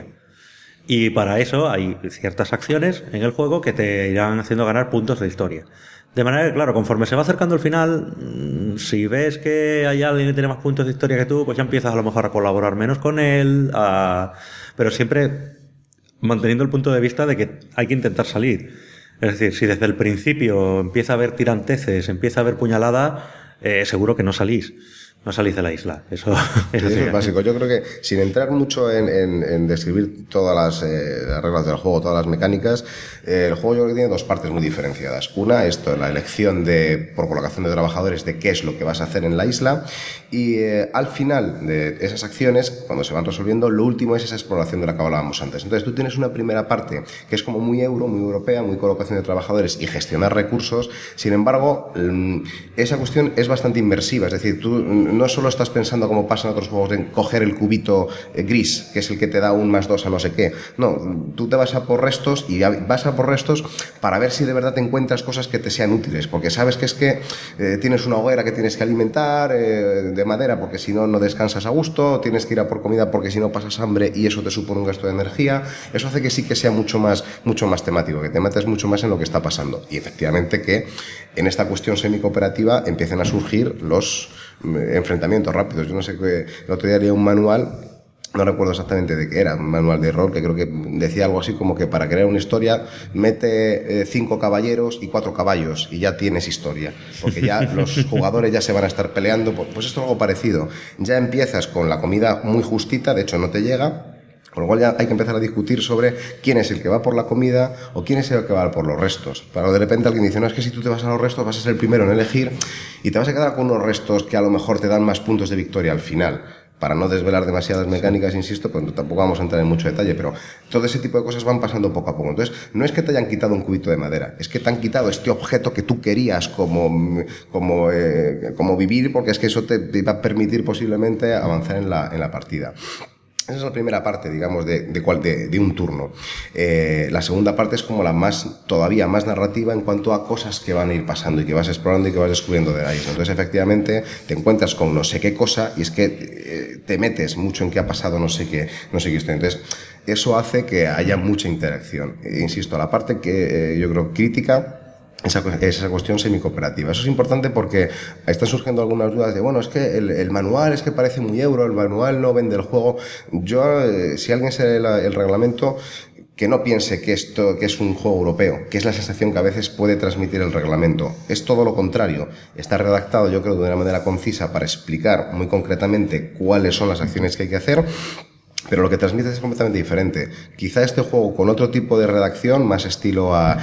Speaker 2: Y para eso hay ciertas acciones en el juego que te irán haciendo ganar puntos de historia. De manera que, claro, conforme se va acercando el final, si ves que hay alguien que tiene más puntos de historia que tú, pues ya empiezas a lo mejor a colaborar menos con él, pero siempre manteniendo el punto de vista de que hay que intentar salir. Es decir, si desde el principio empieza a haber tiranteces, empieza a haber puñalada, seguro que no salís de la isla. Eso es
Speaker 7: básico. Yo creo que sin entrar mucho en describir todas las reglas del juego, todas las mecánicas, el juego yo creo que tiene 2 partes muy diferenciadas. Una, la elección por colocación de trabajadores de qué es lo que vas a hacer en la isla, y al final de esas acciones, cuando se van resolviendo, lo último es esa exploración de la que hablábamos antes. Entonces tú tienes una primera parte que es como muy europea, muy colocación de trabajadores y gestionar recursos. Sin embargo, esa cuestión es bastante inmersiva, es decir, tú no solo estás pensando, como pasa en otros juegos, en coger el cubito gris, que es el que te da un +2 a no sé qué. No, tú te vas a por restos, y vas a por restos para ver si de verdad te encuentras cosas que te sean útiles, porque sabes que es que tienes una hoguera que tienes que alimentar de madera, porque si no, no descansas a gusto, tienes que ir a por comida porque si no pasas hambre y eso te supone un gasto de energía. Eso hace que sí que sea mucho más temático, que te metas mucho más en lo que está pasando. Y efectivamente que en esta cuestión semi-cooperativa empiecen a surgir los enfrentamientos rápidos. Yo no sé, el otro día leí un manual no recuerdo exactamente de qué era, un manual de rol que creo que decía algo así como que para crear una historia mete 5 caballeros y 4 caballos y ya tienes historia, porque ya los jugadores ya se van a estar peleando. Pues esto es algo parecido, ya empiezas con la comida muy justita, de hecho no te llega. Con lo cual ya hay que empezar a discutir sobre quién es el que va por la comida o quién es el que va por los restos. Pero de repente alguien dice, no, es que si tú te vas a los restos vas a ser el primero en elegir y te vas a quedar con unos restos que a lo mejor te dan más puntos de victoria al final. Para no desvelar demasiadas mecánicas, insisto, pues tampoco vamos a entrar en mucho detalle, pero todo ese tipo de cosas van pasando poco a poco. Entonces, no es que te hayan quitado un cubito de madera, es que te han quitado este objeto que tú querías como vivir, porque es que eso te va a permitir posiblemente avanzar en la partida. Esa es la primera parte, digamos, de un turno. La segunda parte es como todavía más narrativa en cuanto a cosas que van a ir pasando y que vas explorando y que vas descubriendo de la isla. Entonces, efectivamente, te encuentras con no sé qué cosa y es que te metes mucho en qué ha pasado no sé qué historia. Entonces, eso hace que haya mucha interacción. Insisto, la parte que yo creo crítica es esa cuestión semi-cooperativa. Eso es importante porque están surgiendo algunas dudas de, bueno, es que el manual es que parece muy euro, el manual no vende el juego. Yo, si alguien se lee el reglamento, que no piense que es un juego europeo, que es la sensación que a veces puede transmitir el reglamento. Es todo lo contrario. Está redactado, yo creo, de una manera concisa para explicar muy concretamente cuáles son las acciones que hay que hacer. Pero lo que transmite es completamente diferente. Quizá este juego con otro tipo de redacción, más estilo a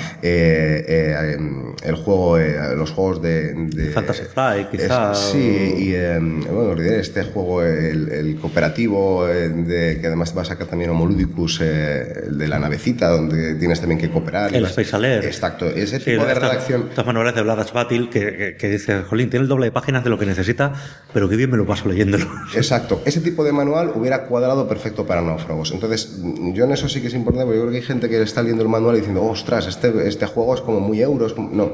Speaker 7: los juegos de
Speaker 2: Fantasy Flight, quizá.
Speaker 7: Sí, y bueno, este juego, el cooperativo, que además va a sacar también Homoludicus, el de la navecita, donde tienes también que cooperar.
Speaker 2: El Space Alert.
Speaker 7: Exacto, ese tipo de redacción.
Speaker 2: Estas manuales de Vladas Batil que dice, jolín, tiene el doble de páginas de lo que necesita, pero qué bien me lo paso leyéndolo.
Speaker 7: Exacto, ese tipo de manual hubiera cuadrado perfecto para náufragos. Entonces, yo en eso sí que es importante, porque yo creo que hay gente que está leyendo el manual y diciendo, ostras, este juego es como muy euros. No,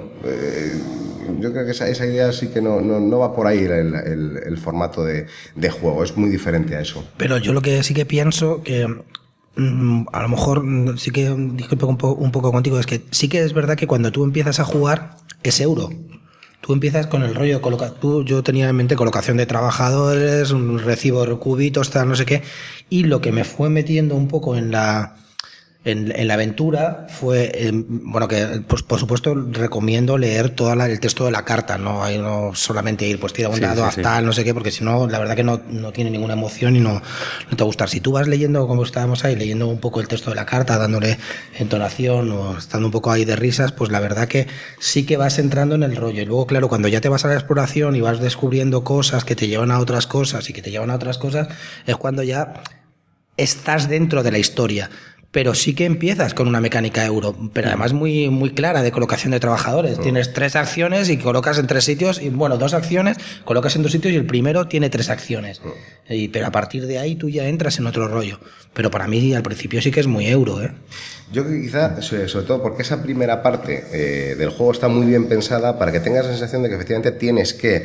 Speaker 7: yo creo que esa idea sí que no va por ahí el formato de juego, es muy diferente a eso.
Speaker 8: Pero yo lo que sí que pienso que a lo mejor sí que disculpo un poco contigo, es que sí que es verdad que cuando tú empiezas a jugar es euro. Tú empiezas con el rollo de yo tenía en mente colocación de trabajadores, un recibo de cubitos, tal, no sé qué, y lo que me fue metiendo un poco en la aventura fue, bueno, que pues, por supuesto recomiendo leer todo el texto de la carta, no solamente ir, pues tira un dado, haz tal, no sé qué, porque si no, la verdad que no tiene ninguna emoción y no te va a gustar. Si tú vas leyendo, como estábamos ahí, leyendo un poco el texto de la carta, dándole entonación o estando un poco ahí de risas, pues la verdad que sí que vas entrando en el rollo. Y luego, claro, cuando ya te vas a la exploración y vas descubriendo cosas que te llevan a otras cosas y que te llevan a otras cosas, es cuando ya estás dentro de la historia. Pero sí que empiezas con una mecánica euro, pero además muy, muy clara de colocación de trabajadores. Tienes 3 acciones y colocas en 3 sitios, y bueno, 2 acciones, colocas en 2 sitios y el primero tiene 3 acciones. Pero a partir de ahí tú ya entras en otro rollo. Pero para mí al principio sí que es muy euro, ¿eh?
Speaker 7: Yo creo que quizá, sobre todo porque esa primera parte del juego está muy bien pensada para que tengas la sensación de que efectivamente tienes que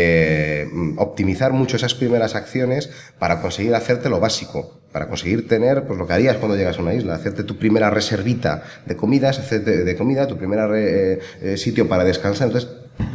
Speaker 7: optimizar mucho esas primeras acciones para conseguir hacerte lo básico, para conseguir tener pues lo que harías cuando llegas a una isla, hacerte tu primera reservita de comidas, hacerte de comida, tu primer sitio para descansar. Entonces,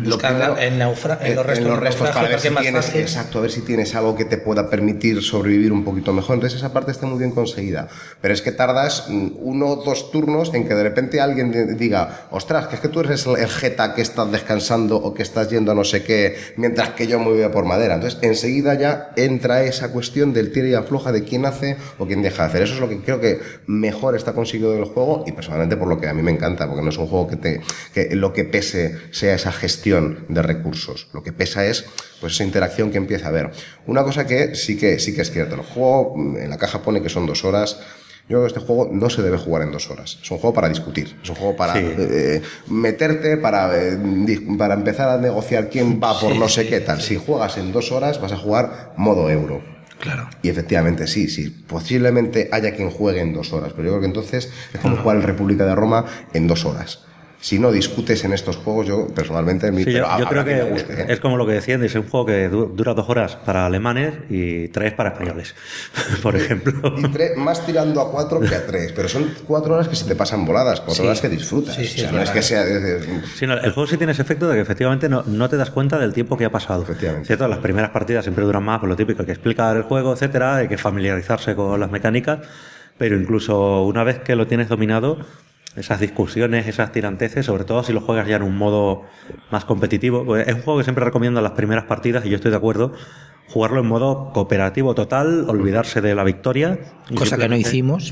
Speaker 8: en los restos
Speaker 7: para ver si tienes, exacto, a ver si tienes algo que te pueda permitir sobrevivir un poquito mejor. Entonces esa parte está muy bien conseguida, pero es que tardas 1 o 2 turnos en que de repente alguien diga, ostras, que es que tú eres el jeta que estás descansando o que estás yendo a no sé qué mientras que yo me voy a por madera. Entonces enseguida ya entra esa cuestión del tira y afloja de quién hace o quién deja de hacer. Eso es lo que creo que mejor está conseguido del juego, y personalmente por lo que a mí me encanta, porque no es un juego que lo que pese sea esa gestión de recursos. Lo que pesa es pues esa interacción que empieza a haber. Una cosa que sí que es cierto, el juego en la caja pone que son 2 horas. Yo creo que este juego no se debe jugar en 2 horas. Es un juego para discutir, es un juego para meterte, para empezar a negociar quién va por no sé qué tal. Si juegas en 2 horas vas a jugar modo euro.
Speaker 8: Claro.
Speaker 7: Y efectivamente sí, posiblemente haya quien juegue en 2 horas, pero yo creo que entonces es como jugar en República de Roma en 2 horas. Si no discutes en estos juegos, yo personalmente...
Speaker 2: Sí, yo creo que es como lo que decían, es un juego que dura 2 horas para alemanes y 3 para españoles, por ejemplo.
Speaker 7: Y más tirando a 4 que a 3, pero son 4 horas que se te pasan voladas, 4 horas que disfrutas.
Speaker 8: Sí,
Speaker 7: o sea, no es que sea...
Speaker 2: Sí, no, el juego sí tiene ese efecto de que efectivamente no te das cuenta del tiempo que ha pasado.
Speaker 7: Efectivamente.
Speaker 2: ¿Cierto? Las primeras partidas siempre duran más, por lo típico, hay que explicar el juego, etcétera, hay que familiarizarse con las mecánicas, pero incluso una vez que lo tienes dominado, esas discusiones, esas tiranteces, sobre todo si lo juegas ya en un modo más competitivo, pues es un juego que siempre recomiendo en las primeras partidas, y yo estoy de acuerdo, jugarlo en modo cooperativo total, olvidarse de la victoria.
Speaker 8: Cosa que no hicimos.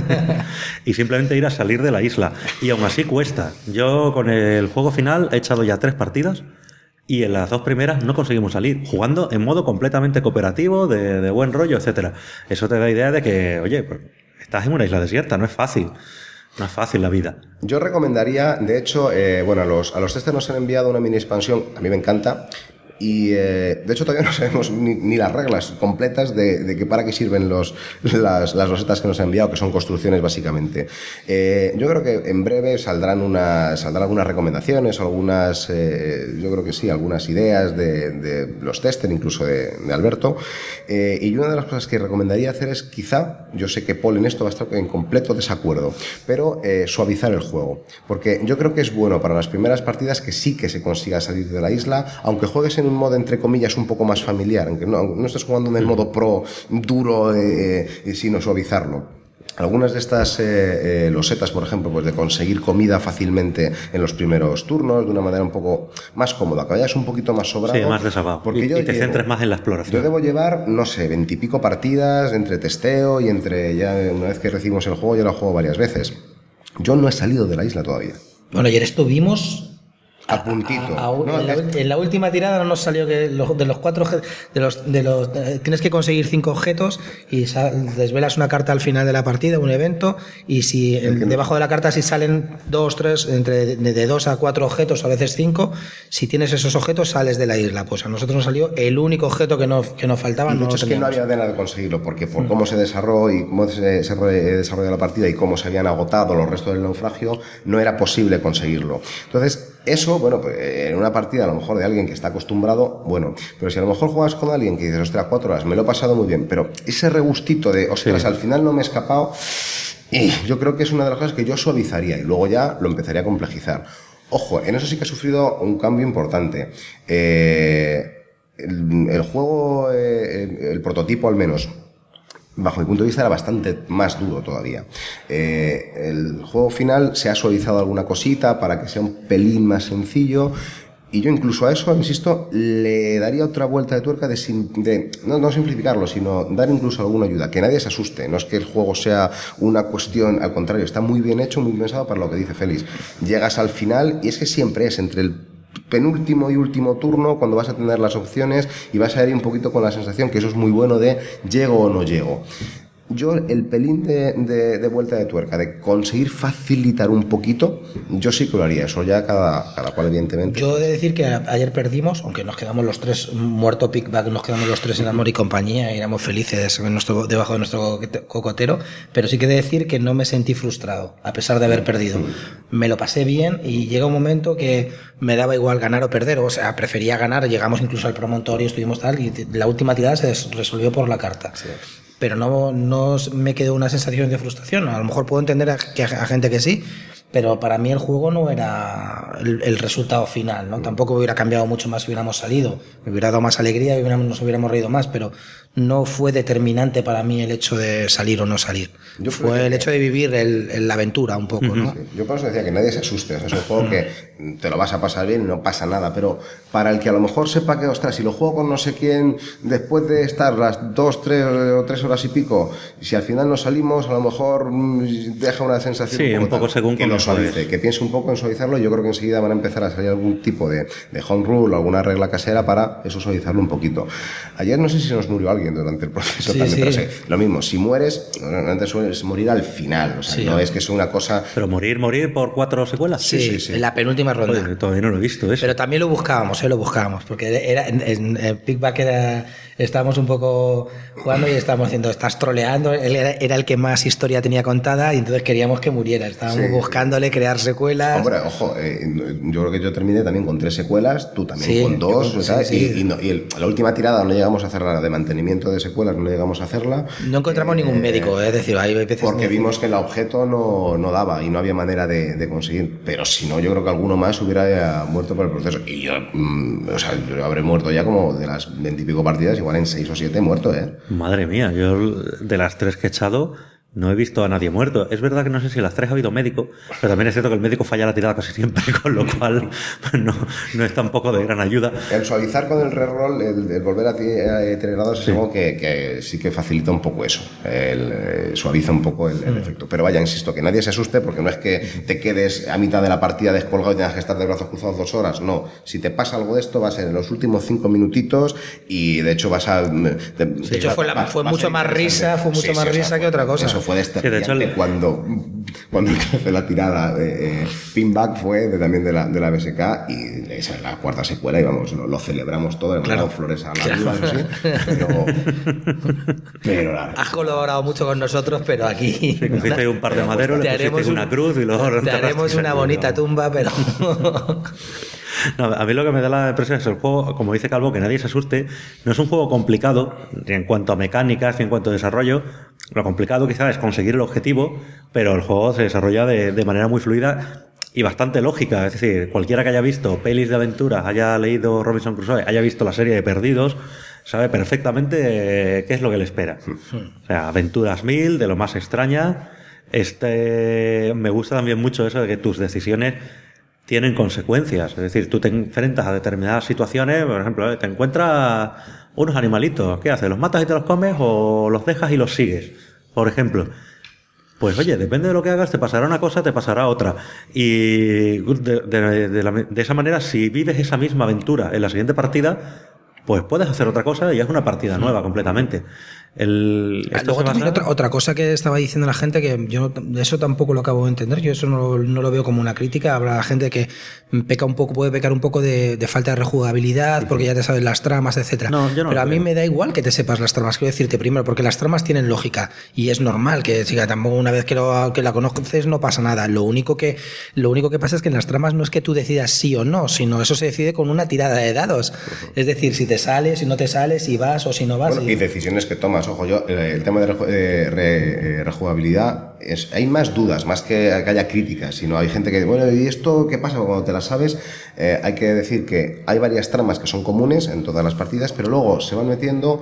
Speaker 2: Y simplemente ir a salir de la isla. Y aún así cuesta. Yo con el juego final he echado ya 3 partidas y en las 2 primeras no conseguimos salir, jugando en modo completamente cooperativo, de buen rollo, etcétera. Eso te da idea de que, oye, pues estás en una isla desierta, no es fácil. No es fácil la vida.
Speaker 7: Yo recomendaría, de hecho, bueno, a los testers nos han enviado una mini expansión, a mí me encanta, y de hecho todavía no sabemos ni las reglas completas de que para qué sirven las losetas que nos han enviado, que son construcciones básicamente. Yo creo que en breve saldrán algunas recomendaciones, algunas, yo creo que sí, algunas ideas de los testers, incluso de Alberto, y una de las cosas que recomendaría hacer es quizá, yo sé que Paul en esto va a estar en completo desacuerdo, pero suavizar el juego, porque yo creo que es bueno para las primeras partidas que sí que se consiga salir de la isla, aunque juegues en un modo entre comillas un poco más familiar, aunque no estés jugando en el modo pro duro, sino suavizarlo. Algunas de estas losetas, por ejemplo, pues de conseguir comida fácilmente en los primeros turnos, de una manera un poco más cómoda, que vayas un poquito más sobrado.
Speaker 2: Sí, más desahogado.
Speaker 7: Porque
Speaker 2: y te centres más en la exploración.
Speaker 7: Yo debo llevar, no sé, 20 y pico partidas entre testeo y entre, ya una vez que recibimos el juego, yo lo juego varias veces. Yo no he salido de la isla todavía.
Speaker 8: Bueno, ayer estuvimos...
Speaker 7: A puntito.
Speaker 8: En la última tirada no nos salió que de los 4 tienes que conseguir 5 objetos y desvelas una carta al final de la partida, un evento, y si debajo de la carta si salen 2, 3, de 2 a 4 objetos, a veces 5, si tienes esos objetos sales de la isla. Pues a nosotros nos salió el único objeto que nos faltaba.
Speaker 7: Y de hecho es que no había manera de conseguirlo, porque por cómo se desarrolló y cómo se desarrolló la partida y cómo se habían agotado los restos del naufragio, no era posible conseguirlo. Entonces, eso, bueno, pues en una partida a lo mejor de alguien que está acostumbrado, bueno, pero si a lo mejor juegas con alguien que dices, ostras, 4 horas, me lo he pasado muy bien, pero ese regustito de, ostras, sí, al final no me he escapado, yo creo que es una de las cosas que yo suavizaría y luego ya lo empezaría a complejizar. Ojo, en eso sí que ha sufrido un cambio importante. El juego, el prototipo al menos, bajo mi punto de vista era bastante más duro todavía. El juego final se ha suavizado alguna cosita para que sea un pelín más sencillo, y yo incluso a eso, insisto, le daría otra vuelta de tuerca no simplificarlo, sino dar incluso alguna ayuda, que nadie se asuste. No es que el juego sea una cuestión, al contrario, está muy bien hecho, muy pensado para lo que dice Félix. Llegas al final y es que siempre es entre el penúltimo y último turno cuando vas a tener las opciones y vas a ir un poquito con la sensación, que eso es muy bueno, de llego o no llego. Yo el pelín de vuelta de tuerca, de conseguir facilitar un poquito, yo sí que lo haría. Eso ya cada cual, evidentemente.
Speaker 8: Yo he de decir que ayer perdimos, aunque nos quedamos los 3, muerto pickback, nos quedamos los 3 en amor y compañía y éramos felices debajo de nuestro cocotero, pero sí que he de decir que no me sentí frustrado, a pesar de haber perdido. Me lo pasé bien y llega un momento que me daba igual ganar o perder, o sea, prefería ganar. Llegamos incluso al promontorio, estuvimos tal, y la última tirada se resolvió por la carta. Sí. Pero no me quedó una sensación de frustración. A lo mejor puedo entender a gente que sí, pero para mí el juego no era el resultado final, ¿no? Tampoco hubiera cambiado mucho más si hubiéramos salido. Me hubiera dado más alegría y nos hubiéramos reído más, pero no fue determinante para mí el hecho de salir o no salir. Fue el hecho de vivir la aventura un poco, ¿no?
Speaker 7: Sí. Yo por eso decía que nadie se asuste. O sea, es un juego que te lo vas a pasar bien y no pasa nada, pero para el que a lo mejor sepa que, ostras, si lo juego con no sé quién, después de estar las 2, 3 horas y pico, si al final no salimos, a lo mejor deja una sensación.
Speaker 2: Sí, un poco según
Speaker 7: que lo suavice, que piense un poco en suavizarlo. Yo creo que enseguida van a empezar a salir algún tipo de home rule o alguna regla casera para eso, suavizarlo un poquito. Ayer no sé si nos murió alguien durante el proceso, sí, también, sí. Pero lo mismo, si mueres, normalmente sueles morir al final, o sea, sí, no es que es una cosa...
Speaker 2: ¿Pero morir por 4 secuelas?
Speaker 8: Sí, en la penúltima ronda.
Speaker 2: Oye, todavía no lo he visto eso.
Speaker 8: Pero también lo buscábamos, porque era, en Pickback estábamos un poco jugando y estábamos diciendo, estás troleando. Él era el que más historia tenía contada y entonces queríamos que muriera. Estábamos buscando dándole, crear secuelas.
Speaker 7: Hombre, ojo, yo creo que yo terminé también con 3 secuelas, tú también con 2, ¿sabes?
Speaker 8: Sí.
Speaker 7: La última tirada no llegamos a hacerla, de mantenimiento de secuelas, no llegamos a hacerla.
Speaker 8: No encontramos ningún médico, es decir, hay veces...
Speaker 7: Porque vimos que el objeto no daba y no había manera de conseguir. Pero si no, yo creo que alguno más hubiera muerto por el proceso. Y yo, yo habré muerto ya como de las 20 y pico partidas, igual en 6 o 7 he muerto, ¿eh?
Speaker 2: Madre mía, yo de las 3 que he echado no he visto a nadie muerto. Es verdad que no sé si en las 3 ha habido médico, pero también es cierto que el médico falla la tirada casi siempre, con lo cual pues no es tampoco de gran ayuda.
Speaker 7: El suavizar con el reroll, el volver a tener dados es algo que sí que facilita un poco eso. Suaviza un poco el efecto. Pero vaya, insisto, que nadie se asuste, porque no es que te quedes a mitad de la partida descolgado y tengas que estar de brazos cruzados 2 horas. No, si te pasa algo de esto va a ser en los últimos 5 minutitos y de hecho vas a...
Speaker 8: De hecho fue mucho más risa, que otra cosa.
Speaker 7: Eso fue desternillante cuando hace la tirada pinback fue también de la BSK, y esa es la 4ª secuela y vamos, lo celebramos todo, hemos dado flores a la vida, ¿sí? pero
Speaker 8: has colaborado mucho con nosotros, pero aquí
Speaker 2: cogiste un par de maderos, le pusiste una cruz y luego
Speaker 8: te haremos una bonita tumba, pero
Speaker 2: no, a mí lo que me da la impresión es el juego, como dice Calvo, que nadie se asuste, no es un juego complicado ni en cuanto a mecánicas ni en cuanto a desarrollo. Lo complicado quizás es conseguir el objetivo, pero el juego se desarrolla de manera muy fluida y bastante lógica. Es decir, cualquiera que haya visto pelis de aventuras, haya leído Robinson Crusoe, haya visto la serie de Perdidos, sabe perfectamente qué es lo que le espera. O sea, aventuras 1000, de lo más extraña. Me gusta también mucho eso de que tus decisiones tienen consecuencias. Es decir, tú te enfrentas a determinadas situaciones, por ejemplo, te encuentras unos animalitos, ¿qué haces? ¿Los matas y te los comes o los dejas y los sigues? Por ejemplo. Pues oye, depende de lo que hagas, te pasará una cosa, te pasará otra. Y de esa manera, si vives esa misma aventura en la siguiente partida, pues puedes hacer otra cosa y es una partida nueva completamente.
Speaker 8: Luego también otra cosa que estaba diciendo la gente, que yo eso tampoco lo acabo de entender, yo eso no lo veo como una crítica. Habrá gente que puede pecar un poco de falta de rejugabilidad, porque ya te sabes las tramas, etcétera. Pero a mí me da igual que te sepas las tramas, quiero decirte, primero, porque las tramas tienen lógica y es normal que siga, tampoco una vez que la conoces no pasa nada. Lo único que pasa es que en las tramas no es que tú decidas sí o no, sino eso se decide con una tirada de dados. Es decir, si te sales, si no te sales, si vas o si no vas.
Speaker 7: Bueno, y decisiones que tomas. Ojo, yo el tema de rejugabilidad hay más dudas, más que haya críticas, sino hay gente que, bueno, ¿y esto qué pasa cuando te las sabes? Hay que decir que hay varias tramas que son comunes en todas las partidas, pero luego se van metiendo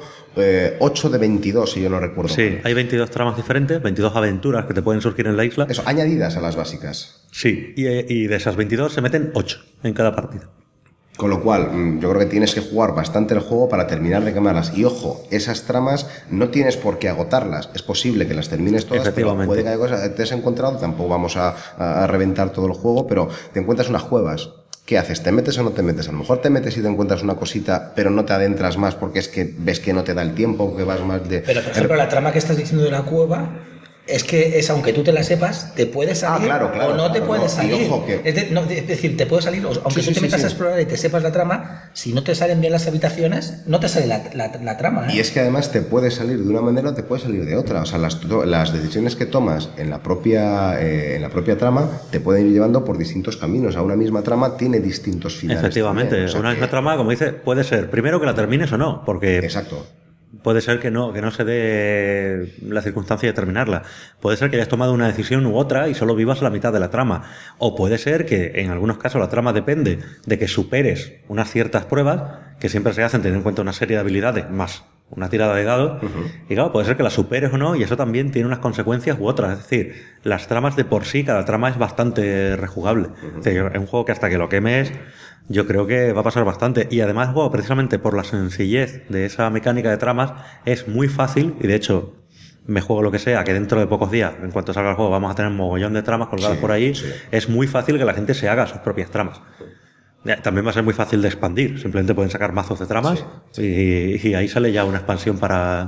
Speaker 7: 8 de 22, si yo no recuerdo.
Speaker 2: Sí, hay 22 tramas diferentes, 22 aventuras que te pueden surgir en la isla.
Speaker 7: Eso, añadidas a las básicas.
Speaker 2: Sí, y de esas 22 se meten 8 en cada partida.
Speaker 7: Con lo cual, yo creo que tienes que jugar bastante el juego para terminar de quemarlas. Y ojo, esas tramas no tienes por qué agotarlas. Es posible que las termines todas, pero puede que haya cosas te has encontrado. Tampoco vamos a reventar todo el juego, pero te encuentras unas cuevas. ¿Qué haces? ¿Te metes o no te metes? A lo mejor te metes y te encuentras una cosita, pero no te adentras más porque es que ves que no te da el tiempo, que vas más de...
Speaker 8: Pero, por ejemplo, la trama que estás diciendo de la cueva... Es que aunque tú te la sepas, te puedes salir o no te puedes salir.
Speaker 7: Ojo que...
Speaker 8: es decir, te puedes salir, aunque tú te metas a explorar y te sepas la trama, si no te salen bien las habitaciones, no te sale la trama.
Speaker 7: Y es que además te puedes salir de una manera o te puedes salir de otra. O sea, las decisiones que tomas en la propia trama te pueden ir llevando por distintos caminos. A una misma trama tiene distintos finales.
Speaker 2: Efectivamente, también. O sea, una misma trama, como dice, puede ser primero que la termines o no, porque...
Speaker 7: Exacto.
Speaker 2: Puede ser que no se dé la circunstancia de terminarla. Puede ser que hayas tomado una decisión u otra y solo vivas la mitad de la trama. O puede ser que en algunos casos la trama depende de que superes unas ciertas pruebas que siempre se hacen teniendo en cuenta una serie de habilidades más una tirada de dados. Y claro, puede ser que la superes o no, y eso también tiene unas consecuencias u otras. Es decir, las tramas de por sí, cada trama es bastante rejugable. Es decir, es un juego que hasta que lo quemes, yo creo que va a pasar bastante. Y además el juego, precisamente por la sencillez de esa mecánica de tramas, es muy fácil, y de hecho me juego lo que sea, que dentro de pocos días, en cuanto salga el juego, vamos a tener un mogollón de tramas colgadas por ahí. Es muy fácil que la gente se haga sus propias tramas. También va a ser muy fácil de expandir. Simplemente pueden sacar mazos de tramas y ahí sale ya una expansión para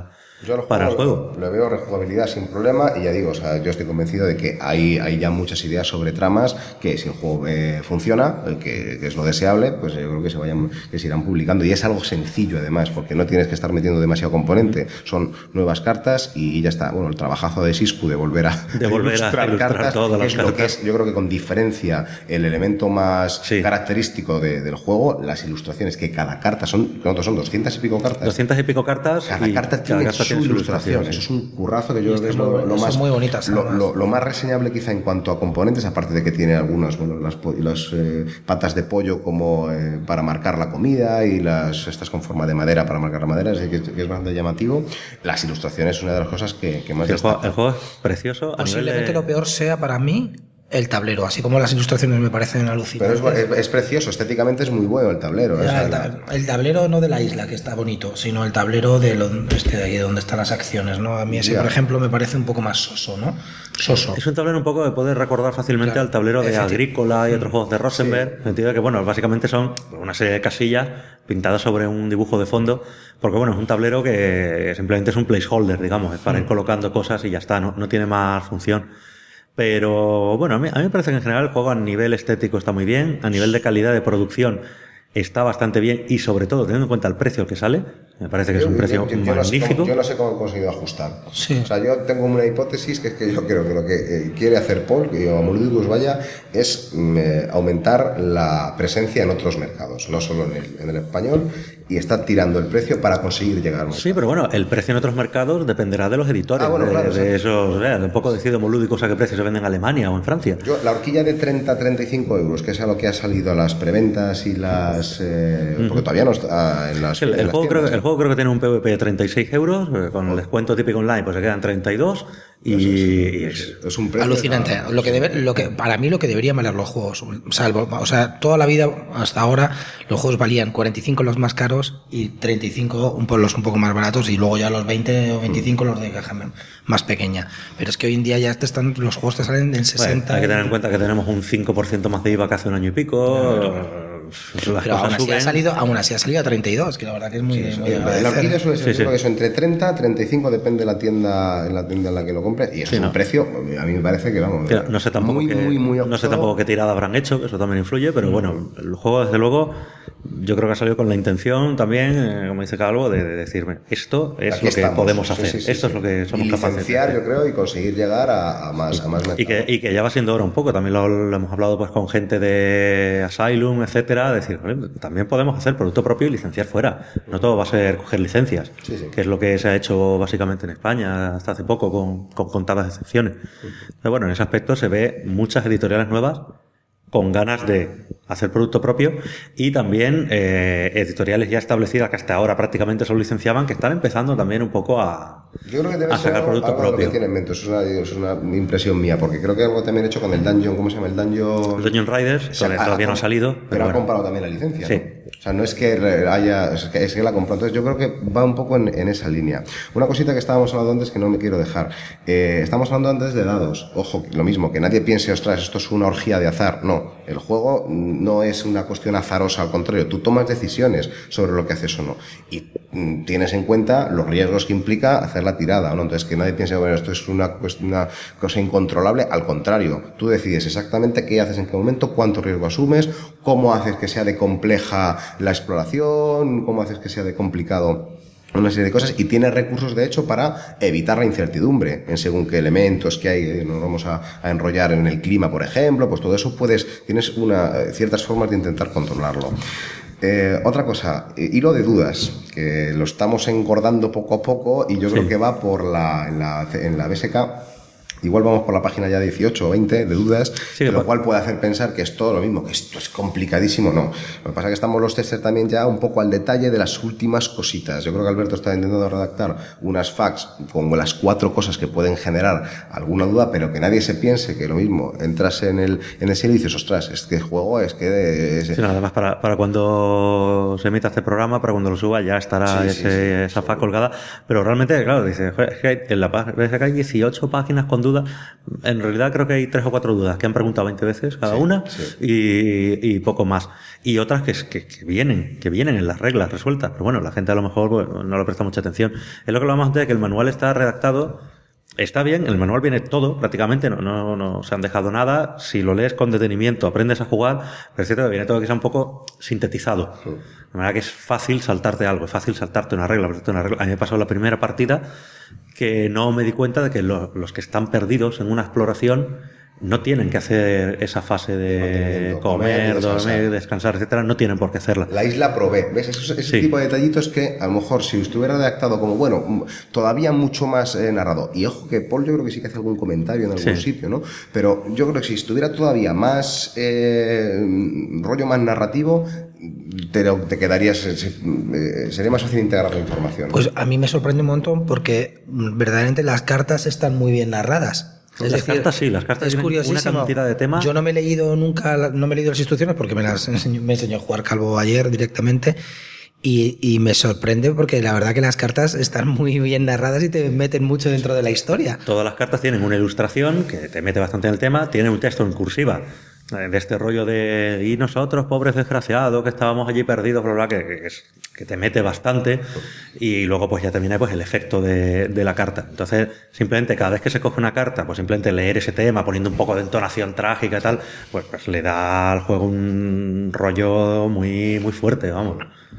Speaker 2: para el juego.
Speaker 7: Le veo rejugabilidad sin problema y ya digo, o sea, yo estoy convencido de que hay ya muchas ideas sobre tramas que si el juego funciona, que es lo deseable, pues yo creo que se irán publicando y es algo sencillo además, porque no tienes que estar metiendo demasiado componente, son nuevas cartas y ya está. Bueno, el trabajazo de Siscu de volver a ilustrar cartas todas las cartas. Lo que es, yo creo que con diferencia el elemento más característico del juego, las ilustraciones, que cada carta son 200 y pico cartas.
Speaker 2: 200 y pico cartas.
Speaker 7: Cada carta tiene su ilustración. Eso es un currazo que yo creo que es lo más
Speaker 8: muy bonitas,
Speaker 7: lo más reseñable quizá en cuanto a componentes, aparte de que tiene algunas, bueno, las patas de pollo como para marcar la comida y estas con forma de madera para marcar la madera, así que es bastante llamativo. Las ilustraciones es una de las cosas que más destaca.
Speaker 2: El juego es precioso.
Speaker 8: Posiblemente lo peor sea para mí el tablero, así como las ilustraciones me parecen alucinantes.
Speaker 7: Pero es precioso, estéticamente es muy bueno el tablero.
Speaker 8: El tablero no de la isla, que está bonito, sino el tablero de ahí donde están las acciones, ¿no? A mí ese, por ejemplo, me parece un poco más soso, ¿no? Soso.
Speaker 2: Es un tablero un poco que puede recordar fácilmente al tablero de Agrícola y otros juegos de Rosenberg, en el sentido de que, bueno, básicamente son una serie de casillas pintadas sobre un dibujo de fondo, porque, bueno, es un tablero que simplemente es un placeholder, digamos, es para ir colocando cosas y ya está, no tiene más función. Pero bueno, a mí me parece que en general el juego a nivel estético está muy bien, a nivel de calidad de producción está bastante bien y sobre todo teniendo en cuenta el precio que sale, me parece que es un precio magnífico.
Speaker 7: Yo no sé cómo he conseguido ajustar.
Speaker 8: Sí.
Speaker 7: O sea, yo tengo una hipótesis que es que yo creo que lo que quiere hacer Paul, que a Moludicus vaya, es aumentar la presencia en otros mercados, no solo en el español, y está tirando el precio para conseguir llegar más.
Speaker 2: Sí, pero bueno, el precio en otros mercados dependerá de los editores. De esos, un poco decido Moludicus a qué precio se vende en Alemania o en Francia.
Speaker 7: La horquilla de 30-35 euros, que es a lo que ha salido a las preventas y las... porque todavía no está en las...
Speaker 2: El juego creo que tiene un PVP de 36 euros, con el descuento típico online pues se quedan 32 y
Speaker 7: es un precio
Speaker 8: alucinante. Lo que para mí lo que deberían valer los juegos, salvo, o sea, toda la vida hasta ahora los juegos valían 45 los más caros y 35 los un poco más baratos y luego ya los 20 o 25 los de caja más pequeña. Pero es que hoy en día ya los juegos te salen en 60.
Speaker 2: Bueno, hay que tener en cuenta que tenemos un 5% más de IVA que hace un año y pico.
Speaker 8: Pero aún así ha salido a 32, que la verdad que es muy
Speaker 7: la horquilla suele ser que eso, entre 30 y 35 depende de la tienda en la que lo compres, y eso es un precio, a mí me parece que vamos,
Speaker 2: no sé tampoco no sé tampoco qué tirada habrán hecho, que eso también influye, pero bueno, el juego desde luego yo creo que ha salido con la intención también, como dice Calvo, de decirme esto es lo que podemos hacer, esto es lo que somos capaces de hacer,
Speaker 7: yo creo, y conseguir llegar a más mercado.
Speaker 2: Y que ya va siendo ahora un poco, también lo hemos hablado pues con gente de Asylum, etcétera, decir, también podemos hacer producto propio y licenciar fuera, no todo va a ser coger licencias, que es lo que se ha hecho básicamente en España hasta hace poco con contadas excepciones. Pero bueno, en ese aspecto se ve muchas editoriales nuevas con ganas de hacer producto propio y también editoriales ya establecidas que hasta ahora prácticamente solo licenciaban, que están empezando también un poco a sacar producto propio.
Speaker 7: Es una impresión mía, porque creo que algo también hecho con el Dungeon, ¿cómo se llama? El Dungeon
Speaker 2: Riders, todavía no ha salido.
Speaker 7: Pero ha comprado también la licencia,
Speaker 2: sí.
Speaker 7: ¿no? O sea, no es que es que la compró. Entonces yo creo que va un poco en esa línea. Una cosita que estábamos hablando antes que no me quiero dejar. Estamos hablando antes de dados. Ojo, lo mismo, que nadie piense, ostras, esto es una orgía de azar. No, el juego no es una cuestión azarosa, al contrario, tú tomas decisiones sobre lo que haces o no. Y tienes en cuenta los riesgos que implica hacer la tirada, ¿no? Entonces que nadie piense, bueno, esto es una cosa incontrolable. Al contrario, tú decides exactamente qué haces en qué momento, cuánto riesgo asumes, cómo haces que sea de compleja la exploración, cómo haces que sea de complicado una serie de cosas, y tienes recursos de hecho para evitar la incertidumbre en según qué elementos que hay. Nos vamos a enrollar en el clima, por ejemplo, pues todo eso tienes ciertas formas de intentar controlarlo. Otra cosa, hilo de dudas, que lo estamos engordando poco a poco, y yo creo que va por en la BSK. Igual vamos por la página ya 18 o 20 de dudas, lo cual puede hacer pensar que es todo lo mismo, que esto es complicadísimo. No, lo que pasa es que estamos los testers también ya un poco al detalle de las últimas cositas. Yo creo que Alberto está intentando redactar unas facts con las 4 cosas que pueden generar alguna duda, pero que nadie se piense que lo mismo, entras en el cielo y dices, ostras, es que el juego es que...
Speaker 2: Sí, además para cuando se emita este programa, para cuando lo suba ya estará esa fact colgada, pero realmente, claro, dices, es que en la BSK hay 18 páginas con duda. En realidad creo que hay 3 o 4 dudas que han preguntado 20 veces cada una y poco más. Y otras que vienen en las reglas resueltas. Pero bueno, la gente a lo mejor pues, no le presta mucha atención. Es lo que hablamos antes de que el manual está redactado. Está bien, en el manual viene todo prácticamente, no se han dejado nada. Si lo lees con detenimiento, aprendes a jugar, pero es cierto que viene todo que sea un poco sintetizado. Sí. De manera que es fácil saltarte algo, es fácil saltarte una regla. A mí me pasó la primera partida que no me di cuenta de que los que están perdidos en una exploración no tienen que hacer esa fase de comer, dormir, descansar, etcétera, no tienen por qué hacerla.
Speaker 7: La isla provee, ¿ves? Ese tipo de detallitos que a lo mejor si estuviera redactado como, bueno, todavía mucho más narrado. Y ojo que Paul yo creo que sí que hace algún comentario en algún sitio, ¿no? Pero yo creo que si estuviera todavía más rollo más narrativo, te quedarías, sería más fácil integrar la información.
Speaker 8: Pues a mí me sorprende un montón porque verdaderamente las cartas están muy bien narradas.
Speaker 2: Las cartas
Speaker 8: es curiosísimo.
Speaker 2: Una cantidad de temas.
Speaker 8: Yo no me he leído nunca, no me he leído las instrucciones porque me enseñó a jugar Calvo ayer directamente y me sorprende porque la verdad que las cartas están muy bien narradas y te meten mucho dentro de la historia.
Speaker 2: Todas las cartas tienen una ilustración que te mete bastante en el tema, tienen un texto en cursiva de este rollo de y nosotros pobres desgraciados que estábamos allí perdidos, bla, bla, que te mete bastante, y luego pues ya termina pues el efecto de la carta. Entonces simplemente cada vez que se coge una carta, pues simplemente leer ese tema poniendo un poco de entonación trágica y tal, pues le da al juego un rollo muy, muy fuerte, vamos.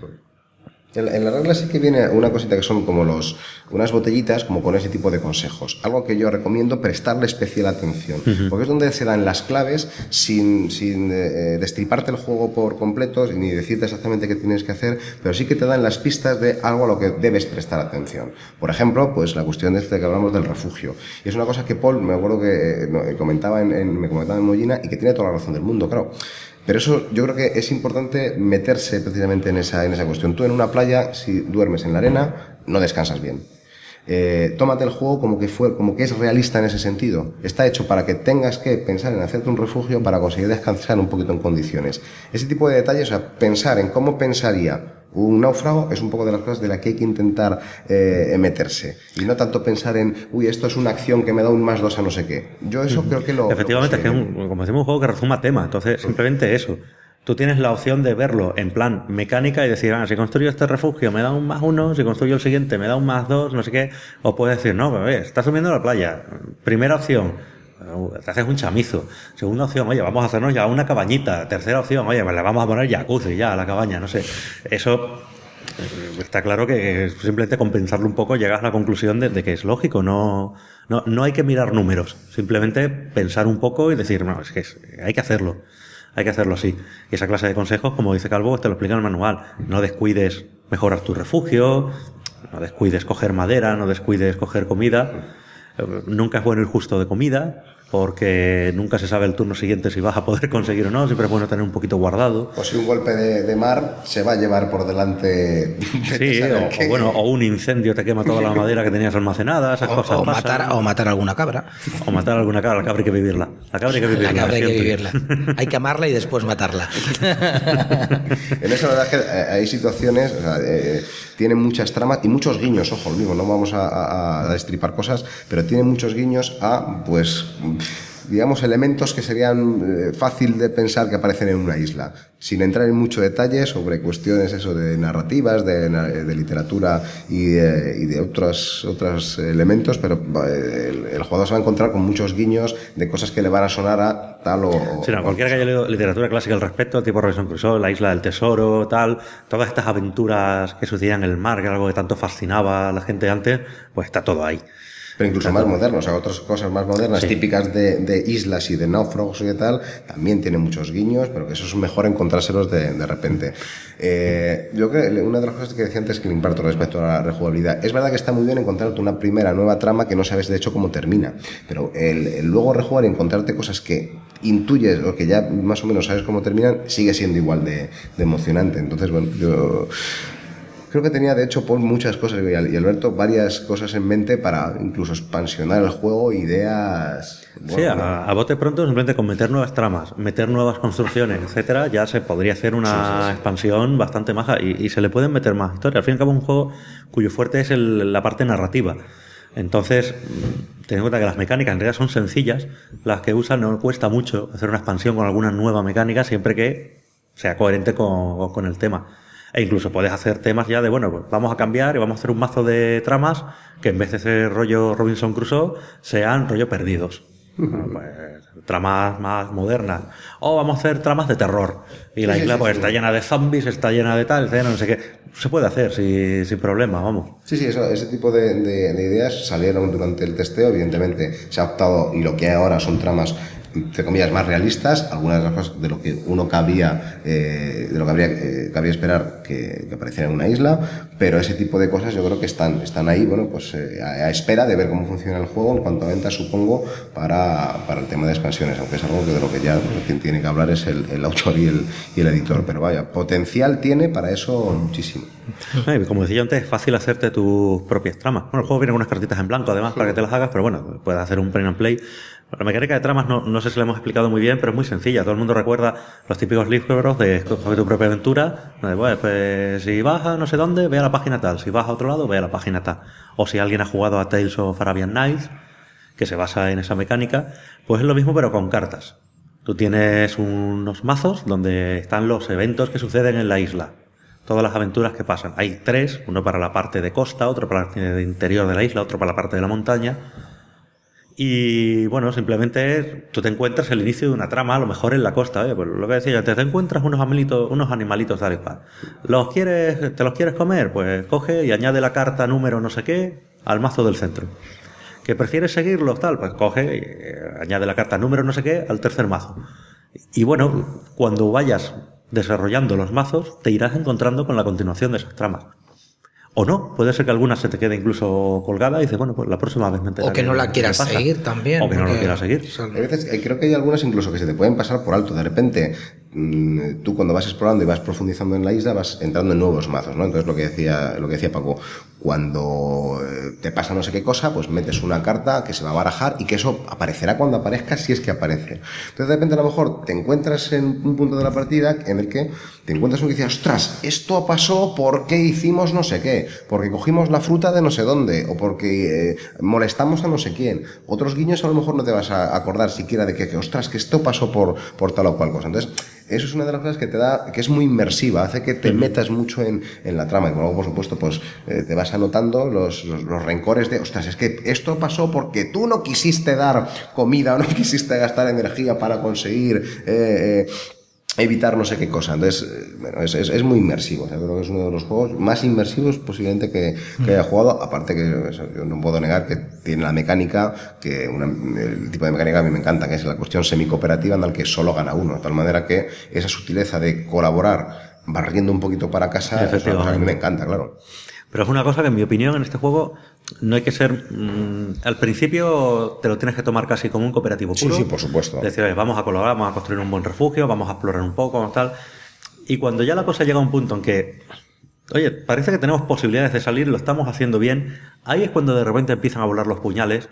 Speaker 7: En la regla sí que viene una cosita que son como unas botellitas como con ese tipo de consejos. Algo que yo recomiendo prestarle especial atención. Porque es donde se dan las claves sin destriparte el juego por completo ni decirte exactamente qué tienes que hacer, pero sí que te dan las pistas de algo a lo que debes prestar atención. Por ejemplo, pues la cuestión de que hablamos del refugio. Y es una cosa que Paul, me acuerdo que me comentaba en Mollina y que tiene toda la razón del mundo, claro. Pero eso yo creo que es importante meterse precisamente en esa cuestión. Tú en una playa, si duermes en la arena, no descansas bien. Tómate el juego como que es realista en ese sentido. Está hecho para que tengas que pensar en hacerte un refugio para conseguir descansar un poquito en condiciones. Ese tipo de detalles, o sea, pensar en cómo pensaría un náufrago es un poco de las cosas de las que hay que intentar meterse. Y no tanto pensar en, esto es una acción que me da un +2 a no sé qué. Yo eso creo que lo...
Speaker 2: Efectivamente, es que como decimos, un juego que resuma tema. Entonces, simplemente eso. Tú tienes la opción de verlo en plan mecánica y decir, si construyo este refugio me da un +1, si construyo el siguiente me da un +2, no sé qué. O puedes decir, no, estás subiendo a la playa. Primera opción, te haces un chamizo. Segunda opción, oye, vamos a hacernos ya una cabañita. Tercera opción, oye, pues le vamos a poner jacuzzi ya a la cabaña, no sé. Eso está claro que simplemente con pensarlo un poco llegas a la conclusión de que es lógico. No hay que mirar números. Simplemente pensar un poco y decir, no, es que hay que hacerlo. Hay que hacerlo así. Y esa clase de consejos, como dice Calvo, te lo explica en el manual. No descuides mejorar tu refugio, no descuides coger madera, no descuides coger comida. Nunca es bueno ir justo de comida, porque nunca se sabe el turno siguiente si vas a poder conseguir o no. Siempre es bueno tener un poquito guardado.
Speaker 7: O si un golpe de mar se va a llevar por delante.
Speaker 2: Sí, o un incendio te quema toda la madera que tenías almacenada, esas cosas pasan.
Speaker 8: O matar alguna cabra.
Speaker 2: O matar alguna cabra, la cabra hay que vivirla. La cabra hay que vivirla.
Speaker 8: Hay que amarla y después matarla.
Speaker 7: En eso la verdad es que hay situaciones, o sea, tienen muchas tramas y muchos guiños, ojo, lo mismo, no vamos a destripar cosas, pero tiene muchos guiños a, pues, digamos, elementos que serían fácil de pensar que aparecen en una isla, sin entrar en mucho detalle sobre cuestiones eso de narrativas, de literatura y de otros elementos, pero el jugador se va a encontrar con muchos guiños de cosas que le van a sonar a tal o...
Speaker 2: Sí, no, cualquiera que haya leído literatura clásica al respecto, tipo Robinson Crusoe, La Isla del Tesoro, tal, todas estas aventuras que sucedían en el mar, que era algo que tanto fascinaba a la gente antes, pues está todo ahí.
Speaker 7: Pero incluso más modernos, o sea, otras cosas más modernas, sí, típicas de islas y de náufragos y tal, también tienen muchos guiños, pero que eso es mejor encontrárselos de repente. Yo creo que una de las cosas que decía antes que le imparto respecto a la rejugabilidad, es verdad que está muy bien encontrarte una primera nueva trama que no sabes de hecho cómo termina, pero el luego rejugar y encontrarte cosas que intuyes o que ya más o menos sabes cómo terminan, sigue siendo igual de emocionante. Entonces, bueno, yo... creo que tenía, de hecho, Paul muchas cosas y Alberto varias cosas en mente para incluso expansionar el juego, ideas...
Speaker 2: Bueno, sí, a bote pronto, simplemente con meter nuevas tramas, meter nuevas construcciones, etcétera, ya se podría hacer una expansión bastante maja y se le pueden meter más historias. Al fin y al cabo, un juego cuyo fuerte es la parte narrativa. Entonces, ten en cuenta que las mecánicas en realidad son sencillas, las que usan no cuesta mucho hacer una expansión con alguna nueva mecánica siempre que sea coherente con el tema. E incluso puedes hacer temas ya de, bueno, pues vamos a cambiar y vamos a hacer un mazo de tramas que en vez de ser rollo Robinson Crusoe, sean rollo perdidos. Bueno, pues, tramas más modernas. O vamos a hacer tramas de terror. Y la isla pues está llena de zombies, está llena de tal, está llena de no sé qué. Se puede hacer sin problema, vamos.
Speaker 7: Sí, ese tipo de ideas salieron durante el testeo. Evidentemente se ha optado, y lo que hay ahora son tramas, entre comillas, más realistas, algunas de las cosas de lo que uno cabía esperar que apareciera en una isla, pero ese tipo de cosas yo creo que están ahí, bueno, pues a espera de ver cómo funciona el juego en cuanto a ventas, supongo, para el tema de expansiones, aunque es algo que de lo que ya quien tiene que hablar es el autor y el editor, pero vaya, potencial tiene para eso muchísimo.
Speaker 2: Como decía yo antes, es fácil hacerte tus propias tramas. Bueno, el juego viene con unas cartitas en blanco además para que te las hagas, pero bueno, puedes hacer un print and play. La mecánica de tramas no sé si la hemos explicado muy bien, pero es muy sencilla. Todo el mundo recuerda los típicos libros de escoge tu propia aventura. Bueno, pues si vas a no sé dónde, ve a la página tal. Si vas a otro lado, ve a la página tal. O si alguien ha jugado a Tales of Arabian Nights, que se basa en esa mecánica, pues es lo mismo pero con cartas. Tú tienes unos mazos donde están los eventos que suceden en la isla. Todas las aventuras que pasan. Hay 3, uno para la parte de costa, otro para la parte de interior de la isla, otro para la parte de la montaña. Y bueno, simplemente tú te encuentras el inicio de una trama, a lo mejor en la costa, pues lo que decía yo, te encuentras unos animalitos tal y cual. ¿Te los quieres comer? Pues coge y añade la carta número no sé qué al mazo del centro. ¿Que prefieres seguirlos tal? Pues coge y añade la carta número no sé qué al tercer mazo. Y bueno, cuando vayas desarrollando los mazos, te irás encontrando con la continuación de esas tramas. O no, puede ser que alguna se te quede incluso colgada y dices, bueno, pues la próxima vez me enteraré.
Speaker 8: O que no la quieras seguir también.
Speaker 2: O que no lo quieras seguir.
Speaker 7: Hay veces, creo que hay algunas incluso que se te pueden pasar por alto. De repente, tú cuando vas explorando y vas profundizando en la isla, vas entrando en nuevos mazos, ¿no? Entonces lo que decía Paco, cuando te pasa no sé qué cosa, pues metes una carta que se va a barajar y que eso aparecerá cuando aparezca, si es que aparece. Entonces de repente a lo mejor te encuentras en un punto de la partida en el que te encuentras uno que dice, ostras, esto pasó porque hicimos no sé qué, porque cogimos la fruta de no sé dónde, o porque molestamos a no sé quién. Otros guiños a lo mejor no te vas a acordar siquiera de que ostras, que esto pasó por tal o cual cosa. Entonces, eso es una de las cosas que te da, que es muy inmersiva, hace que te metas mucho en la trama, y luego por supuesto pues te vas anotando los rencores de, ostras, es que esto pasó porque tú no quisiste dar comida o no quisiste gastar energía para conseguir evitar no sé qué cosa. Entonces, bueno, es muy inmersivo. O sea, creo que es uno de los juegos más inmersivos posiblemente que haya jugado. Aparte que yo no puedo negar que tiene la mecánica, el tipo de mecánica a mí me encanta, que es la cuestión semi-cooperativa en la que solo gana uno. De tal manera que esa sutileza de colaborar barriendo un poquito para casa es una cosa que a mí me encanta, claro.
Speaker 2: Pero es una cosa que en mi opinión en este juego no hay que ser... al principio te lo tienes que tomar casi como un cooperativo puro.
Speaker 7: Sí, por supuesto.
Speaker 2: Decir, vamos a colaborar, vamos a construir un buen refugio, vamos a explorar un poco, tal. Y cuando ya la cosa llega a un punto en que, oye, parece que tenemos posibilidades de salir, lo estamos haciendo bien, ahí es cuando de repente empiezan a volar los puñales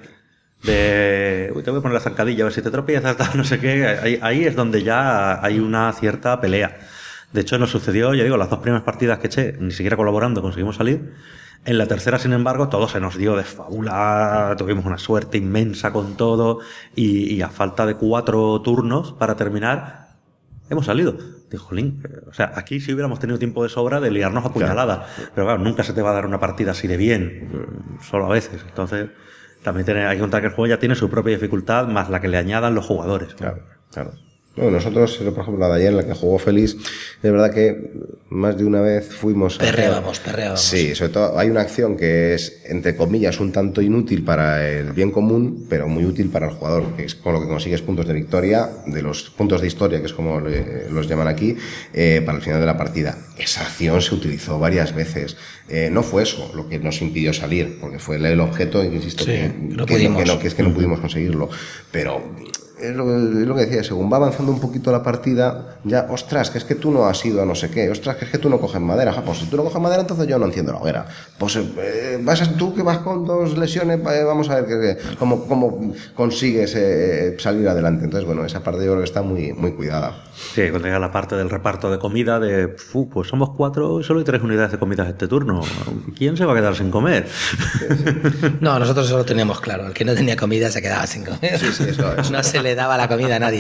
Speaker 2: de... Uy, te voy a poner la zancadilla a ver si te tropiezas, tal, no sé qué. Ahí es donde ya hay una cierta pelea. De hecho, nos sucedió, ya digo, las 2 primeras partidas que eché, ni siquiera colaborando conseguimos salir. En la tercera, sin embargo, todo se nos dio de fábula, tuvimos una suerte inmensa con todo y a falta de 4 turnos para terminar, hemos salido. Dijo, jolín, o sea, aquí sí hubiéramos tenido tiempo de sobra de liarnos a puñaladas. Claro. Pero claro, nunca se te va a dar una partida así de bien, solo a veces. Entonces, también hay que contar que el juego ya tiene su propia dificultad, más la que le añadan los jugadores.
Speaker 7: Claro, claro. No, nosotros, por ejemplo, la de ayer, en la que jugó Félix, de verdad que más de una vez fuimos...
Speaker 8: Perreábamos.
Speaker 7: Sí, sobre todo hay una acción que es, entre comillas, un tanto inútil para el bien común, pero muy útil para el jugador, que es con lo que consigues puntos de victoria, de los puntos de historia, que es como los llaman aquí, para el final de la partida. Esa acción se utilizó varias veces. No fue eso lo que nos impidió salir, porque fue el objeto, insisto,
Speaker 8: sí,
Speaker 7: que no pudimos conseguirlo, pero... es lo que decía, según va avanzando un poquito la partida, ya, ostras, que es que tú no has ido a no sé qué, ostras, que es que tú no coges madera, pues si tú no coges madera, entonces yo no enciendo la hoguera. Pues tú que vas con 2 lesiones, vamos a ver cómo consigues salir adelante. Entonces, bueno, esa parte yo creo que está muy, muy cuidada.
Speaker 2: Sí, cuando llega la parte del reparto de comida, pues somos 4 y solo hay 3 unidades de comida este turno. ¿Quién se va a quedar sin comer?
Speaker 8: No, nosotros solo teníamos claro, el que no tenía comida se quedaba sin comer.
Speaker 7: Sí, eso es.
Speaker 8: No se le daba la comida a nadie.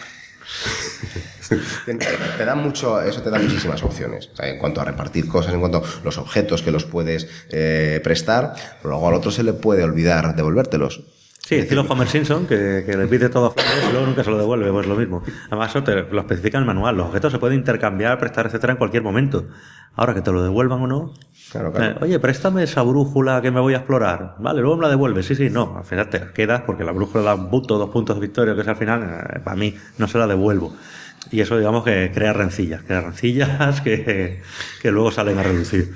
Speaker 7: Te da muchísimas opciones, o sea, en cuanto a repartir cosas, en cuanto a los objetos que los puedes prestar, pero luego al otro se le puede olvidar devolvértelos.
Speaker 2: Sí, estilo Homer Simpson, que le pide todo a Flanders y luego nunca se lo devuelve, pues lo mismo. Además, eso te lo especifica en el manual. Los objetos se pueden intercambiar, prestar, etcétera, en cualquier momento. Ahora, que te lo devuelvan o no...
Speaker 7: Claro.
Speaker 2: Oye, préstame esa brújula que me voy a explorar. Vale, luego me la devuelves. Sí, no. Al final te la quedas porque la brújula da un punto, 2 puntos de victoria, que es al final, para mí, no se la devuelvo. Y eso, digamos, que crea rencillas que luego salen a reducir.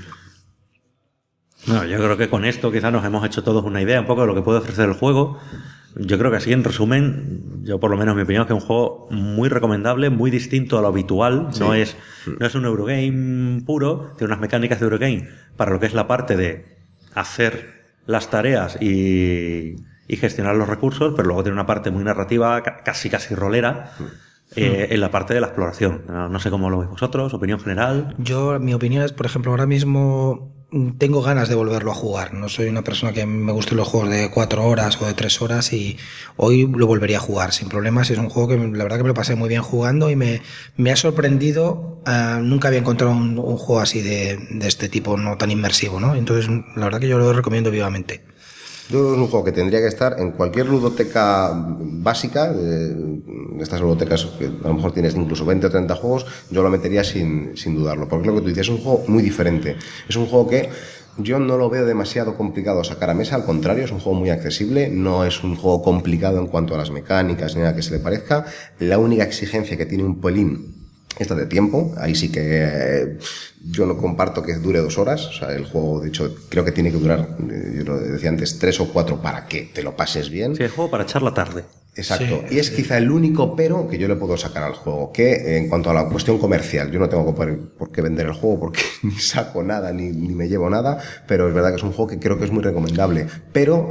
Speaker 2: No, yo creo que con esto quizás nos hemos hecho todos una idea un poco de lo que puede ofrecer el juego. Yo creo que así, en resumen, yo por lo menos mi opinión es que es un juego muy recomendable, muy distinto a lo habitual. Sí. No es un Eurogame puro, tiene unas mecánicas de Eurogame para lo que es la parte de hacer las tareas y gestionar los recursos, pero luego tiene una parte muy narrativa, casi rolera, en la parte de la exploración. No sé cómo lo veis vosotros, opinión general.
Speaker 8: Mi opinión es, por ejemplo, ahora mismo tengo ganas de volverlo a jugar. No soy una persona que me gusten los juegos de 4 horas o de 3 horas y hoy lo volvería a jugar sin problemas. Es un juego que la verdad que me lo pasé muy bien jugando y me ha sorprendido. Nunca había encontrado un juego así de este tipo, no tan inmersivo, ¿no? Entonces, la verdad que yo lo recomiendo vivamente.
Speaker 7: Yo es un juego que tendría que estar en cualquier ludoteca básica, de estas ludotecas que a lo mejor tienes incluso 20 o 30 juegos, yo lo metería sin dudarlo, porque lo que tú dices es un juego muy diferente, es un juego que yo no lo veo demasiado complicado sacar a mesa, al contrario, es un juego muy accesible, no es un juego complicado en cuanto a las mecánicas ni nada que se le parezca. La única exigencia que tiene un pelín esta de tiempo, ahí sí que yo no comparto que dure 2 horas, o sea, el juego, de hecho, creo que tiene que durar, yo lo decía antes, 3 o 4 para que te lo pases bien.
Speaker 2: Sí, el juego para echar la tarde.
Speaker 7: Exacto, sí. Y es quizá el único pero que yo le puedo sacar al juego, que en cuanto a la cuestión comercial, yo no tengo por qué vender el juego porque ni saco nada, ni me llevo nada, pero es verdad que es un juego que creo que es muy recomendable, pero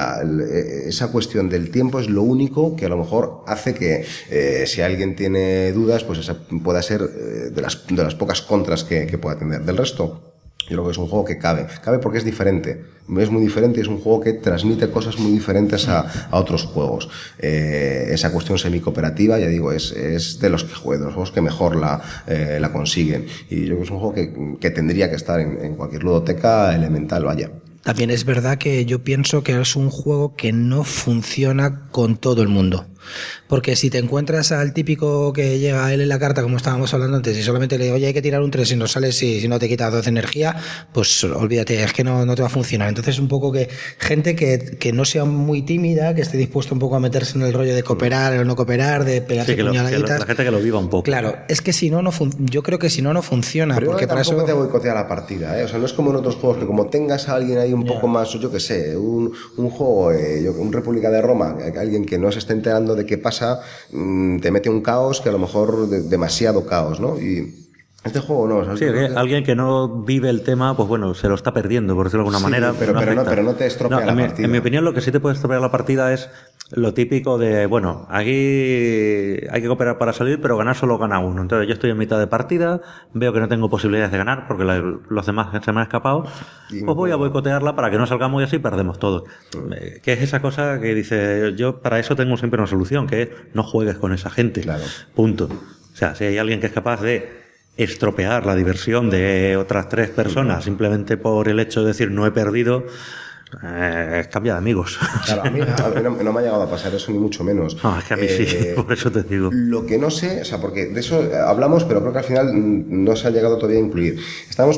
Speaker 7: esa cuestión del tiempo es lo único que a lo mejor hace que si alguien tiene dudas, pues esa pueda ser de las pocas contras que pueda tener. Del resto, yo creo que es un juego que cabe porque es diferente, es muy diferente y es un juego que transmite cosas muy diferentes a otros juegos. Esa cuestión semi-cooperativa, ya digo, es de los juegos que mejor la consiguen, y yo creo que es un juego que tendría que estar en cualquier ludoteca elemental, vaya.
Speaker 8: También es verdad que yo pienso que es un juego que no funciona con todo el mundo. Porque si te encuentras al típico que llega a él en la carta, como estábamos hablando antes, y solamente le digo, oye, hay que tirar un 3 y no sales, si no te quitas 12 energía, pues olvídate, es que no te va a funcionar. Entonces, un poco que gente que no sea muy tímida, que esté dispuesta un poco a meterse en el rollo de cooperar o no cooperar, de pegarse puñaladitas.
Speaker 2: La gente que lo viva un poco.
Speaker 8: Claro, es que si no, yo creo que si no funciona.
Speaker 7: Pero
Speaker 8: porque para
Speaker 7: tampoco
Speaker 8: eso
Speaker 7: te boicotea la partida, ¿eh? O sea, no es como en otros juegos que como tengas a alguien ahí un poco más, yo que sé, un juego, un República de Roma, alguien que no se esté enterando de qué pasa, te mete un caos que a lo mejor demasiado caos, ¿no? Y este juego no.
Speaker 2: Sí, alguien que no vive el tema, pues bueno, se lo está perdiendo, por decirlo de alguna manera.
Speaker 7: Pero no te estropea la partida.
Speaker 2: En mi opinión, lo que sí te puede estropear la partida es lo típico de, bueno, aquí hay que cooperar para salir, pero ganar solo gana uno. Entonces yo estoy en mitad de partida, veo que no tengo posibilidades de ganar porque los demás se me han escapado, pues voy a boicotearla para que no salgamos y así perdemos todos. Que es esa cosa que dice, yo para eso tengo siempre una solución, que es no juegues con esa gente. Claro. Punto. O sea, si hay alguien que es capaz de estropear la diversión de otras 3 personas simplemente por el hecho de decir no he perdido, cambia de amigos.
Speaker 7: Claro, a mí no me ha llegado a pasar eso, ni mucho menos.
Speaker 2: No, es que a mí sí, por eso te digo.
Speaker 7: Lo que no sé, o sea, porque de eso hablamos, pero creo que al final no se ha llegado todavía a incluir. Estamos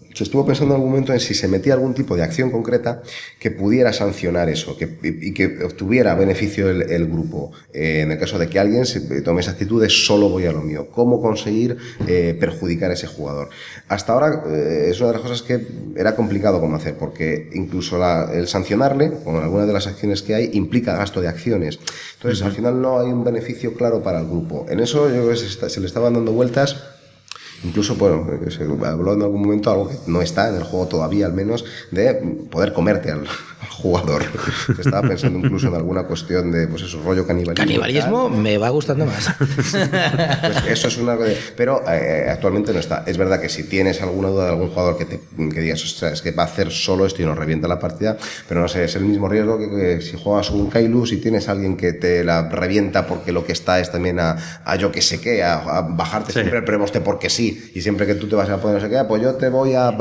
Speaker 7: se estuvo pensando en algún momento en si se metía algún tipo de acción concreta que pudiera sancionar eso, y que obtuviera beneficio el grupo. En el caso de que alguien se tome esa actitud de solo voy a lo mío. ¿Cómo conseguir perjudicar a ese jugador? Hasta ahora es una de las cosas que era complicado cómo hacer, porque incluso el sancionarle, con algunas de las acciones que hay, implica gasto de acciones. Entonces, al final no hay un beneficio claro para el grupo. En eso yo creo que se le estaban dando vueltas. Incluso, bueno, se habló en algún momento, algo que no está en el juego todavía, al menos, de poder comerte al jugador. Estaba pensando incluso en alguna cuestión de, pues eso, rollo canibalismo.
Speaker 8: Canibalismo me va gustando más.
Speaker 7: Pues eso es una cosa. Pero actualmente no está. Es verdad que si tienes alguna duda de algún jugador que digas, o sea, es que va a hacer solo esto y nos revienta la partida, pero no sé, es el mismo riesgo que si juegas un Kailus y tienes a alguien que te la revienta porque lo que está es también a yo que sé qué, a bajarte siempre el preboste porque sí. Y siempre que tú te vas a poner no sé qué, pues yo te voy a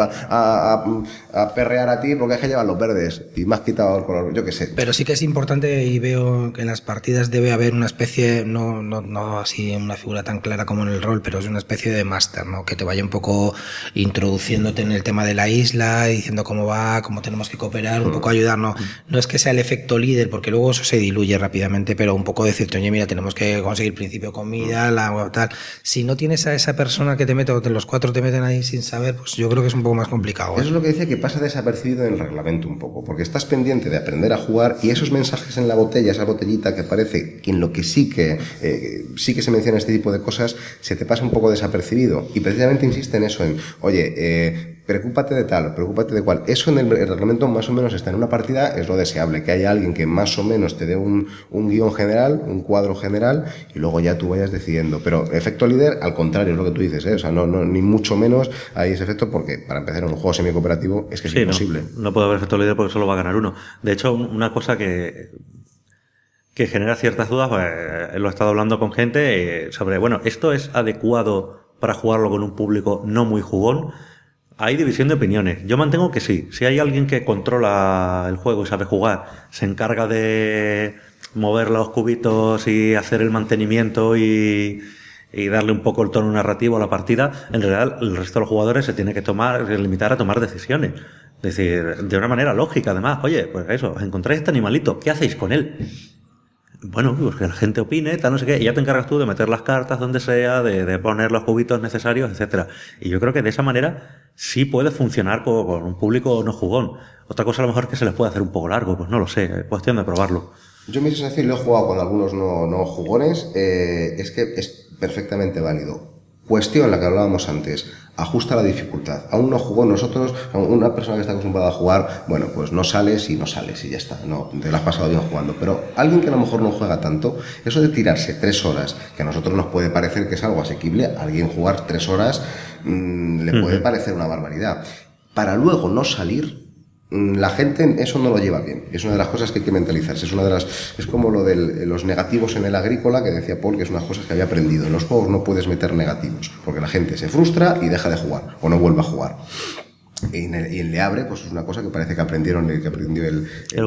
Speaker 7: perrear a ti porque es que llevan los verdes y me has quitado el color, yo qué sé.
Speaker 8: Pero sí que es importante, y veo que en las partidas debe haber una especie, no así una figura tan clara como en el rol, pero es una especie de máster, ¿no? Que te vaya un poco introduciéndote en el tema de la isla, diciendo cómo va, cómo tenemos que cooperar, un poco ayudarnos. No es que sea el efecto líder, porque luego eso se diluye rápidamente, pero un poco decirte, oye, mira, tenemos que conseguir principio comida, tal. Si no tienes a esa persona que te mete, o los cuatro te meten ahí sin saber, pues yo creo que es un poco más complicado.
Speaker 7: Eso es lo que decía, que pasa desapercibido en el reglamento un poco, porque estás pendiente de aprender a jugar y esos mensajes en la botella, esa botellita que aparece, que en lo que sí que se menciona este tipo de cosas, se te pasa un poco desapercibido. Y precisamente insiste en eso, en, oye, preocúpate de tal, preocúpate de cual. Eso en el reglamento más o menos está. En una partida es lo deseable, que haya alguien que más o menos te dé un guión general, un cuadro general, y luego ya tú vayas decidiendo. Pero efecto líder, al contrario, es lo que tú dices, ¿eh? O sea, no, ni mucho menos hay ese efecto, porque para empezar en un juego semi-cooperativo es que es imposible.
Speaker 2: No puede haber efecto líder porque solo va a ganar uno. De hecho, una cosa que genera ciertas dudas, pues, lo he estado hablando con gente sobre, bueno, ¿esto es adecuado para jugarlo con un público no muy jugón? Hay división de opiniones. Yo mantengo que sí. Si hay alguien que controla el juego y sabe jugar, se encarga de mover los cubitos y hacer el mantenimiento y darle un poco el tono narrativo a la partida, en realidad el resto de los jugadores se tiene que limitar a tomar decisiones. Es decir, de una manera lógica, además. Oye, pues eso, encontráis este animalito, ¿qué hacéis con él? Bueno, pues que la gente opine, tal, no sé qué, y ya te encargas tú de meter las cartas donde sea, de poner los cubitos necesarios, etcétera. Y yo creo que de esa manera sí puede funcionar con un público no jugón. Otra cosa a lo mejor es que se les puede hacer un poco largo, pues no lo sé, es cuestión de probarlo.
Speaker 7: Yo mi sensación, lo he jugado con algunos no jugones, es que es perfectamente válido. Cuestión, la que hablábamos antes, ajusta la dificultad. A un no jugón, nosotros, a una persona que está acostumbrada a jugar, bueno, pues no sales y ya está, no, te la has pasado bien jugando. Pero alguien que a lo mejor no juega tanto, eso de tirarse 3 horas, que a nosotros nos puede parecer que es algo asequible, a alguien jugar 3 horas le puede parecer una barbaridad. Para luego no salir, la gente eso no lo lleva bien. Es una de las cosas que hay que mentalizarse. Es como lo de los negativos en el agrícola, que decía Paul, que es una cosa que había aprendido. En los juegos no puedes meter negativos, porque la gente se frustra y deja de jugar, o no vuelve a jugar. Y en Le Abre, pues es una cosa que parece que aprendió el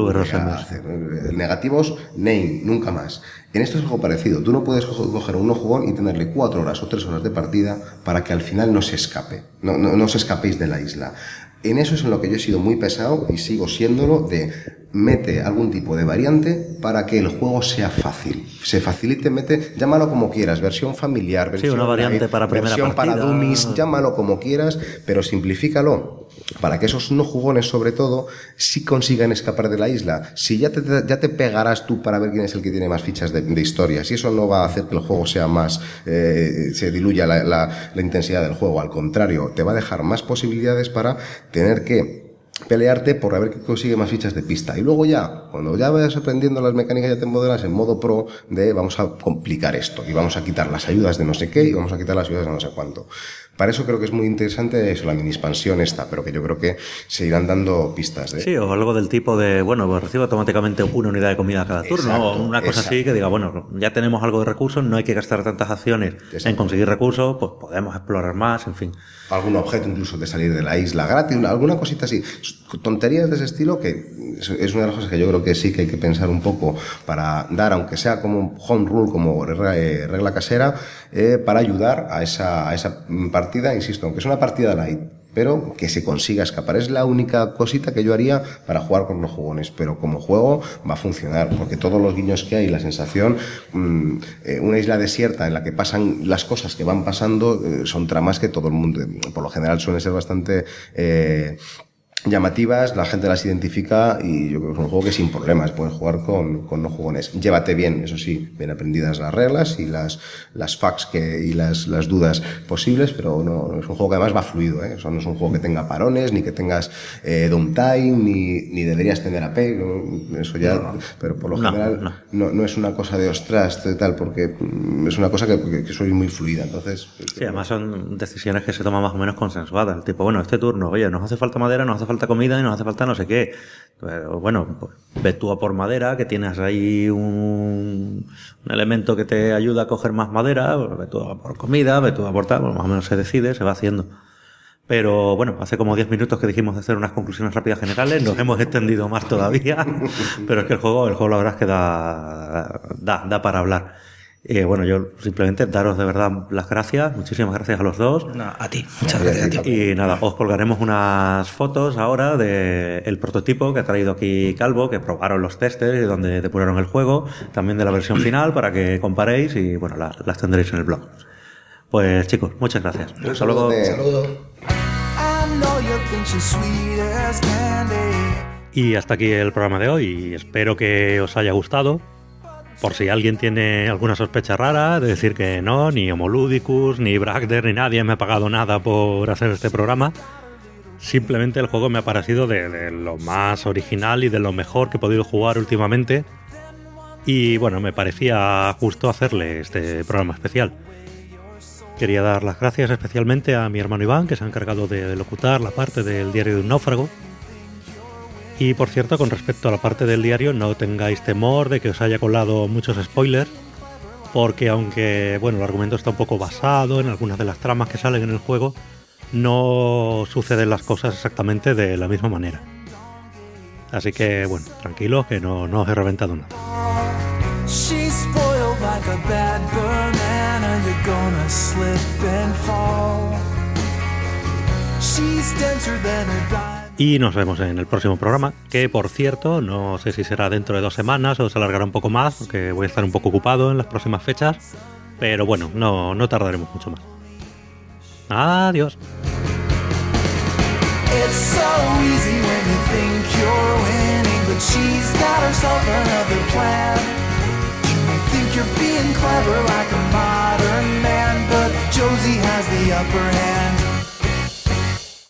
Speaker 7: negativos, nunca más. En esto es algo parecido. Tú no puedes coger un no jugón y tenerle 4 horas o 3 horas de partida para que al final no se escape. No os escapéis de la isla. En eso es en lo que yo he sido muy pesado y sigo siéndolo, de mete algún tipo de variante para que el juego sea fácil. Se facilite, llámalo como quieras, versión familiar, versión
Speaker 2: una variante
Speaker 7: light,
Speaker 2: para primera
Speaker 7: versión
Speaker 2: partida,
Speaker 7: para dummies, llámalo como quieras, pero simplifícalo para que esos no jugones, sobre todo, sí consigan escapar de la isla. Si ya te pegarás tú para ver quién es el que tiene más fichas de historia, si eso no va a hacer que el juego sea más, se diluya la intensidad del juego, al contrario, te va a dejar más posibilidades para tener que pelearte por a ver quién consigue más fichas de pista. Y luego ya, cuando ya vayas aprendiendo las mecánicas, ya te modelas en modo pro de vamos a complicar esto y vamos a quitar las ayudas de no sé qué y vamos a quitar las ayudas de no sé cuánto. Para eso creo que es muy interesante eso, la mini expansión esta, pero que yo creo que se irán dando pistas.
Speaker 2: Sí, o algo del tipo de, bueno, pues recibo automáticamente una unidad de comida cada turno, exacto, o una cosa así que diga, bueno, ya tenemos algo de recursos, no hay que gastar tantas acciones en conseguir recursos, pues podemos explorar más, en fin.
Speaker 7: Algún objeto incluso de salir de la isla gratis, alguna cosita así. Tonterías de ese estilo que es una de las cosas que yo creo que sí que hay que pensar un poco para dar, aunque sea como home rule, como regla casera, para ayudar a esa partida, insisto, aunque es una partida light, pero que se consiga escapar. Es la única cosita que yo haría para jugar con los jugones, pero como juego va a funcionar, porque todos los guiños que hay, la sensación, una isla desierta en la que pasan las cosas que van pasando, son tramas que todo el mundo, por lo general, suelen ser bastante llamativas, la gente las identifica y yo creo que es un juego que sin problemas puedes jugar con no jugones. Llévate bien, eso sí, bien aprendidas las reglas y las facts y las dudas posibles, pero no es un juego que además va fluido, ¿eh? O sea, no es un juego que tenga parones, ni que tengas downtime, ni deberías tener AP, ¿no? Eso ya, no. Pero por lo general no es una cosa de ostras, tal, porque es una cosa que soy muy fluida, entonces...
Speaker 2: Sí, además son decisiones que se toman más o menos consensuadas, el tipo, bueno, este turno, oye, nos hace falta madera, nos hace falta comida y nos hace falta no sé qué. Pero bueno, pues, ve tú a por madera, que tienes ahí un elemento que te ayuda a coger más madera, pues, ve tú a por comida, ve tú a por tal, pues, más o menos se decide, se va haciendo. Pero bueno, hace como 10 minutos que dijimos de hacer unas conclusiones rápidas generales, nos hemos extendido más todavía, pero es que el juego la verdad es que da para hablar. Bueno, yo simplemente daros de verdad las gracias, muchísimas gracias a los dos.
Speaker 8: No, a ti, muchas gracias a ti.
Speaker 2: Y nada, os colgaremos unas fotos ahora del prototipo que ha traído aquí Calvo, que probaron los testers y donde depuraron el juego, también de la versión final para que comparéis y bueno, las tendréis en el blog. Pues chicos, muchas gracias. Hasta luego.
Speaker 8: Saludos.
Speaker 2: Y hasta aquí el programa de hoy. Espero que os haya gustado. Por si alguien tiene alguna sospecha rara de decir que no, ni Homoludicus, ni Bragder, ni nadie me ha pagado nada por hacer este programa. Simplemente el juego me ha parecido de lo más original y de lo mejor que he podido jugar últimamente. Y bueno, me parecía justo hacerle este programa especial. Quería dar las gracias especialmente a mi hermano Iván, que se ha encargado de locutar la parte del diario de un náufrago. Y por cierto, con respecto a la parte del diario, no tengáis temor de que os haya colado muchos spoilers, porque aunque bueno, el argumento está un poco basado en algunas de las tramas que salen en el juego, no suceden las cosas exactamente de la misma manera. Así que bueno, tranquilos, que no os he reventado nada. Y nos vemos en el próximo programa, que por cierto, no sé si será dentro de 2 semanas o se alargará un poco más, porque voy a estar un poco ocupado en las próximas fechas, pero bueno, no tardaremos mucho más. Adiós. It's so easy when you think you're winning, but she's got herself another plan. You may think you're being clever like a modern man, but Josie has the upper hand.